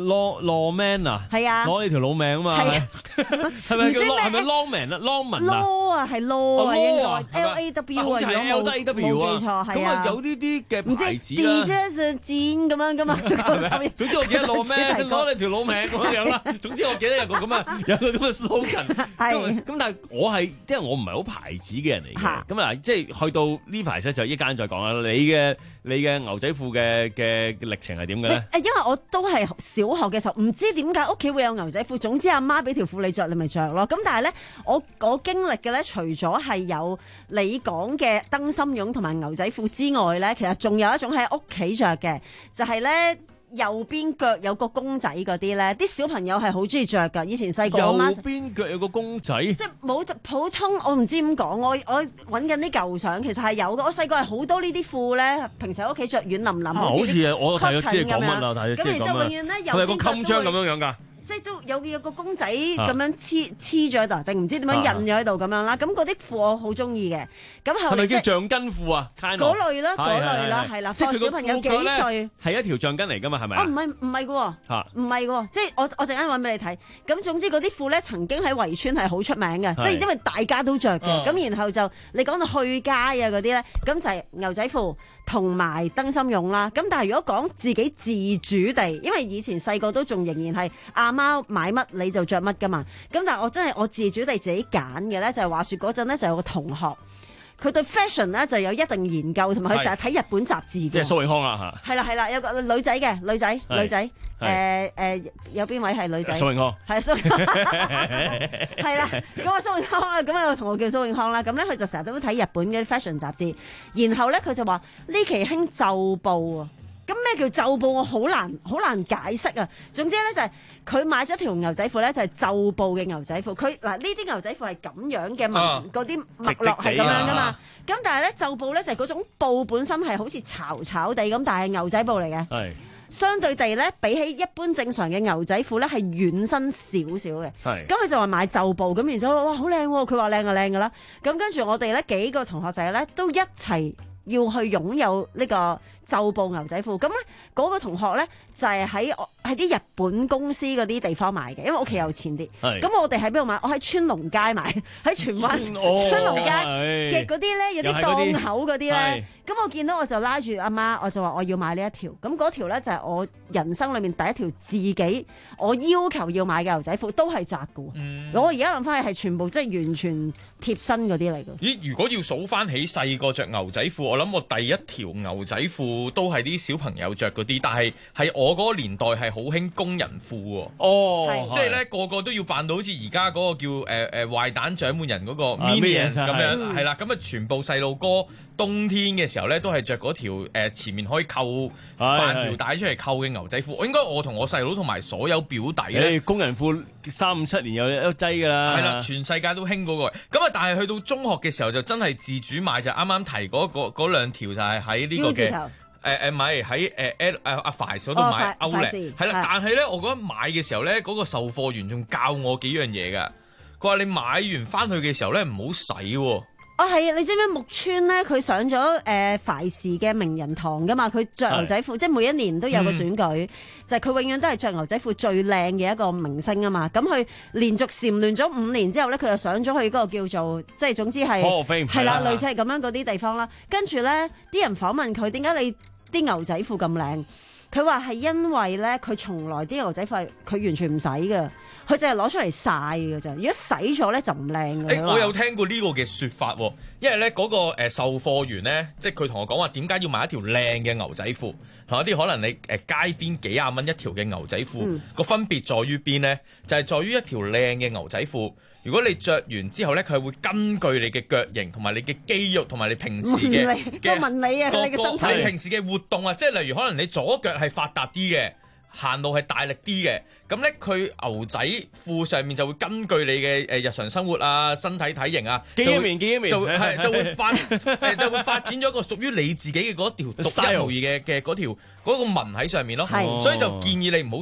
Long Long Man 啊， 係啊， 攞你條老命啊嘛，係咪叫 Long 係咪 Long Man 啊 Long 文啊 ？Law 啊，係 Law 啊，應該 L A W 啊， 好似係 L W 啊， 冇記錯係咁啊有呢啲嘅牌子啦， 唔知 D 啫上箭咁樣噶嘛？ 總之我記得老咩攞你條老命咁樣啦。總之我記得有個咁啊，有個咁嘅 slogan。係咁，但係我係即係我唔係好牌子嘅人嚟嘅。咁啊，即係去到呢排咧就一間再講啦。你嘅你嘅牛仔褲嘅嘅歷程係點嘅咧？誒， 因為我都係小學嘅時候，唔知點解屋企會有牛仔褲。總之阿媽俾條褲你着，你咪着咯。咁但係咧，我我經歷嘅咧，除咗係有你講嘅燈芯絨同埋牛仔褲之外咧，其實仲有一種喺屋企着嘅，就係咧。右邊腳有個公仔嗰啲咧，啲小朋友係好中意着噶。以前細個右邊腳有個公仔， 即係冇普通，我唔知點講。我我揾緊啲舊相，其實係有嘅。我細個係好多呢啲褲咧，平時喺屋企着軟腍腍， 好似我睇咗知講乜啦，睇咗知講乜。咁然之後永遠咧，右邊腳都係個襟章咁樣樣㗎。 即係都有有個公仔咁樣黐黐咗喺度，定唔知點樣印咗喺度咁樣啦。咁嗰啲褲我好中意嘅。咁後嚟係咪叫橡筋褲啊？ 嗰類啦，嗰類啦，係啦。即係小朋友幾歲？ 係一條橡筋嚟㗎嘛？係咪啊？ 哦，唔係唔係嘅喎，唔係嘅喎。即係我我陣間揾俾你睇。咁總之嗰啲褲咧，曾經喺圍村係好出名嘅，即係因為大家都着嘅。咁然後就你講到去街啊嗰啲咧，咁就係牛仔褲同埋燈芯絨啦。咁但係如果講自己自主地，因為以前細個都仲仍然係阿媽買乜你就着乜噶嘛，咁但係我真係我自主地自己揀嘅咧，就係話說嗰陣咧就有個同學，佢對 fashion 咧就有一定研究，同埋佢成日睇日本雜誌嘅。即係蘇永康啦嚇。 係啦係啦，有個女仔嘅女仔女仔，誒誒有邊位係女仔？蘇永康。係蘇永康。係啦，咁啊蘇永康啦，咁啊有個同學叫蘇永康啦，咁咧佢就成日都睇日本嘅 fashion 雜誌，然後咧佢就話呢期興袖布啊。咁咩叫袖布？我好難好難解釋啊！總之咧就係佢買咗條牛仔褲咧，就係袖布嘅牛仔褲。佢嗱呢啲牛仔褲係咁樣嘅紋，嗰啲脈絡係咁樣噶嘛。咁但係咧袖布咧就係嗰種布本身係好似巢巢地咁，但係牛仔布嚟嘅。係相對地咧，比起一般正常嘅牛仔褲咧，係軟身少少嘅。係咁佢就話買袖布，咁然之後哇好靚喎！佢話靚就靚噶啦。咁跟住我哋咧幾個同學仔咧都一齊要去擁有呢個袖布牛仔褲，咁咧嗰個同學咧就係喺喺啲日本公司嗰啲地方買嘅，因為屋企有錢啲。咁我哋喺邊度買？我喺川龍街買，喺荃灣川龍街嘅嗰啲咧，有啲檔口嗰啲咧。咁我見到我就拉住阿媽，我就話我要買呢一條。咁嗰條咧就係我人生裏面第一條自己我要求要買嘅牛仔褲，都係窄嘅。嗯、我而家諗翻去係全部即係完全貼身嗰啲嚟嘅。 咦？如果要數翻起細個着牛仔褲，我諗我第一條牛仔褲都係啲小朋友着嗰啲，但係係我嗰個年代係好興工人褲喎。哦，即係咧個個都要扮到好似而家嗰個叫誒誒、呃、壞蛋掌門人嗰個 Minions 咁樣，係啦、嗯，咁啊全部細路哥冬天嘅時候咧都係着嗰條誒前面可以扣扮條帶出嚟扣嘅牛仔褲。我應該我同我細佬同埋所有表弟咧， 工人褲三五七年有一劑㗎啦。 係啦，全世界都興嗰個。咁啊，但係去到中學嘅時候就真係自主買，就啱啱提嗰個嗰兩條就係喺呢個嘅誒誒買喺誒誒阿 Faiz 嗰度買歐力，係啦。但係咧，我覺得買嘅時候咧，嗰個售貨員仲教我幾樣嘢㗎。佢話你買完翻去嘅時候咧，唔好洗喎。 哦，係啊！你知唔知木村咧？佢上咗誒懷時嘅名人堂噶嘛？佢着牛仔褲，是即係每一年都有個選舉，嗯、就係佢永遠都係着牛仔褲最靚嘅一個明星啊嘛！咁佢連續蟬聯咗五年之後咧，佢就上咗去嗰個叫做即係總之係係啦，類似係咁樣嗰啲地方啦。跟住咧，啲人訪問佢點解你啲牛仔褲咁靚？佢話係因為咧，佢從來啲牛仔褲佢完全唔洗㗎。佢就係攞出嚟曬嘅咋，如果洗咗咧就唔靚嘅。 誒，我有聽過呢個嘅説法喎，因為咧嗰個誒售貨員咧，即係佢同我講話點解要買一條靚嘅牛仔褲，同一啲可能你誒街邊幾廿蚊一條嘅牛仔褲個、嗯、分別在於邊咧？就係、是、在於一條靚嘅牛仔褲，如果你着完之後咧，佢係會根據你嘅腳型同埋你嘅肌肉同埋你平時嘅嘅紋理啊，你嘅身體， 你平時嘅活動啊，即係例如可能你左腳係發達啲嘅。行路係大力啲嘅，咁咧佢牛仔褲上面就會根據你嘅誒日常生活啊、身體體型啊， 見一面見一面， 就係就會發誒就會發展咗一個屬於你自己嘅嗰條獨一無二嘅嘅嗰條嗰個紋喺上面咯，所以就建議你唔好洗。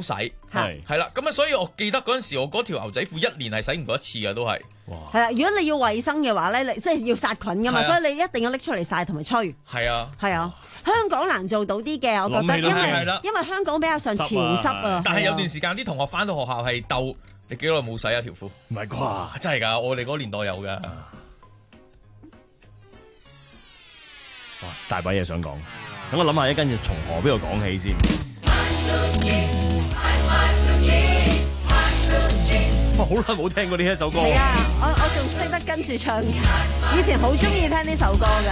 係係啦，咁啊，所以我記得嗰陣時，我嗰條牛仔褲一年係洗唔過一次嘅，都係。 哇！係啦，如果你要衞生嘅話咧，你即係要殺菌噶嘛，所以你一定要拎出嚟曬同埋吹。 係啊， 係啊，香港難做到啲嘅，我覺得，因為因為香港比較上潮濕啊。 但係有段時間啲同學翻到學校係鬥，你幾耐冇洗一條褲？ 唔係啩？真係㗎，我哋嗰年代有㗎。 哇！大把嘢想講，等我諗下一跟住從何邊度講起先。我好耐冇聽過呢一首歌。 係啊，我我仲識得跟住唱，以前好中意聽呢首歌㗎。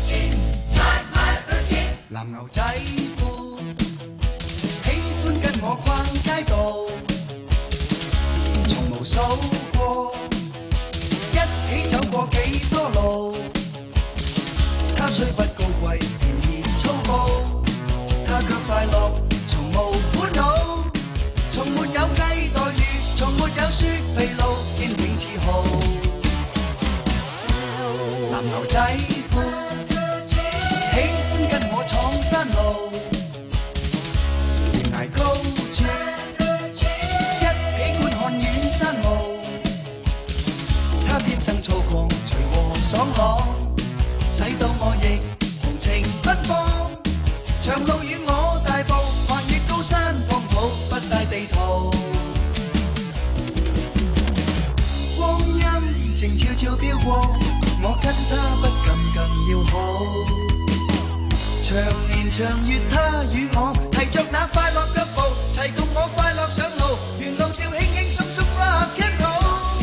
藍牛仔褲，喜歡跟我逛街道，從無數過，一起走過幾多路。他雖不高貴，便宜粗暴，他卻快樂，從無苦惱，從沒有雞待遇。從沒有雪披露，堅挺自豪。藍牛仔褲，喜歡跟我闖山路，懸崖高處，一起觀看遠山霧。他天生粗獷，隨和爽朗，使到我亦豪情奔放。長路與我大步，橫越高山荒土，不帶地圖。靜悄悄飆過，我跟他不敢更要好。長年長月，他與我提着那快樂腳步，齊共我快樂上路，沿路跳輕輕鬆鬆 rock and roll。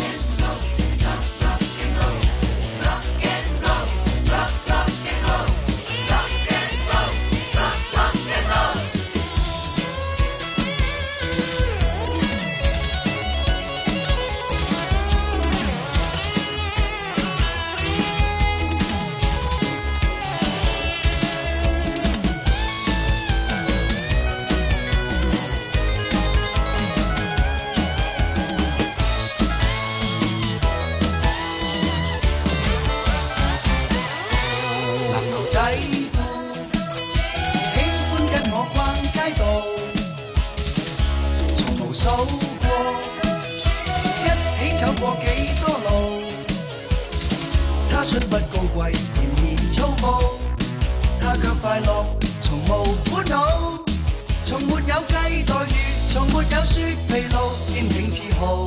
雖不高貴，甜言粗暴，他卻快樂，從無苦惱，從沒有雞待遇，從沒有雪披露，堅挺自豪。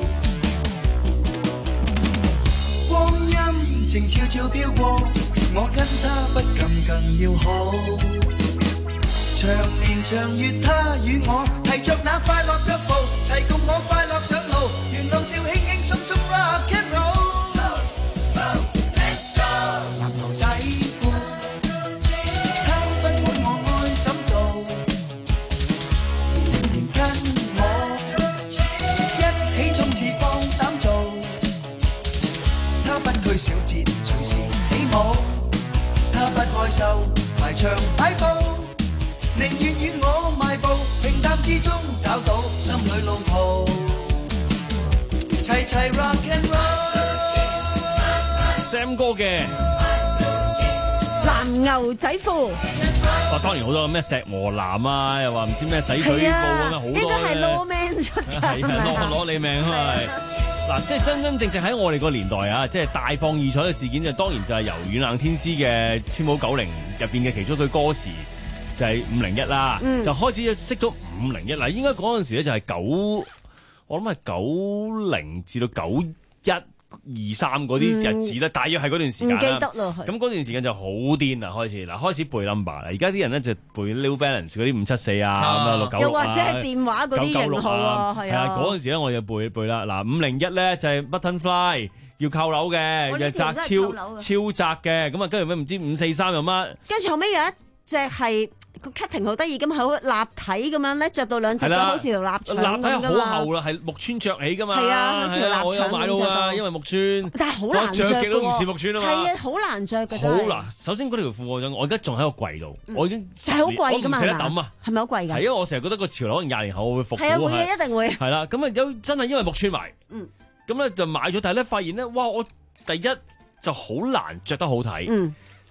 光陰靜悄悄飆過，我跟他不敢更要好。長年長月，他與我提着那快樂腳步，齊共我快樂上路，沿路跳輕輕鬆鬆 rock and roll。小節隨時起舞，他不愛受排場擺佈，寧願與我邁步，平淡之中找到心裏路途，齊齊 rock and roll。Sam 哥嘅藍牛仔褲， 哇！當然好多咩石磨藍啊，又話唔知咩洗水布啊，好多咧。應該係攞命出㗎，係攞攞你命啊！嗱，即係真真正正喺我哋個年代啊，即係大放異彩嘅事件就當然就係由軟硬天師嘅《天寶九零》入邊嘅其中一句歌詞就係五零一啦，嗯、就開始識咗五零一啦。應該嗰陣時咧就係九，我諗係九零至到九一二三嗰啲日子咧，嗯、大約係嗰段時間啦。唔記得咯，咁嗰段時間就好癲啦，開始嗱開始背 number 啦。而家啲人咧就背 New Balance 嗰啲五七四啊，咁啊六九六啊， 又或者係電話嗰啲型號啊，係啊。 嗰陣時咧我就背背啦。嗱五零一咧就係 Buttonfly 要扣樓嘅，又窄超超窄嘅，咁啊跟住咩唔知五四三又乜？ 跟住後尾有一隻係。個 cutting 好得意咁，好立體咁樣咧，着到兩隻都好似條臘腸咁噶嘛。立體好厚啦，係木村着起噶嘛。係啊，好似條臘腸。我有買到啊，因為木村。但係好難着嘅喎。着極都唔似木村啊嘛。係啊，好難着嘅。好難。首先嗰條褲我我而家仲喺個櫃度，我已經係好貴噶嘛。 我唔捨得抌啊。 係咪好貴㗎？ 係因為我成日覺得個潮流可能廿年後會復古。 係啊，會一定會。 係啦，咁啊有真係因為木村買。嗯。咁咧就買咗，但係咧發現咧，哇！我第一就好難着得好睇。嗯。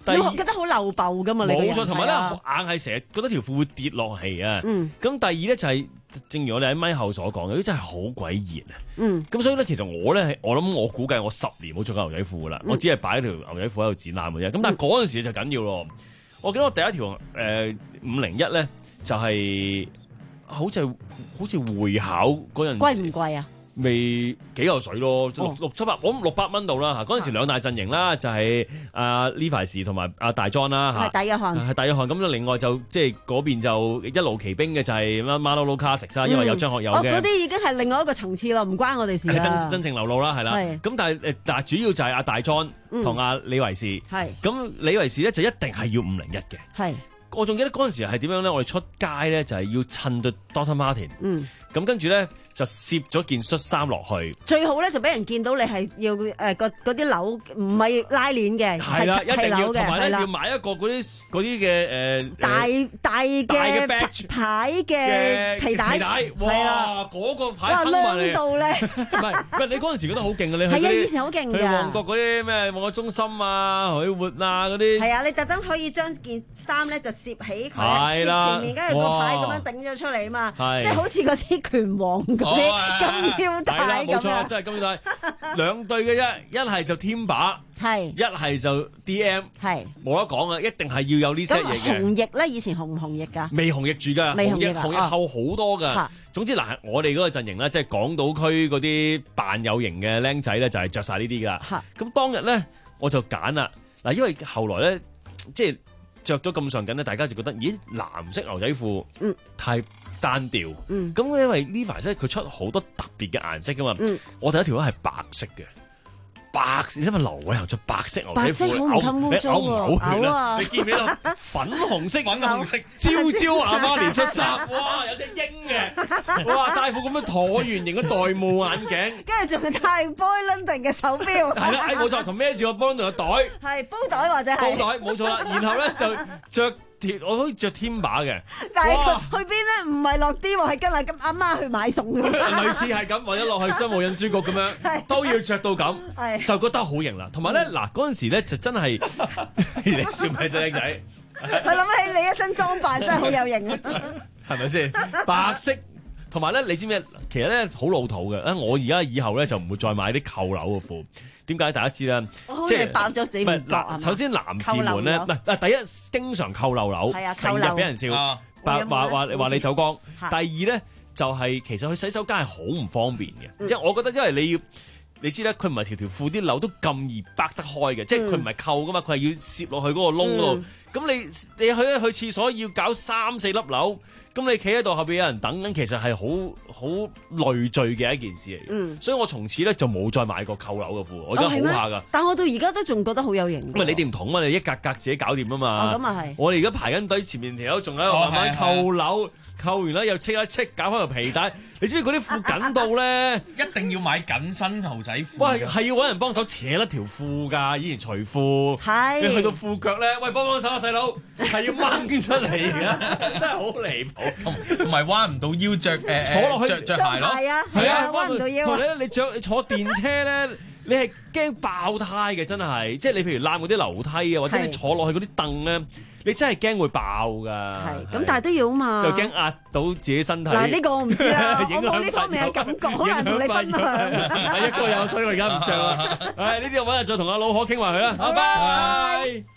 你覺得好漏爆噶嘛？你冇錯，同埋咧硬係成日覺得條褲會跌落嚟啊。 嗯。 咁第二咧就係，正如我哋喺咪後所講嘅，真係好鬼熱啊。 嗯。 咁所以咧，其實我咧，我諗我估計我十年冇着過牛仔褲噶啦，我只係擺條牛仔褲喺度展覽嘅啫。咁但係嗰陣時就緊要咯。我記得我第一條誒五零一咧，就係好似係好似會考嗰陣。 貴唔貴啊？ 未幾嚿水咯，六六七百，我諗六百蚊到啦嚇。嗰陣時兩大陣營啦，就係阿 Levi's 同埋阿大 John 啦嚇。 係大約翰， 係大約翰。咁另外就即係嗰邊就一路騎兵嘅就係 Manolo Classics 啦，因為有張學友嘅。 哦，嗰啲已經係另外一個層次咯，唔關我哋事啦。 真真正流露啦，係啦。咁但係誒，但係主要就係阿大 John 同阿李維士。係。咁李維士咧就一定係要五零一嘅。係。我仲記得嗰陣時係點樣咧？我哋出街咧就係要襯對 Doctor Martin。嗯。咁跟住咧就攝咗件恤衫落去。最好咧就俾人見到你係要誒嗰嗰啲紐唔係拉鏈嘅，係啦，一定要同埋咧要買一個嗰啲嗰啲嘅誒大大嘅牌嘅皮帶。皮帶，哇！嗰個牌坑埋你。哇！靚到咧。唔係唔係，你嗰陣時覺得好勁嘅，你係啊，以前好勁㗎。 去旺角嗰啲咩旺角中心啊、海活啊嗰啲。係啊，你特登可以將件衫咧就攝起佢，攝前面，跟住個牌咁樣頂咗出嚟啊嘛，即係好似嗰啲拳王嗰啲金腰帶咁樣。冇錯，真係金腰帶，兩對嘅啫，一係就天把，係一係就 D M， 係冇得講啊，一定係要有呢 set 嘢嘅。紅翼咧，以前紅唔紅翼㗎？未紅翼住㗎，紅翼紅翼厚好多㗎。總之嗱，我哋嗰個陣營咧，即係港島區嗰啲扮有型嘅僆仔咧，就係着晒呢啲㗎啦。咁當日咧，我就揀啦嗱，因為後來咧，即係。着咗咁上緊咧，大家就覺得咦藍色牛仔褲，嗯，太單調，嗯，咁因為 Levi's 咧佢出好多特別嘅顏色噶嘛，嗯，我第一條咧係白色嘅，白色，因為劉偉恒着白色牛仔褲，白色好唔襟污糟喎，嘔啊！你見唔見到粉紅色、粉紅色，朝朝阿媽連恤衫，哇，有隻鷹嘅，哇，戴副咁樣橢圓形嘅玳瑁眼鏡，跟住仲係戴 Boy London 嘅手錶，係啦，冇錯，同孭住個 Boy London 嘅袋，係煲袋或者係煲袋，冇錯啦，然後咧就着。我可以着天把嘅，但係佢去邊咧？唔係落啲喎，係跟阿咁阿媽去買餸嘅。類似係咁，或者落去商務印書局咁樣，都要着到咁，就覺得好型啦。同埋咧，嗱嗰陣時咧就真係你笑咪仔靚仔，我諗起你一身裝扮真係好有型啊，係咪先？白色。同埋咧，你知唔知？其實咧好老土嘅。啊，我而家以後咧就唔會再買啲扣鈕嘅褲。點解？大家知啦，即係爆咗自己唔覺啊！首先男士們咧，唔係嗱，第一經常扣漏鈕，成日俾人笑，話話話話你走光。第二咧就係其實去洗手間係好唔方便嘅，即係我覺得，因為你要。你知咧，佢唔係條條褲啲鈕都咁易掰得開嘅，嗯、即係佢唔係扣噶嘛，佢係要攝落去嗰個窿度。咁、嗯、你你去一去廁所要搞三四粒鈕，咁你企喺度後邊有人等緊，其實係好好累贅嘅一件事嚟嘅。嗯、所以我從此咧就冇再買過扣鈕嘅褲，我而家好怕㗎。但我到而家都仲覺得好有型。因為你哋唔同啊，你一格格自己搞掂啊嘛。咁啊係。我哋而家排緊隊，前面條友仲喺度慢慢扣鈕。扣完啦，又戚一戚，搞翻條皮帶。你知唔知嗰啲褲緊到咧？一定要買緊身牛仔褲。喂，係要揾人幫手扯甩條褲㗎。以前除褲，係你去到褲腳咧，喂，幫幫手啊，細佬，係要掹出嚟㗎，真係好離譜。同埋彎唔到腰着誒，坐落去着着鞋咯。係啊，係啊，彎唔到腰。或者你着你坐電車咧，你係驚爆胎嘅，真係。即係你譬如攬嗰啲樓梯啊，或者你坐落去嗰啲凳咧。你真係驚會爆㗎，係咁，但係都要啊嘛，就驚壓到自己身體。嗱，呢個我唔知啦，我冇呢方面嘅感覺，好難同你分享。係一個有，所以我而家唔着啦。唉，呢啲我揾日再同阿老可傾埋佢啦。拜拜。